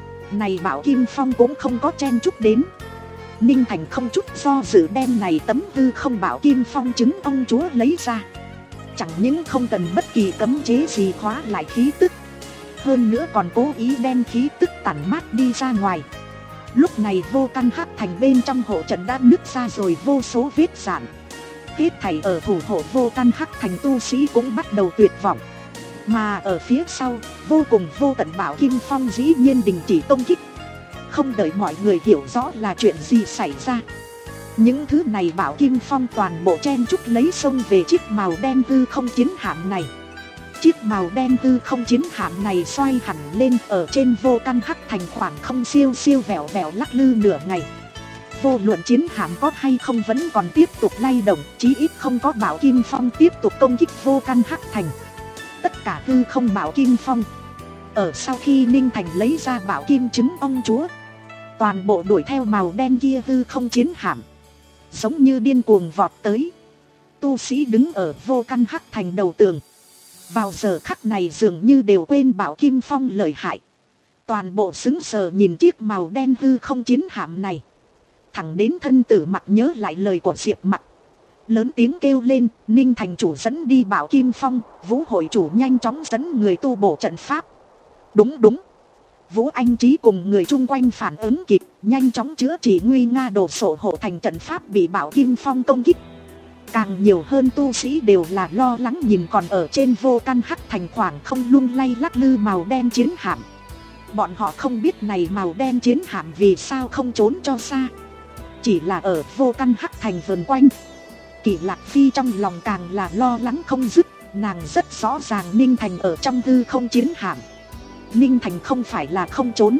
Speaker 1: này Bảo Kim Phong cũng không có chen chúc đến. Ninh Thành không chút do dự đem này tấm hư không Bảo Kim Phong trứng ông chúa lấy ra. Chẳng những không cần bất kỳ cấm chế gì khóa lại khí tức, hơn nữa còn cố ý đem khí tức tản mát đi ra ngoài. Lúc này vô căn hắc thành bên trong hộ trận đã nứt ra rồi vô số vết rạn. Hết thảy ở thủ hộ vô căn hắc thành tu sĩ cũng bắt đầu tuyệt vọng. Mà ở phía sau, vô cùng vô tận Bảo Kim Phong dĩ nhiên đình chỉ công kích. Không đợi mọi người hiểu rõ là chuyện gì xảy ra, những thứ này Bảo Kim Phong toàn bộ chen chúc lấy xông về chiếc màu đen hư không chiến hạm này. Chiếc màu đen hư không chiến hạm này xoay hẳn lên, ở trên vô căn hắc thành khoảng không siêu siêu vẹo vẹo lắc lư nửa ngày. Vô luận chiến hạm có hay không vẫn còn tiếp tục lay động, chí ít không có Bảo Kim Phong tiếp tục công kích vô căn hắc thành. Tất cả hư không Bảo Kim Phong, ở sau khi Ninh Thành lấy ra Bảo Kim trứng ông chúa, toàn bộ đuổi theo màu đen kia hư không chiến hạm, giống như điên cuồng vọt tới. Tu sĩ đứng ở vô căn hắc thành đầu tường, vào giờ khắc này dường như đều quên Bảo Kim Phong lợi hại, toàn bộ sững sờ nhìn chiếc màu đen hư không chiến hạm này. Thẳng đến thân tử Mặc nhớ lại lời của Diệp Mặc, lớn tiếng kêu lên: Ninh thành chủ dẫn đi Bảo Kim Phong, Vũ hội chủ nhanh chóng dẫn người tu bổ trận pháp. Đúng đúng. Vũ Anh Trí cùng người chung quanh phản ứng kịp, nhanh chóng chữa trị nguy nga đổ sổ hộ thành trận pháp bị Bảo Kim Phong công kích. Càng nhiều hơn tu sĩ đều là lo lắng nhìn còn ở trên vô căn hắc thành khoảng không lung lay lắc lư màu đen chiến hạm. Bọn họ không biết này màu đen chiến hạm vì sao không trốn cho xa, chỉ là ở vô căn hắc thành vần quanh. Kỷ Lạc Phi trong lòng càng là lo lắng không dứt, nàng rất rõ ràng Ninh Thành ở trong hư không chiến hạm. Ninh Thành không phải là không trốn,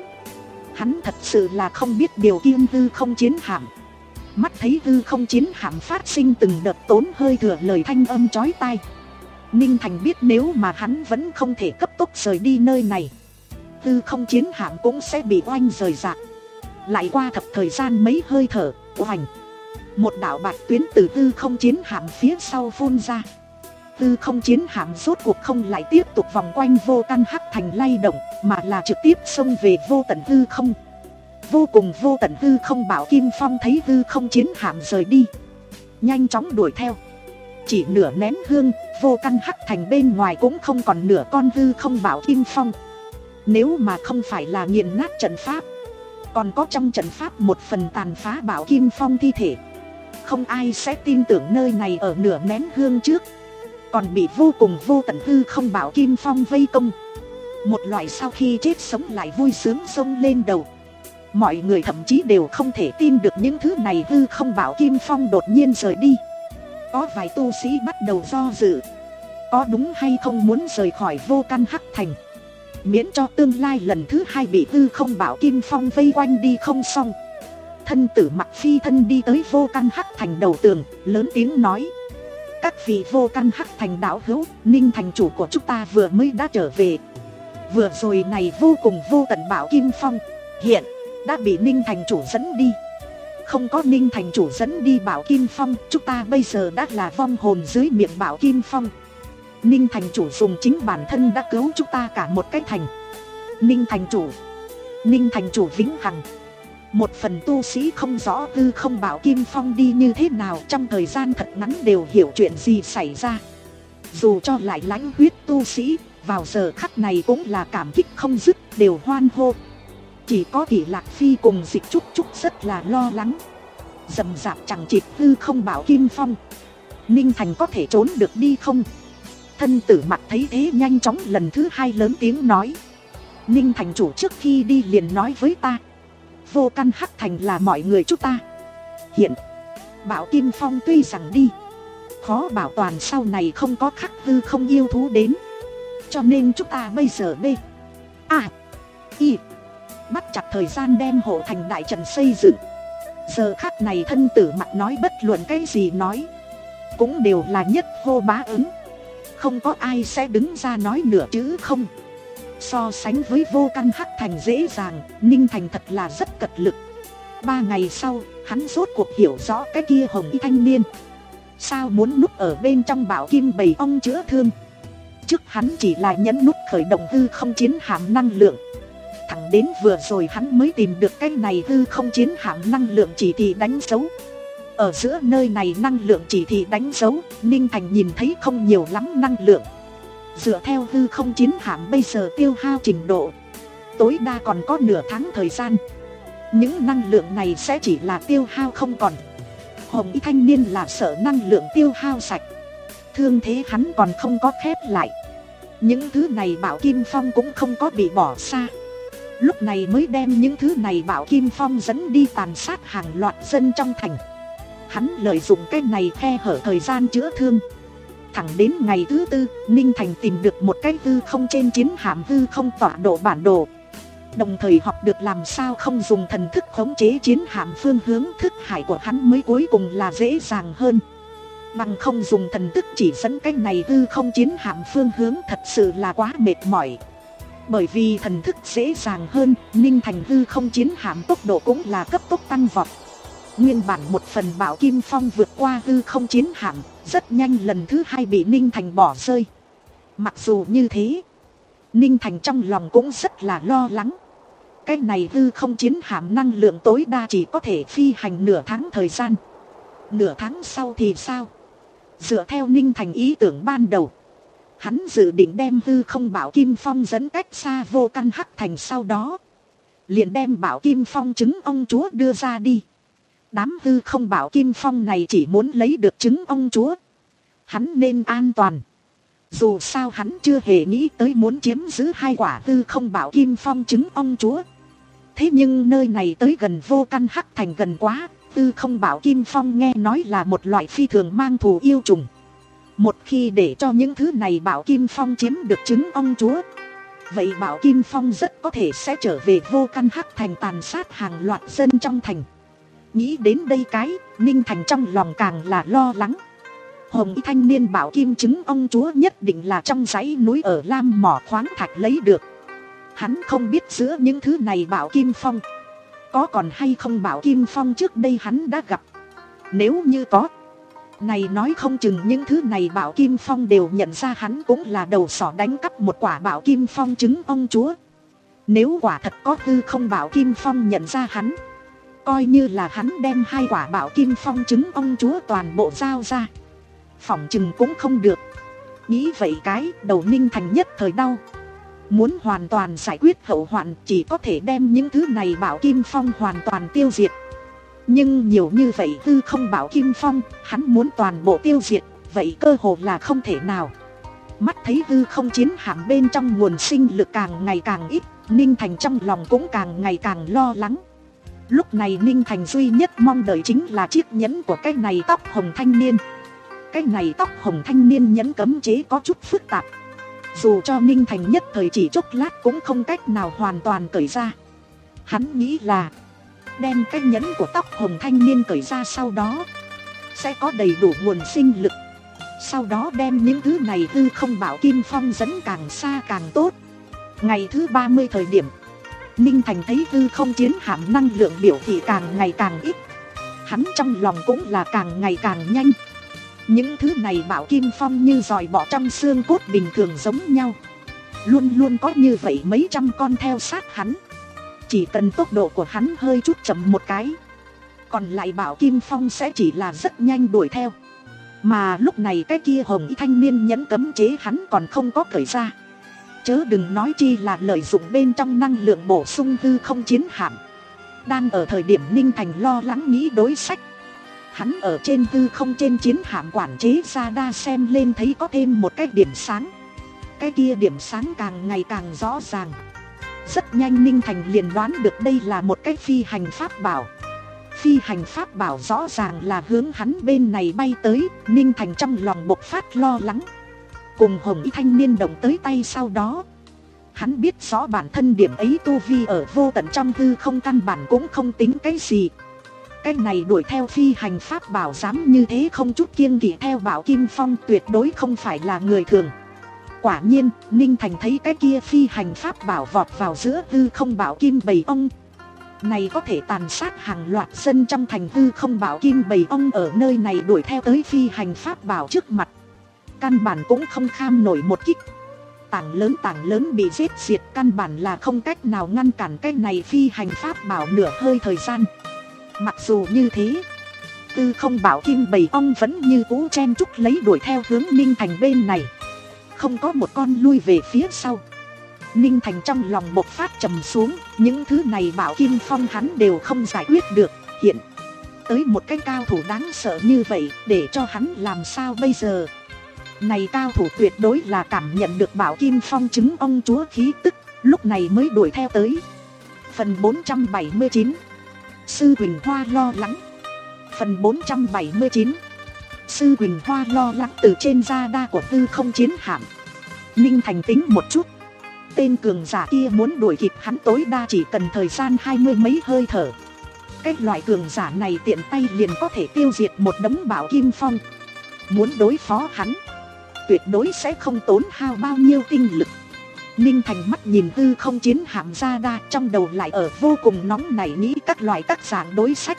Speaker 1: hắn thật sự là không biết điều kiêng hư không chiến hạm. Mắt thấy hư không chiến hạm phát sinh từng đợt tốn hơi thừa lời thanh âm chói tai, Ninh Thành biết nếu mà hắn vẫn không thể cấp tốc rời đi nơi này, hư không chiến hạm cũng sẽ bị oanh rời rạc. Lại qua thập thời gian mấy hơi thở, oanh, một đạo bạch tuyến từ hư không chiến hạm phía sau phun ra. Hư không chiến hạm rốt cuộc không lại tiếp tục vòng quanh vô căn hắc thành lay động, mà là trực tiếp xông về vô tận hư không. vô cùng vô tận hư không bảo kim phong thấy hư không chiến hạm rời đi, nhanh chóng đuổi theo. Chỉ nửa nén hương, vô căn hắc thành bên ngoài cũng không còn nửa con hư không bảo kim phong. Nếu mà không phải là nghiền nát trận pháp, còn có trong trận pháp một phần tàn phá bảo kim phong thi thể, không ai sẽ tin tưởng nơi này ở nửa nén hương trước còn bị vô cùng vô tận hư không bảo kim phong vây công. Một loại sau khi chết sống lại vui sướng xông lên đầu. Mọi người thậm chí đều không thể tin được những thứ này hư không bảo kim phong đột nhiên rời đi. Có vài tu sĩ bắt đầu do dự, có đúng hay không muốn rời khỏi vô căn hắc thành, miễn cho tương lai lần thứ hai bị hư không bảo kim phong vây quanh đi không xong. Thân tử mặc phi thân đi tới vô căn hắc thành đầu tường, lớn tiếng nói: các vị vô căn hắc thành đạo hữu, Ninh thành chủ của chúng ta vừa mới đã trở về. Vừa rồi này vô cùng vô tận bảo kim phong hiện đã bị Ninh thành chủ dẫn đi. Không có Ninh thành chủ dẫn đi bảo kim phong, chúng ta bây giờ đã là vong hồn dưới miệng bảo kim phong. Ninh thành chủ dùng chính bản thân đã cứu chúng ta cả một cái thành. Ninh thành chủ, Ninh thành chủ vĩnh hằng. Một phần tu sĩ không rõ hư không bảo kim phong đi như thế nào, trong thời gian thật ngắn đều hiểu chuyện gì xảy ra. Dù cho lại lãnh huyết tu sĩ, vào giờ khắc này cũng là cảm kích không dứt, đều hoan hô. Chỉ có Kỷ Lạc Phi cùng Dịch Trúc Trúc rất là lo lắng. Rầm rạp chẳng chịt hư không bảo kim phong, Ninh thành có thể trốn được đi không? Thân tử mặt thấy thế nhanh chóng lần thứ hai lớn tiếng nói: Ninh thành chủ trước khi đi liền nói với ta, vô căn hắc thành là mọi người chúng ta. Hiện bảo kim phong tuy rằng đi, khó bảo toàn sau này không có khắc hư không yêu thú đến. Cho nên chúng ta bây giờ b a y bắt chặt thời gian đem hộ thành đại trận xây dựng. Giờ khắc này thân tử mặt nói bất luận cái gì nói cũng đều là nhất hô bá ứng, không có ai sẽ đứng ra nói nửa chữ không. So sánh với vô căn hắc thành dễ dàng, Ninh thành thật là rất cật lực. Ba ngày sau, hắn rốt cuộc hiểu rõ cái kia hồng y thanh niên sao muốn núp ở bên trong bảo kim bầy ong chữa thương. Trước hắn chỉ là nhấn nút khởi động hư không chiến hạm năng lượng, thẳng đến vừa rồi hắn mới tìm được cái này hư không chiến hạm năng lượng chỉ thị đánh dấu. Ở giữa nơi này năng lượng chỉ thị đánh dấu, Ninh thành nhìn thấy không nhiều lắm năng lượng. Dựa theo hư không chiến hạm bây giờ tiêu hao trình độ, tối đa còn có nửa tháng thời gian. Những năng lượng này sẽ chỉ là tiêu hao không còn. Hồng y thanh niên là sợ năng lượng tiêu hao sạch, thương thế hắn còn không có khép lại. Những thứ này bảo kim phong cũng không có bị bỏ xa, lúc này mới đem những thứ này bảo kim phong dẫn đi tàn sát hàng loạt dân trong thành. Hắn lợi dụng cái này khe hở thời gian chữa thương. Thẳng đến ngày thứ tư, Ninh thành tìm được một cái hư không trên chiến hạm hư không tọa độ bản đồ, đồng thời học được làm sao không dùng thần thức khống chế chiến hạm phương hướng. Thức hải của hắn mới cuối cùng là dễ dàng hơn. Bằng không dùng thần thức chỉ dẫn cái này hư không chiến hạm phương hướng thật sự là quá mệt mỏi. Bởi vì thần thức dễ dàng hơn, Ninh thành hư không chiến hạm tốc độ cũng là cấp tốc tăng vọt. Nguyên bản một phần bảo kim phong vượt qua hư không chiến hạm, rất nhanh lần thứ hai bị Ninh thành bỏ rơi. Mặc dù như thế, Ninh thành trong lòng cũng rất là lo lắng. Cái này hư không chiến hạm năng lượng tối đa chỉ có thể phi hành nửa tháng thời gian. Nửa tháng sau thì sao? Dựa theo Ninh thành ý tưởng ban đầu, hắn dự định đem hư không bảo kim phong dẫn cách xa vô căn hắc thành, sau đó liền đem bảo kim phong trứng ông chúa đưa ra đi. Đám hư không bảo kim phong này chỉ muốn lấy được trứng ông chúa, hắn nên an toàn. Dù sao hắn chưa hề nghĩ tới muốn chiếm giữ hai quả hư không bảo kim phong trứng ông chúa. Thế nhưng nơi này tới gần vô căn hắc thành gần quá. Hư không bảo kim phong nghe nói là một loại phi thường mang thù yêu trùng. Một khi để cho những thứ này bảo kim phong chiếm được trứng ông chúa, vậy bảo kim phong rất có thể sẽ trở về vô căn hắc thành tàn sát hàng loạt dân trong thành. Nghĩ đến đây cái, Ninh thành trong lòng càng là lo lắng. Hồng y thanh niên bảo kim trứng ông chúa nhất định là trong dãy núi ở Lam mỏ khoáng thạch lấy được. Hắn không biết giữa những thứ này bảo kim phong có còn hay không bảo kim phong trước đây hắn đã gặp. Nếu như có, này nói không chừng những thứ này bảo kim phong đều nhận ra hắn cũng là đầu sỏ đánh cắp một quả bảo kim phong trứng ông chúa. Nếu quả thật có hư không bảo kim phong nhận ra hắn, coi như là hắn đem hai quả bảo kim phong trứng ông chúa toàn bộ giao ra, phỏng chừng cũng không được. Nghĩ vậy cái đầu Ninh Thành nhất thời đau. Muốn hoàn toàn giải quyết hậu hoạn chỉ có thể đem những thứ này bảo kim phong hoàn toàn tiêu diệt. Nhưng nhiều như vậy hư không bảo kim phong, hắn muốn toàn bộ tiêu diệt, vậy cơ hồ là không thể nào. Mắt thấy hư không chiến hạm bên trong nguồn sinh lực càng ngày càng ít, Ninh Thành trong lòng cũng càng ngày càng lo lắng. Lúc này Ninh Thành duy nhất mong đợi chính là chiếc nhẫn của cái này tóc hồng thanh niên. Cái này tóc hồng thanh niên nhẫn cấm chế có chút phức tạp, dù cho Ninh Thành nhất thời chỉ chốc lát cũng không cách nào hoàn toàn cởi ra. Hắn nghĩ là đem cái nhẫn của tóc hồng thanh niên cởi ra, sau đó sẽ có đầy đủ nguồn sinh lực. Sau đó đem những thứ này hư không bảo kim phong dẫn càng xa càng tốt. Ngày thứ ba mươi thời điểm, Ninh Thành thấy hư không chiến hạm năng lượng biểu thị càng ngày càng ít. Hắn trong lòng cũng là càng ngày càng nhanh. Những thứ này bảo kim phong như giòi bọ trong xương cốt bình thường giống nhau, luôn luôn có như vậy mấy trăm con theo sát hắn. Chỉ cần tốc độ của hắn hơi chút chậm một cái, còn lại bảo kim phong sẽ chỉ là rất nhanh đuổi theo. Mà lúc này cái kia hồng y thanh niên nhẫn cấm chế hắn còn không có cởi ra, chớ đừng nói chi là lợi dụng bên trong năng lượng bổ sung hư không chiến hạm. Đang ở thời điểm Ninh Thành lo lắng nghĩ đối sách, hắn ở trên hư không trên chiến hạm quản chế ra đa xem lên thấy có thêm một cái điểm sáng. Cái kia điểm sáng càng ngày càng rõ ràng. Rất nhanh Ninh Thành liền đoán được đây là một cái phi hành pháp bảo. Phi hành pháp bảo rõ ràng là hướng hắn bên này bay tới. Ninh Thành trong lòng bộc phát lo lắng. Cùng hồng y thanh niên động tới tay sau đó, hắn biết rõ bản thân điểm ấy tu vi ở vô tận trong hư không căn bản cũng không tính cái gì. Cái này đuổi theo phi hành pháp bảo dám như thế không chút kiêng kỵ theo bảo kim phong tuyệt đối không phải là người thường. Quả nhiên, Ninh Thành thấy cái kia phi hành pháp bảo vọt vào giữa hư không bảo kim bầy ong. Này có thể tàn sát hàng loạt dân trong thành hư không bảo kim bầy ong ở nơi này đuổi theo tới phi hành pháp bảo trước mặt. Căn bản cũng không kham nổi một kích. Tảng lớn tảng lớn bị giết diệt, căn bản là không cách nào ngăn cản cái này phi hành pháp bảo nửa hơi thời gian. Mặc dù như thế, tư không bảo kim bầy ong vẫn như cũ chen chúc lấy đuổi theo hướng Ninh Thành bên này, không có một con lui về phía sau. Ninh Thành trong lòng bộc phát trầm xuống, những thứ này bảo kim phong hắn đều không giải quyết được. Hiện tới một cái cao thủ đáng sợ như vậy, để cho hắn làm sao bây giờ? Này cao thủ tuyệt đối là cảm nhận được bảo kim phong chứng ông chúa khí tức, lúc này mới đuổi theo tới. Phần bốn trăm bảy mươi chín, Sư Quỳnh Hoa lo lắng. Phần bốn trăm bảy mươi chín, Sư Quỳnh Hoa lo lắng. Từ trên radar của hư không chiến hạm, Ninh Thành tính một chút, tên cường giả kia muốn đuổi kịp hắn tối đa chỉ cần thời gian hai mươi mấy hơi thở. Cái loại cường giả này tiện tay liền có thể tiêu diệt một đống bảo kim phong. Muốn đối phó hắn, tuyệt đối sẽ không tốn hao bao nhiêu tinh lực. Ninh Thành mắt nhìn hư không chiến hạm radar, trong đầu lại ở vô cùng nóng nảy nghĩ các loại các dạng đối sách.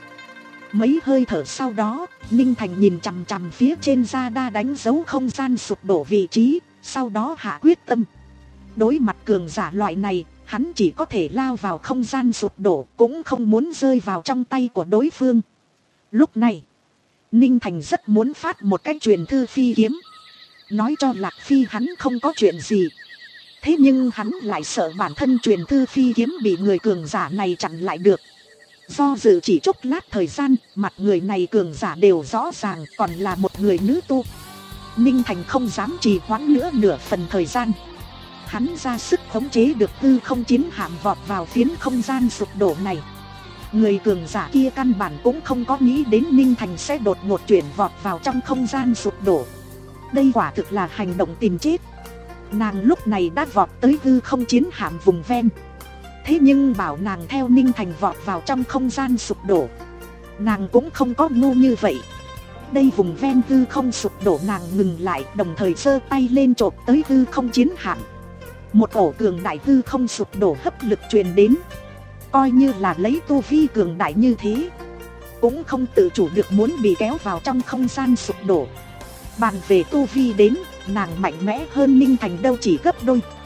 Speaker 1: Mấy hơi thở sau đó, Ninh Thành nhìn chằm chằm phía trên radar đánh dấu không gian sụp đổ vị trí, sau đó hạ quyết tâm. Đối mặt cường giả loại này, hắn chỉ có thể lao vào không gian sụp đổ, cũng không muốn rơi vào trong tay của đối phương. Lúc này, Ninh Thành rất muốn phát một cái truyền thư phi kiếm, nói cho Lạc Phi hắn không có chuyện gì. Thế nhưng hắn lại sợ bản thân truyền thư phi kiếm bị người cường giả này chặn lại được. Do dự chỉ chốc lát thời gian, mặt người này cường giả đều rõ ràng, còn là một người nữ tu. Ninh Thành không dám trì hoãn nữa nửa phần thời gian. Hắn ra sức khống chế được hư không chiến hạm vọt vào phiến không gian sụp đổ này. Người cường giả kia căn bản cũng không có nghĩ đến Ninh Thành sẽ đột ngột chuyển vọt vào trong không gian sụp đổ. Đây quả thực là hành động tìm chết. Nàng lúc này đã vọt tới hư không chiến hạm vùng ven. Thế nhưng bảo nàng theo Ninh Thành vọt vào trong không gian sụp đổ, nàng cũng không có ngu như vậy. Đây vùng ven hư không sụp đổ nàng ngừng lại, đồng thời giơ tay lên chộp tới hư không chiến hạm. Một ổ cường đại hư không sụp đổ hấp lực truyền đến. Coi như là lấy tu vi cường đại như thế, cũng không tự chủ được muốn bị kéo vào trong không gian sụp đổ. Bàn về tu vi đến, nàng mạnh mẽ hơn Ninh Thành đâu chỉ gấp đôi.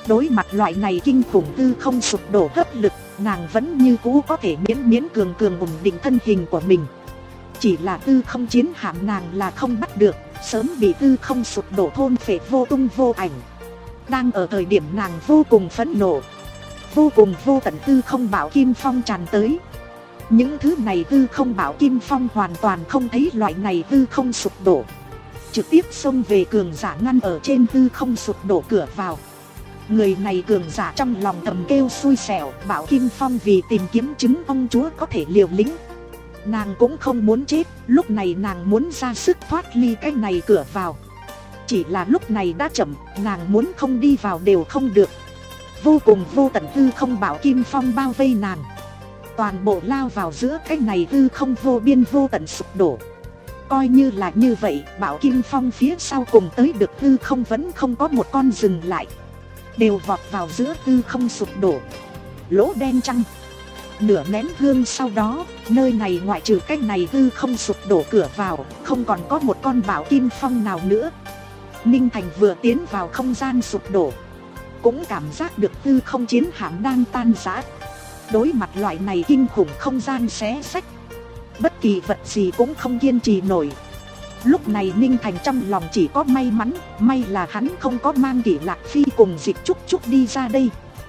Speaker 1: Đối mặt loại này kinh khủng tư không sụp đổ hấp lực, nàng vẫn như cũ có thể miễn miễn cường cường ổn định thân hình của mình. Chỉ là tư không chiến hạm nàng là không bắt được, sớm bị tư không sụp đổ thôn phệ vô tung vô ảnh. Đang ở thời điểm nàng vô cùng phẫn nộ, vô cùng vô tận tư không bảo kim phong tràn tới. Những thứ này tư không bảo kim phong hoàn toàn không thấy loại này tư không sụp đổ, trực tiếp xông về cường giả ngăn ở trên tư không sụp đổ cửa vào. Người này cường giả trong lòng thầm kêu xui xẻo, bảo kim phong vì tìm kiếm chứng ông chúa có thể liều lĩnh. Nàng cũng không muốn chết, lúc này nàng muốn ra sức thoát ly cái này cửa vào. Chỉ là lúc này đã chậm, nàng muốn không đi vào đều không được. Vô cùng vô tận tư không bảo kim phong bao vây nàng, toàn bộ lao vào giữa cái này tư không vô biên vô tận sụp đổ. Coi như là như vậy, bảo kim phong phía sau cùng tới được tư không vẫn không có một con dừng lại, đều vọt vào giữa tư không sụp đổ. Lỗ đen trăng. Nửa nén hương sau đó, nơi này ngoại trừ cái này tư không sụp đổ cửa vào, không còn có một con bảo kim phong nào nữa. Ninh Thành vừa tiến vào không gian sụp đổ, cũng cảm giác được tư không chiến hạm đang tan rã. Đối mặt loại này kinh khủng không gian xé xách, bất kỳ vật gì cũng không kiên trì nổi. Lúc này Ninh Thành trong lòng chỉ có may mắn, may là hắn không có mang Kỷ Lạc Phi cùng Dịch Trúc Trúc đi ra đây.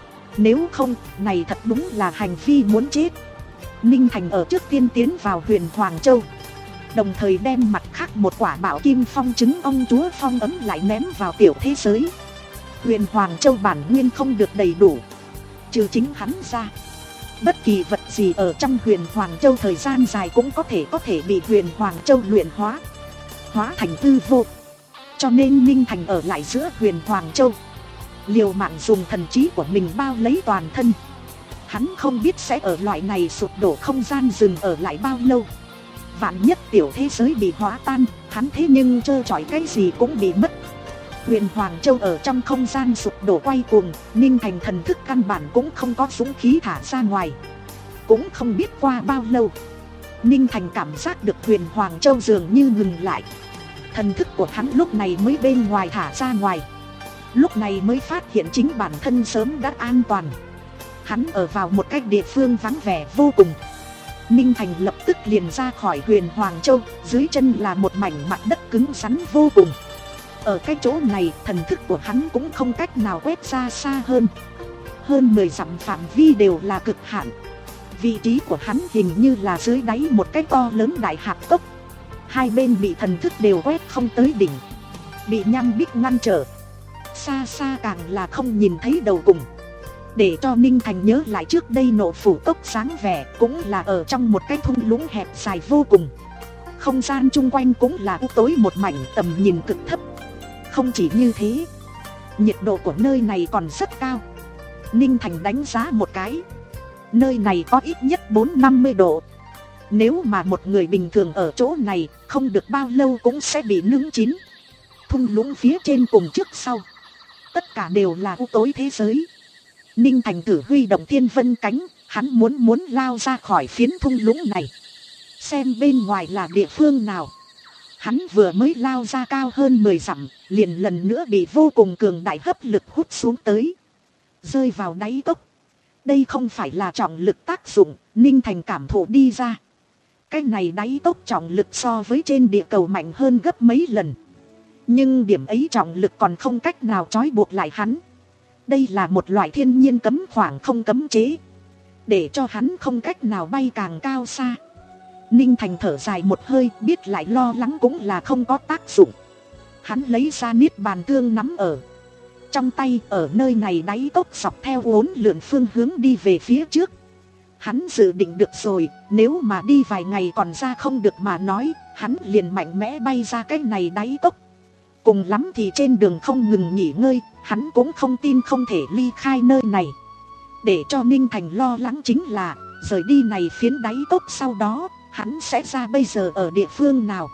Speaker 1: Nếu không, này thật đúng là hành vi muốn chết. Ninh Thành ở trước tiên tiến vào Huyền Hoàng Châu, đồng thời đem mặt khác một quả bảo kim phong chứng ông chúa phong ấm lại ném vào tiểu thế giới. Huyền Hoàng Châu bản nguyên không được đầy đủ, trừ chính hắn ra, bất kỳ vật gì ở trong Huyền Hoàng Châu thời gian dài cũng có thể có thể bị Huyền Hoàng Châu luyện hóa, hóa thành hư vô. Cho nên Ninh Thành ở lại giữa Huyền Hoàng Châu, liều mạng dùng thần trí của mình bao lấy toàn thân. Hắn không biết sẽ ở loại này sụp đổ không gian dừng ở lại bao lâu. Vạn nhất tiểu thế giới bị hóa tan, hắn thế nhưng trơ trọi cái gì cũng bị mất. Huyền Hoàng Châu ở trong không gian sụp đổ quay cuồng, Ninh Thành thần thức căn bản cũng không có dũng khí thả ra ngoài. Cũng không biết qua bao lâu, Ninh Thành cảm giác được Huyền Hoàng Châu dường như ngừng lại. Thần thức của hắn lúc này mới bên ngoài thả ra ngoài, lúc này mới phát hiện chính bản thân sớm đã an toàn. Hắn ở vào một cái địa phương vắng vẻ vô cùng. Ninh Thành lập tức liền ra khỏi Huyền Hoàng Châu, dưới chân là một mảnh mặt đất cứng rắn vô cùng. Ở cái chỗ này, thần thức của hắn cũng không cách nào quét ra xa hơn. Hơn mười dặm phạm vi đều là cực hạn. Vị trí của hắn hình như là dưới đáy một cái to lớn đại hạp cốc. Hai bên bị thần thức đều quét không tới đỉnh, bị nham bích ngăn trở. Xa xa càng là không nhìn thấy đầu cùng. Để cho Ninh Thành nhớ lại trước đây Nộ Phủ Cốc sáng vẻ, cũng là ở trong một cái thung lũng hẹp dài vô cùng. Không gian chung quanh cũng là u tối một mảnh, tầm nhìn cực thấp. Không chỉ như thế, nhiệt độ của nơi này còn rất cao. Ninh Thành đánh giá một cái, nơi này có ít nhất bốn năm mươi độ. Nếu mà một người bình thường ở chỗ này, không được bao lâu cũng sẽ bị nướng chín. Thung lũng phía trên cùng trước sau, tất cả đều là u tối thế giới. Ninh Thành thử huy động thiên vân cánh, hắn muốn muốn lao ra khỏi phiến thung lũng này, xem bên ngoài là địa phương nào. Hắn vừa mới lao ra cao hơn mười dặm, liền lần nữa bị vô cùng cường đại hấp lực hút xuống tới, rơi vào đáy cốc. Đây không phải là trọng lực tác dụng, Ninh Thành cảm thụ đi ra. Cái này đáy cốc trọng lực so với trên địa cầu mạnh hơn gấp mấy lần. Nhưng điểm ấy trọng lực còn không cách nào trói buộc lại hắn. Đây là một loại thiên nhiên cấm khoảng không cấm chế, để cho hắn không cách nào bay càng cao xa. Ninh Thành thở dài một hơi, biết lại lo lắng cũng là không có tác dụng. Hắn lấy ra niết bàn thương nắm ở trong tay, ở nơi này đáy cốc dọc theo uốn lượn phương hướng đi về phía trước. Hắn dự định được rồi, nếu mà đi vài ngày còn ra không được mà nói, hắn liền mạnh mẽ bay ra cái này đáy cốc. Cùng lắm thì trên đường không ngừng nghỉ ngơi, hắn cũng không tin không thể ly khai nơi này. Để cho Ninh Thành lo lắng chính là, rời đi này phiến đáy cốc sau đó, hắn sẽ ra bây giờ ở địa phương nào?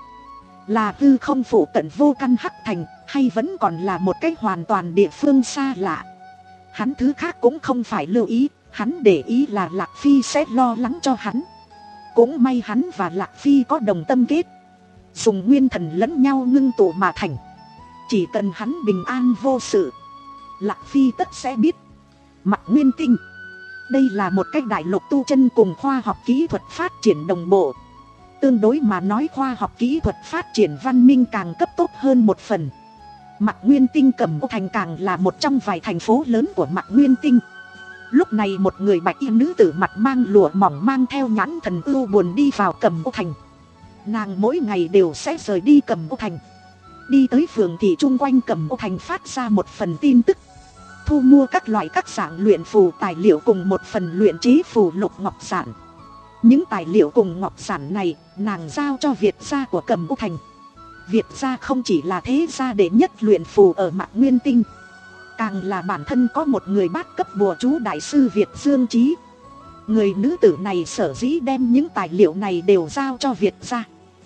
Speaker 1: Là hư không phủ cận vô căn hắc thành, hay vẫn còn là một cái hoàn toàn địa phương xa lạ? Hắn thứ khác cũng không phải lưu ý, hắn để ý là Lạc Phi sẽ lo lắng cho hắn. Cũng may hắn và Lạc Phi có đồng tâm kết, dùng nguyên thần lẫn nhau ngưng tụ mà thành. Chỉ cần hắn bình an vô sự, Lạc Phi tất sẽ biết. Mạc Nguyên Tinh, đây là một cách đại lục tu chân cùng khoa học kỹ thuật phát triển đồng bộ. Tương đối mà nói, khoa học kỹ thuật phát triển văn minh càng cấp tốc hơn một phần. Mạc Nguyên Tinh Cẩm Ô Thành càng là một trong vài thành phố lớn của Mạc Nguyên Tinh. Lúc này một người bạch y nữ tử mặt mang lụa mỏng, mang theo nhãn thần ưu buồn đi vào Cẩm Ô Thành. Nàng mỗi ngày đều sẽ rời đi Cẩm Ô Thành, đi tới phường thị chung quanh Cẩm Ô Thành phát ra một phần tin tức, thu mua các loại các dạng luyện phù tài liệu cùng một phần luyện chế phù lục ngọc sản. Những tài liệu cùng ngọc sản này nàng giao cho Việt gia của Cẩm Ô Thành. Việt gia không chỉ là thế gia đệ nhất luyện phù ở Mạc Nguyên Tinh, càng là bản thân có một người bát cấp bùa chú đại sư Việt Dương Chí. Người nữ tử này sở dĩ đem những tài liệu này đều giao cho Việt gia,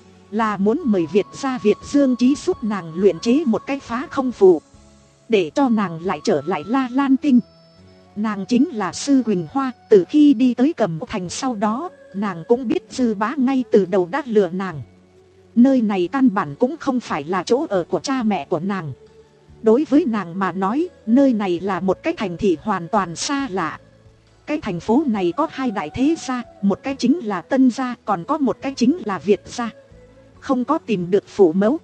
Speaker 1: là muốn mời Việt gia Việt Dương Chí giúp nàng luyện chế một cái phá không phù, để cho nàng lại trở lại La Lan Tinh. Nàng chính là Sư Quỳnh Hoa. Từ khi đi tới Cẩm Ô Thành sau đó, nàng cũng biết Dư Bá ngay từ đầu đã lừa nàng. Nơi này căn bản cũng không phải là chỗ ở của cha mẹ của nàng. Đối với nàng mà nói, nơi này là một cái thành thị hoàn toàn xa lạ. Cái thành phố này có hai đại thế gia, một cái chính là Tân gia, còn có một cái chính là Việt gia. Không có tìm được phụ mẫu,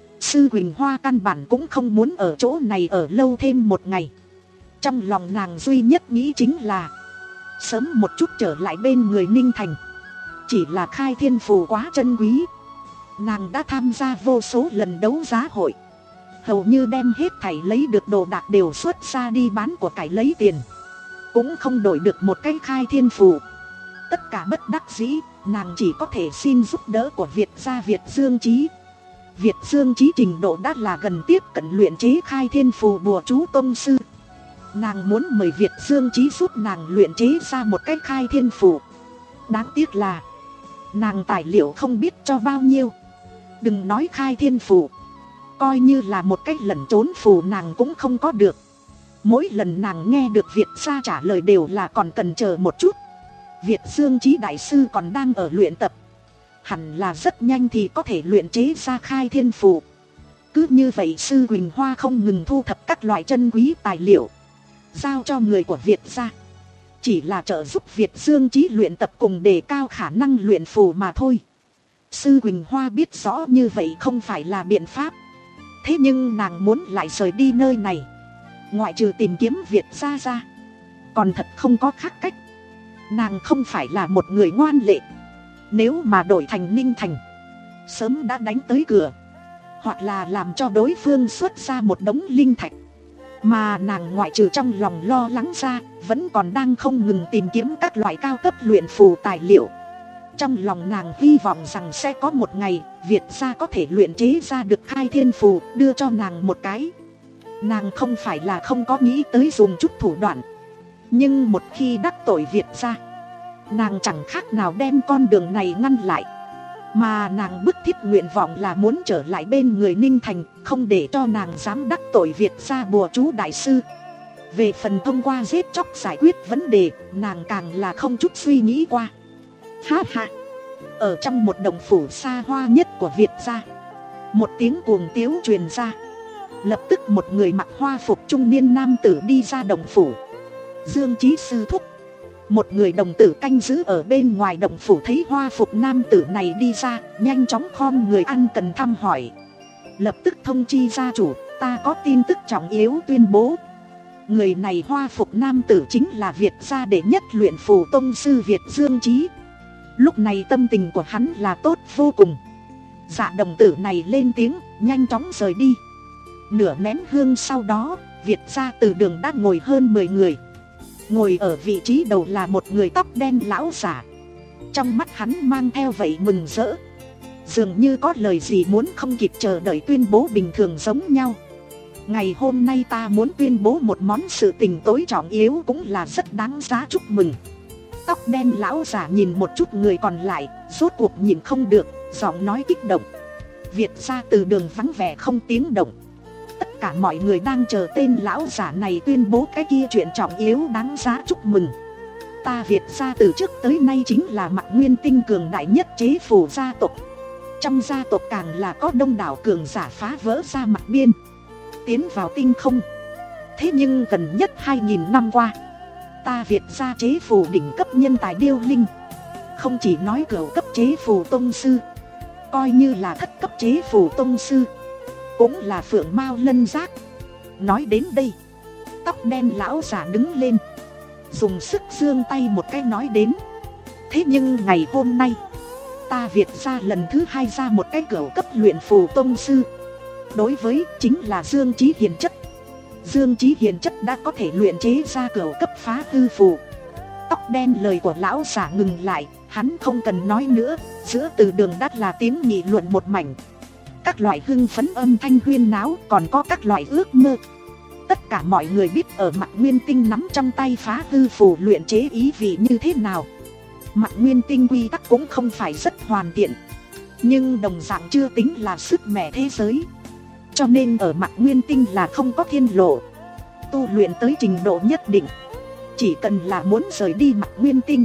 Speaker 1: Sư Quỳnh Hoa căn bản cũng không muốn ở chỗ này ở lâu thêm một ngày. Trong lòng nàng duy nhất nghĩ chính là sớm một chút trở lại bên người Ninh Thành. Chỉ là khai thiên phù quá chân quý, nàng đã tham gia vô số lần đấu giá hội, hầu như đem hết thảy lấy được đồ đạc đều xuất ra đi bán của cải lấy tiền, cũng không đổi được một cái khai thiên phù. Tất cả bất đắc dĩ, nàng chỉ có thể xin giúp đỡ của Việt gia Việt Dương Chí. Việt Dương Chí trình độ đã là gần tiếp cận luyện chế khai thiên phù bùa chú tông sư. Nàng muốn mời Việt Dương Chí giúp nàng luyện chế ra một cái khai thiên phù. Đáng tiếc là nàng tài liệu không biết cho bao nhiêu. Đừng nói khai thiên phù, coi như là một cái lẩn trốn phù nàng cũng không có được. Mỗi lần nàng nghe được Việt gia trả lời đều là còn cần chờ một chút. Việt Dương Chí đại sư còn đang ở luyện tập, hẳn là rất nhanh thì có thể luyện chế ra khai thiên phù. Cứ như vậy Sư Quỳnh Hoa không ngừng thu thập các loại chân quý tài liệu, giao cho người của Việt gia, chỉ là trợ giúp Việt Dương Chí luyện tập cùng đề cao khả năng luyện phù mà thôi. Sư Quỳnh Hoa biết rõ như vậy không phải là biện pháp, thế nhưng nàng muốn lại rời đi nơi này, ngoại trừ tìm kiếm Việt gia ra, còn thật không có khác cách. Nàng không phải là một người ngoan lệ, nếu mà đổi thành Ninh Thành, sớm đã đánh tới cửa, hoặc là làm cho đối phương xuất ra một đống linh thạch. Mà nàng ngoại trừ trong lòng lo lắng ra, vẫn còn đang không ngừng tìm kiếm các loại cao cấp luyện phù tài liệu. Trong lòng nàng hy vọng rằng sẽ có một ngày Việt gia có thể luyện chế ra được khai thiên phù, đưa cho nàng một cái. Nàng không phải là không có nghĩ tới dùng chút thủ đoạn, nhưng một khi đắc tội Việt gia, nàng chẳng khác nào đem con đường này ngăn lại. Mà nàng bức thiết nguyện vọng là muốn trở lại bên người Ninh Thành, không để cho nàng dám đắc tội Việt gia bùa chú đại sư. Về phần thông qua giết chóc giải quyết vấn đề, nàng càng là không chút suy nghĩ qua. Ha ha! Ở trong một đồng phủ xa hoa nhất của Việt gia, một tiếng cuồng tiếu truyền ra. Lập tức một người mặc hoa phục trung niên nam tử đi ra đồng phủ. Dương Chí sư thúc. Một người đồng tử canh giữ ở bên ngoài đồng phủ thấy hoa phục nam tử này đi ra, nhanh chóng khom người ăn cần thăm hỏi. Lập tức thông chi gia chủ, ta có tin tức trọng yếu tuyên bố. Người này hoa phục nam tử chính là Việt gia đệ nhất luyện phù tông sư Việt Dương Chí. Lúc này tâm tình của hắn là tốt vô cùng. Dạ đồng tử này lên tiếng, nhanh chóng rời đi. Nửa nén hương sau đó, Việt gia từ đường đã ngồi hơn mười người. Ngồi ở vị trí đầu là một người tóc đen lão giả. Trong mắt hắn mang theo vậy mừng rỡ, dường như có lời gì muốn không kịp chờ đợi tuyên bố bình thường giống nhau. Ngày hôm nay ta muốn tuyên bố một món sự tình tối trọng yếu, cũng là rất đáng giá chúc mừng. Tóc đen lão giả nhìn một chút người còn lại, rốt cuộc nhìn không được, giọng nói kích động. Việt gia từ đường vắng vẻ không tiếng động. Tất cả mọi người đang chờ tên lão giả này tuyên bố cái kia chuyện trọng yếu đáng giá chúc mừng. Ta Việt gia từ trước tới nay chính là Mạc Nguyên Tinh cường đại nhất chế phù gia tộc. Trong gia tộc càng là có đông đảo cường giả phá vỡ ra mặt biên, tiến vào tinh không, Thế nhưng gần nhất hai nghìn năm qua, ta Việt gia chế phù đỉnh cấp nhân tài điêu linh. Không chỉ nói cửu cấp chế phù tông sư, coi như là thất cấp chế phù tông sư, cũng là phượng mao lân giác. Nói đến đây, tóc đen lão giả đứng lên, dùng sức giương tay một cái nói đến. Thế nhưng ngày hôm nay, ta Việt gia lần thứ hai ra một cái cửu cấp luyện phù tông sư. Đối với chính là Dương Chí Hiền chất. Dương Chí Hiền chất đã có thể luyện chế ra cửu cấp phá hư phù. Tóc đen lời của lão giả ngừng lại, hắn không cần nói nữa. Giữa từ đường đắt là tiếng nghị luận một mảnh. Các loại hưng phấn âm thanh huyên náo, còn có các loại ước mơ. Tất cả mọi người biết ở Mạc Nguyên Tinh nắm trong tay phá hư phù luyện chế ý vị như thế nào. Mạc Nguyên Tinh quy tắc cũng không phải rất hoàn thiện, nhưng đồng dạng chưa tính là sức mẻ thế giới. Cho nên ở Mạc Nguyên Tinh là không có thiên lộ. Tu luyện tới trình độ nhất định, chỉ cần là muốn rời đi Mạc Nguyên Tinh,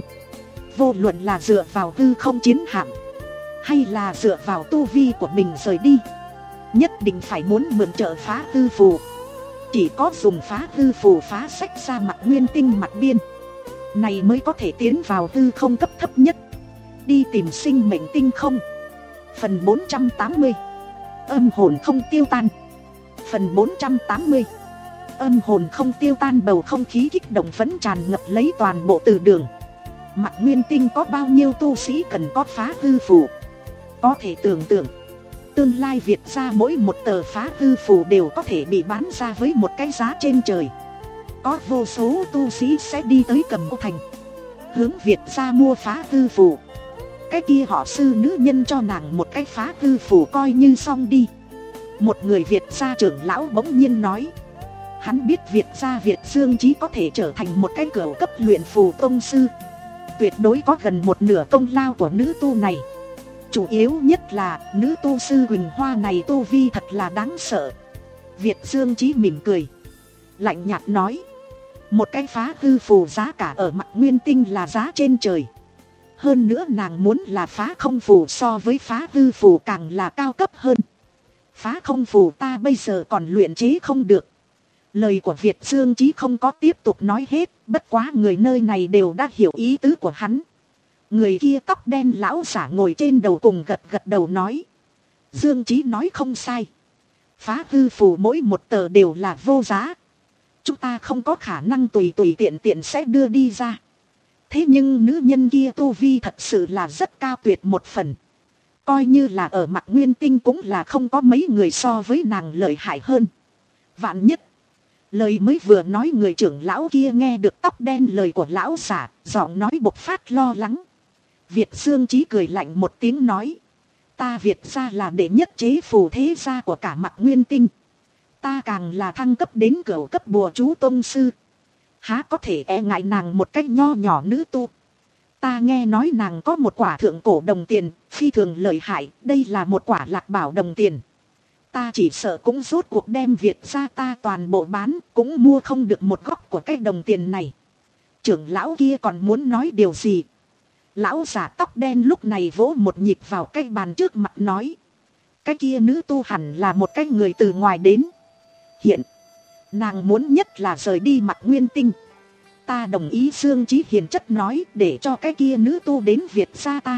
Speaker 1: vô luận là dựa vào hư không chiến hạm, hay là dựa vào tu vi của mình rời đi, nhất định phải muốn mượn trợ phá hư phù. Chỉ có dùng phá hư phù phá sách ra Mạc Nguyên Tinh mặt biên, này mới có thể tiến vào hư không cấp thấp nhất, đi tìm sinh mệnh tinh không. Phần bốn trăm tám mươi, âm hồn không tiêu tan. Phần bốn trăm tám mươi, âm hồn không tiêu tan. Bầu không khí kích động vẫn tràn ngập lấy toàn bộ từ đường. Mạc Nguyên Tinh có bao nhiêu tu sĩ cần có phá hư phù? Có thể tưởng tượng, tương lai Việt gia mỗi một tờ phá hư phù đều có thể bị bán ra với một cái giá trên trời. Có vô số tu sĩ sẽ đi tới Cầm Ô Thành, hướng Việt gia mua phá hư phù. Cái kia họ sư nữ nhân cho nàng một cái phá hư phù coi như xong đi. Một người Việt gia trưởng lão bỗng nhiên nói. Hắn biết Việt gia Việt Dương Chí có thể trở thành một cái cửu cấp luyện phù tông sư, tuyệt đối có gần một nửa công lao của nữ tu này. Chủ yếu nhất là nữ tu sư Quỳnh Hoa này tu vi thật là đáng sợ. Việt Dương Chí mỉm cười, lạnh nhạt nói. Một cái phá hư phù giá cả ở Mạc Nguyên Tinh là giá trên trời. Hơn nữa nàng muốn là phá không phù so với phá hư phù càng là cao cấp hơn. Phá không phù ta bây giờ còn luyện chế không được. Lời của Việt Dương Chí không có tiếp tục nói hết, bất quá người nơi này đều đã hiểu ý tứ của hắn. Người kia tóc đen lão giả ngồi trên đầu cùng gật gật đầu nói. Dương Chí nói không sai. Phá hư phù mỗi một tờ đều là vô giá. Chúng ta không có khả năng tùy tùy tiện tiện sẽ đưa đi ra. Thế nhưng nữ nhân kia tu vi thật sự là rất cao tuyệt một phần. Coi như là ở Mạc Nguyên Tinh cũng là không có mấy người so với nàng lợi hại hơn. Vạn nhất. Lời mới vừa nói người trưởng lão kia nghe được tóc đen lời của lão giả, giọng nói bộc phát lo lắng. Việt Dương Chí cười lạnh một tiếng nói. Ta Việt gia là đệ nhất chế phù thế gia của cả Mạc Nguyên Tinh. Ta càng là thăng cấp đến cửu cấp bùa chú tông sư. Há có thể e ngại nàng một cách nho nhỏ nữ tu. Ta nghe nói nàng có một quả thượng cổ đồng tiền, phi thường lợi hại, đây là một quả lạc bảo đồng tiền. Ta chỉ sợ cũng rốt cuộc đem Việt gia ta toàn bộ bán, cũng mua không được một góc của cái đồng tiền này. Trưởng lão kia còn muốn nói điều gì? Lão giả tóc đen lúc này vỗ một nhịp vào cái bàn trước mặt nói. Cái kia nữ tu hẳn là một cái người từ ngoài đến. Hiện, nàng muốn nhất là rời đi Mạc Nguyên Tinh. Ta đồng ý Dương Chí Hiền chất nói để cho cái kia nữ tu đến Việt gia ta.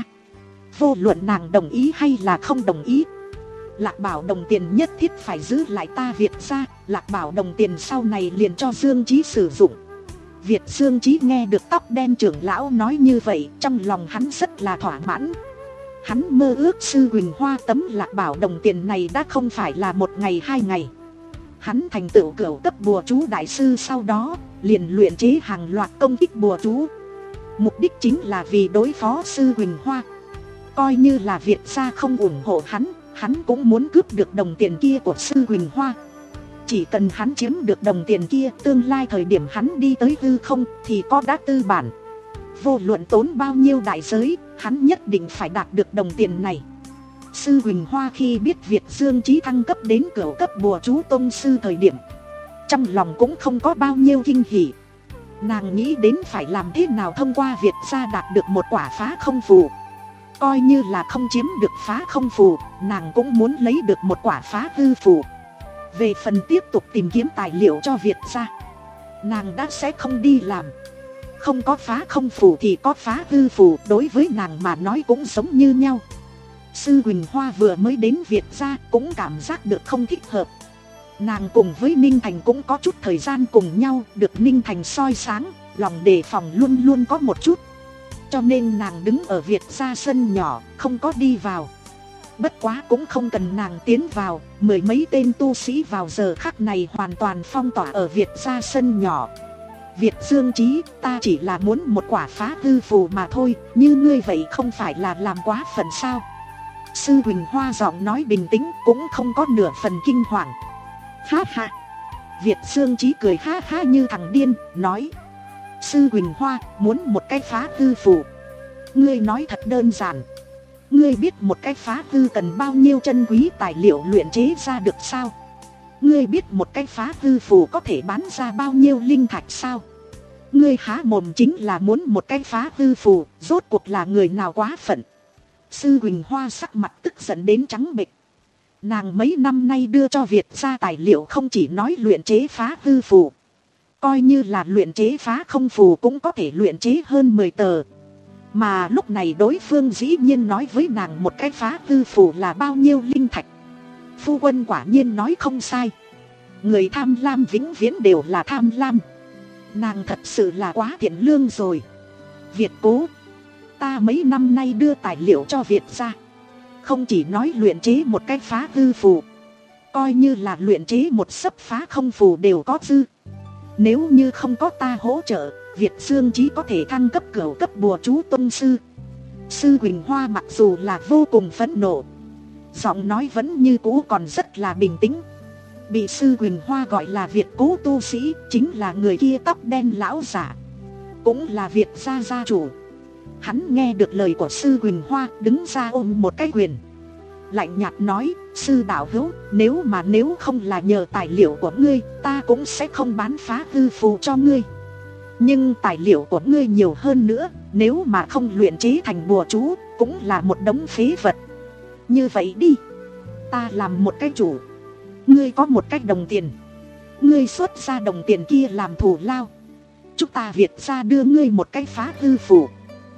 Speaker 1: Vô luận nàng đồng ý hay là không đồng ý. Lạc bảo đồng tiền nhất thiết phải giữ lại ta Việt gia. Lạc bảo đồng tiền sau này liền cho Dương Chí sử dụng. Việt Dương Chí nghe được tóc đen trưởng lão nói như vậy, trong lòng hắn rất là thỏa mãn. Hắn mơ ước sư Quỳnh Hoa tấm lạc bảo đồng tiền này đã không phải là một ngày hai ngày. Hắn thành tựu cửu cấp bùa chú đại sư sau đó, liền luyện chế hàng loạt công kích bùa chú. Mục đích chính là vì đối phó sư Quỳnh Hoa. Coi như là Việt gia không ủng hộ hắn, hắn cũng muốn cướp được đồng tiền kia của sư Quỳnh Hoa. Chỉ cần hắn chiếm được đồng tiền kia, tương lai thời điểm hắn đi tới hư không thì có đã tư bản. Vô luận tốn bao nhiêu đại giới, hắn nhất định phải đạt được đồng tiền này. Sư Quỳnh Hoa khi biết Việt Dương Chí thăng cấp đến cửu cấp bùa chú tông sư thời điểm, trong lòng cũng không có bao nhiêu kinh hỉ. Nàng nghĩ đến phải làm thế nào thông qua Việt gia đạt được một quả phá không phù. Coi như là không chiếm được phá không phù, nàng cũng muốn lấy được một quả phá hư phù. Về phần tiếp tục tìm kiếm tài liệu cho Việt gia, nàng đã sẽ không đi làm. Không có phá không phù thì có phá hư phù, đối với nàng mà nói cũng giống như nhau. Sư Quỳnh Hoa vừa mới đến Việt gia cũng cảm giác được không thích hợp. Nàng cùng với Ninh Thành cũng có chút thời gian cùng nhau, được Ninh Thành soi sáng, lòng đề phòng luôn luôn có một chút. Cho nên nàng đứng ở Việt gia sân nhỏ, không có đi vào. Bất quá cũng không cần nàng tiến vào, mười mấy tên tu sĩ vào giờ khắc này hoàn toàn phong tỏa ở Việt gia sân nhỏ. Việt Dương Chí, ta chỉ là muốn một quả phá hư phù mà thôi, như ngươi vậy không phải là làm quá phận sao? Sư Quỳnh Hoa giọng nói bình tĩnh, cũng không có nửa phần kinh hoàng. Ha ha! Việt Dương Chí cười ha ha như thằng điên, nói: Sư Quỳnh Hoa, muốn một cái phá hư phù. Ngươi nói thật đơn giản. Ngươi biết một cái phá hư cần bao nhiêu chân quý tài liệu luyện chế ra được sao? Ngươi biết một cái phá hư phù có thể bán ra bao nhiêu linh thạch sao? Ngươi há mồm chính là muốn một cái phá hư phù, rốt cuộc là người nào quá phận? Sư Quỳnh Hoa sắc mặt tức giận đến trắng bệch. Nàng mấy năm nay đưa cho Việt gia tài liệu không chỉ nói luyện chế phá hư phù, coi như là luyện chế phá không phù cũng có thể luyện chế hơn mười tờ. Mà lúc này đối phương dĩ nhiên nói với nàng một cái phá hư phù là bao nhiêu linh thạch. Phu quân quả nhiên nói không sai. Người tham lam vĩnh viễn đều là tham lam. Nàng thật sự là quá thiện lương rồi. Việt cố, ta mấy năm nay đưa tài liệu cho Việt gia, không chỉ nói luyện chế một cái phá hư phù, coi như là luyện chế một sấp phá không phù đều có dư. Nếu như không có ta hỗ trợ, Việt Dương Chí có thể thăng cấp cửu cấp bùa chú tông sư. Sư Quỳnh Hoa mặc dù là vô cùng phẫn nộ, giọng nói vẫn như cũ còn rất là bình tĩnh. Bị Sư Quỳnh Hoa gọi là Việt cố tu sĩ chính là người kia tóc đen lão giả, cũng là Việt gia gia chủ. Hắn nghe được lời của Sư Quỳnh Hoa, đứng ra ôm một cái quyền, lạnh nhạt nói: Sư đạo hữu, nếu mà nếu không là nhờ tài liệu của ngươi, ta cũng sẽ không bán phá hư phù cho ngươi. Nhưng tài liệu của ngươi nhiều hơn nữa, nếu mà không luyện chế thành bùa chú, cũng là một đống phế vật. Như vậy đi, ta làm một cái chủ, ngươi có một cái đồng tiền, ngươi xuất ra đồng tiền kia làm thù lao, chúng ta Việt gia đưa ngươi một cái phá hư phù.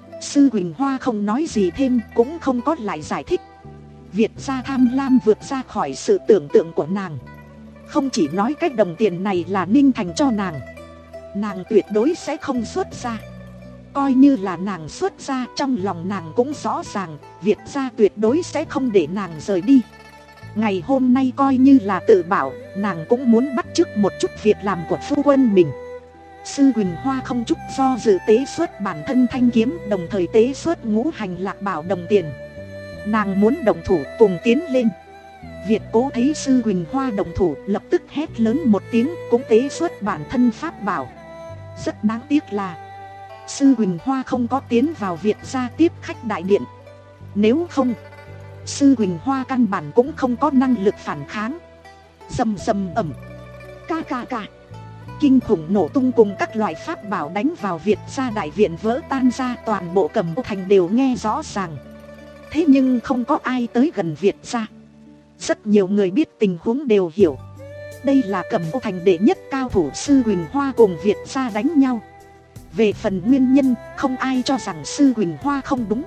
Speaker 1: Sư Quỳnh Hoa không nói gì thêm, cũng không có lại giải thích. Việt gia tham lam vượt ra khỏi sự tưởng tượng của nàng. Không chỉ nói cái đồng tiền này là Ninh Thành cho nàng, nàng tuyệt đối sẽ không xuất ra. Coi như là nàng xuất ra, trong lòng nàng cũng rõ ràng Việt gia tuyệt đối sẽ không để nàng rời đi. Ngày hôm nay coi như là tự bảo, nàng cũng muốn bắt chước một chút việc làm của phu quân mình. Sư Quỳnh Hoa không chút do dự tế xuất bản thân thanh kiếm, đồng thời tế xuất ngũ hành lạc bảo đồng tiền. Nàng muốn đồng thủ cùng tiến lên. Việt cố thấy Sư Quỳnh Hoa đồng thủ, lập tức hét lớn một tiếng, cũng tế xuất bản thân pháp bảo. Rất đáng tiếc là Sư Quỳnh Hoa không có tiến vào Việt gia tiếp khách đại điện. Nếu không, Sư Quỳnh Hoa căn bản cũng không có năng lực phản kháng. Rầm rầm ầm, ca ca ca, kinh khủng nổ tung cùng các loại pháp bảo đánh vào Việt gia đại viện vỡ tan ra, toàn bộ Cẩm Ô Thành đều nghe rõ ràng. Thế nhưng không có ai tới gần Việt gia. Rất nhiều người biết tình huống đều hiểu, đây là Cẩm Ô Thành đệ nhất cao thủ Sư Quỳnh Hoa cùng Việt gia đánh nhau. Về phần nguyên nhân, không ai cho rằng Sư Quỳnh Hoa không đúng.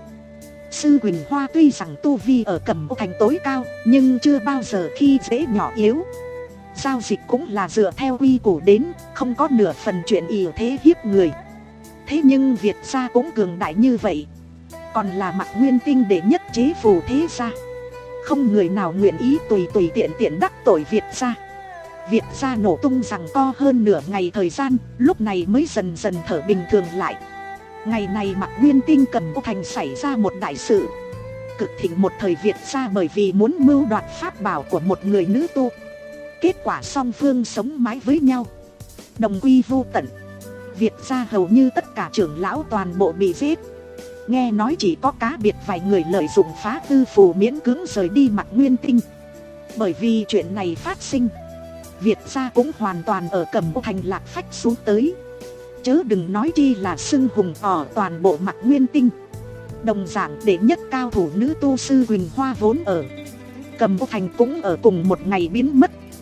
Speaker 1: Sư Quỳnh Hoa tuy rằng tu vi ở Cẩm Ô Thành tối cao, nhưng chưa bao giờ khi dễ nhỏ yếu. Giao dịch cũng là dựa theo quy củ đến, không có nửa phần chuyện ỷ thế hiếp người. Thế nhưng Việt gia cũng cường đại như vậy, còn là Mạc Nguyên Tinh đệ nhất chế phù thế gia, không người nào nguyện ý tùy tùy tiện tiện đắc tội Việt gia. Việt gia nổ tung giằng co hơn nửa ngày thời gian, lúc này mới dần dần thở bình thường lại. Ngày này Mạc Nguyên Tinh Cẩm Ô Thành xảy ra một đại sự. Cực thịnh một thời Việt gia bởi vì muốn mưu đoạt pháp bảo của một người nữ tu, kết quả song phương sống mái với nhau, đồng quy vu tận. Việt gia hầu như tất cả trưởng lão toàn bộ bị giết. Nghe nói chỉ có cá biệt vài người lợi dụng phá hư phù miễn cưỡng rời đi Mạc Nguyên Tinh. Bởi vì chuyện này phát sinh, Việt gia cũng hoàn toàn ở Cẩm Ô Thành lạc phách xuống tới, chớ đừng nói chi là xưng hùng ở toàn bộ Mạc Nguyên Tinh. Đồng dạng đệ nhất cao thủ nữ tu Sư Quỳnh Hoa vốn ở Cẩm Ô Thành cũng ở cùng một ngày biến mất.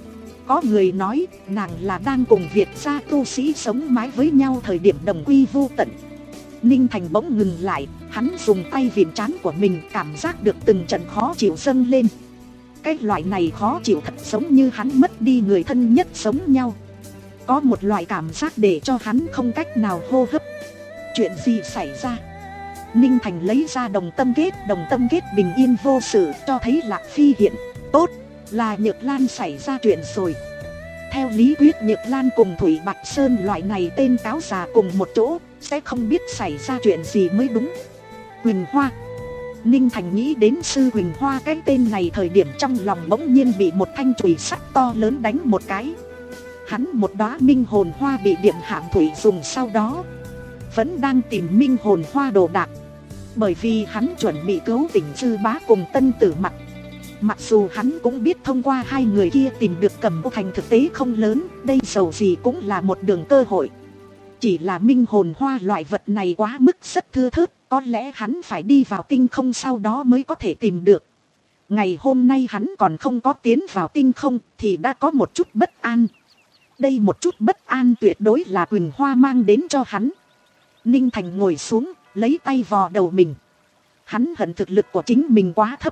Speaker 1: Có người nói nàng là đang cùng Việt gia tu sĩ sống mái với nhau thời điểm đồng quy vô tận. Ninh Thành bỗng ngừng lại, hắn dùng tay vịn trán của mình, cảm giác được từng trận khó chịu dâng lên. Cái loại này khó chịu thật giống như hắn mất đi người thân nhất giống nhau. Có một loại cảm giác để cho hắn không cách nào hô hấp. Chuyện gì xảy ra? Ninh Thành lấy ra đồng tâm kết, đồng tâm kết bình yên vô sự, cho thấy Lạc Phi hiện. Tốt, là Nhược Lan xảy ra chuyện rồi. Theo lý thuyết Nhược Lan cùng Thủy Bạch Sơn loại này tên cáo già cùng một chỗ, sẽ không biết xảy ra chuyện gì mới đúng. Quỳnh Hoa. Ninh Thành nghĩ đến sư Quỳnh Hoa, cái tên này thời điểm trong lòng bỗng nhiên bị một thanh chùy sắt to lớn đánh một cái. Hắn một đóa minh hồn hoa bị Điềm Hạm Thủy dùng sau đó, vẫn đang tìm minh hồn hoa đồ đạc. Bởi vì hắn chuẩn bị cứu tỉnh Sư Bá cùng Tân Tử Mặc. Mặc dù hắn cũng biết thông qua hai người kia tìm được Cẩm Ô Thành thực tế không lớn, đây dầu gì cũng là một đường cơ hội. Chỉ là minh hồn hoa loại vật này quá mức rất thưa thớt, có lẽ hắn phải đi vào tinh không sau đó mới có thể tìm được. Ngày hôm nay hắn còn không có tiến vào tinh không thì đã có một chút bất an. Đây một chút bất an tuyệt đối là Quỳnh Hoa mang đến cho hắn. Ninh Thành ngồi xuống, lấy tay vò đầu mình. Hắn hận thực lực của chính mình quá thấp.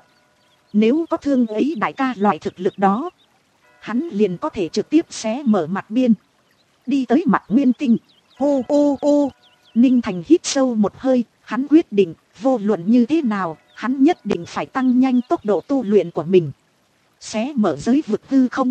Speaker 1: Nếu có Thương ấy đại ca loại thực lực đó, hắn liền có thể trực tiếp xé mở mặt biên, đi tới mặt nguyên tinh. Hô ô ô. Ninh Thành hít sâu một hơi, hắn quyết định vô luận như thế nào, hắn nhất định phải tăng nhanh tốc độ tu luyện của mình. Xé mở giới vực hư không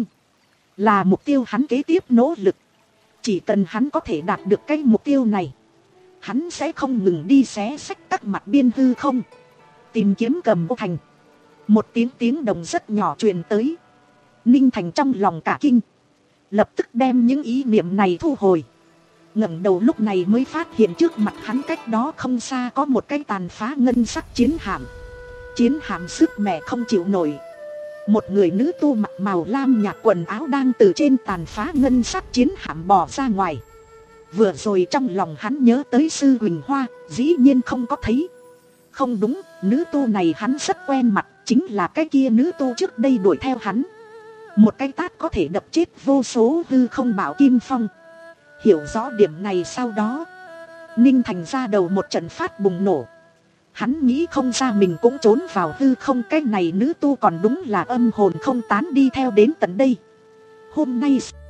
Speaker 1: là mục tiêu hắn kế tiếp nỗ lực. Chỉ cần hắn có thể đạt được cái mục tiêu này, hắn sẽ không ngừng đi xé xách các mặt biên hư không, tìm kiếm Cẩm Ô Thành. Một tiếng tiếng đồng rất nhỏ truyền tới. Ninh Thành trong lòng cả kinh, lập tức đem những ý niệm này thu hồi. Ngẩng đầu lúc này mới phát hiện trước mặt hắn cách đó không xa có một cái tàn phá ngân sắc chiến hạm. Chiến hạm sức mẻ không chịu nổi. Một người nữ tu mặc màu lam nhạt quần áo đang từ trên tàn phá ngân sắc chiến hạm bò ra ngoài. Vừa rồi trong lòng hắn nhớ tới sư Quỳnh Hoa, dĩ nhiên không có thấy. Không đúng, nữ tu này hắn rất quen mặt, chính là cái kia nữ tu trước đây đuổi theo hắn. Một cái tát có thể đập chết vô số hư không bảo Kim Phong. Hiểu rõ điểm này sau đó, Ninh Thành ra đầu một trận phát bùng nổ. Hắn nghĩ không ra mình cũng trốn vào hư không, cái này nữ tu còn đúng là âm hồn không tán đi theo đến tận đây. Hôm nay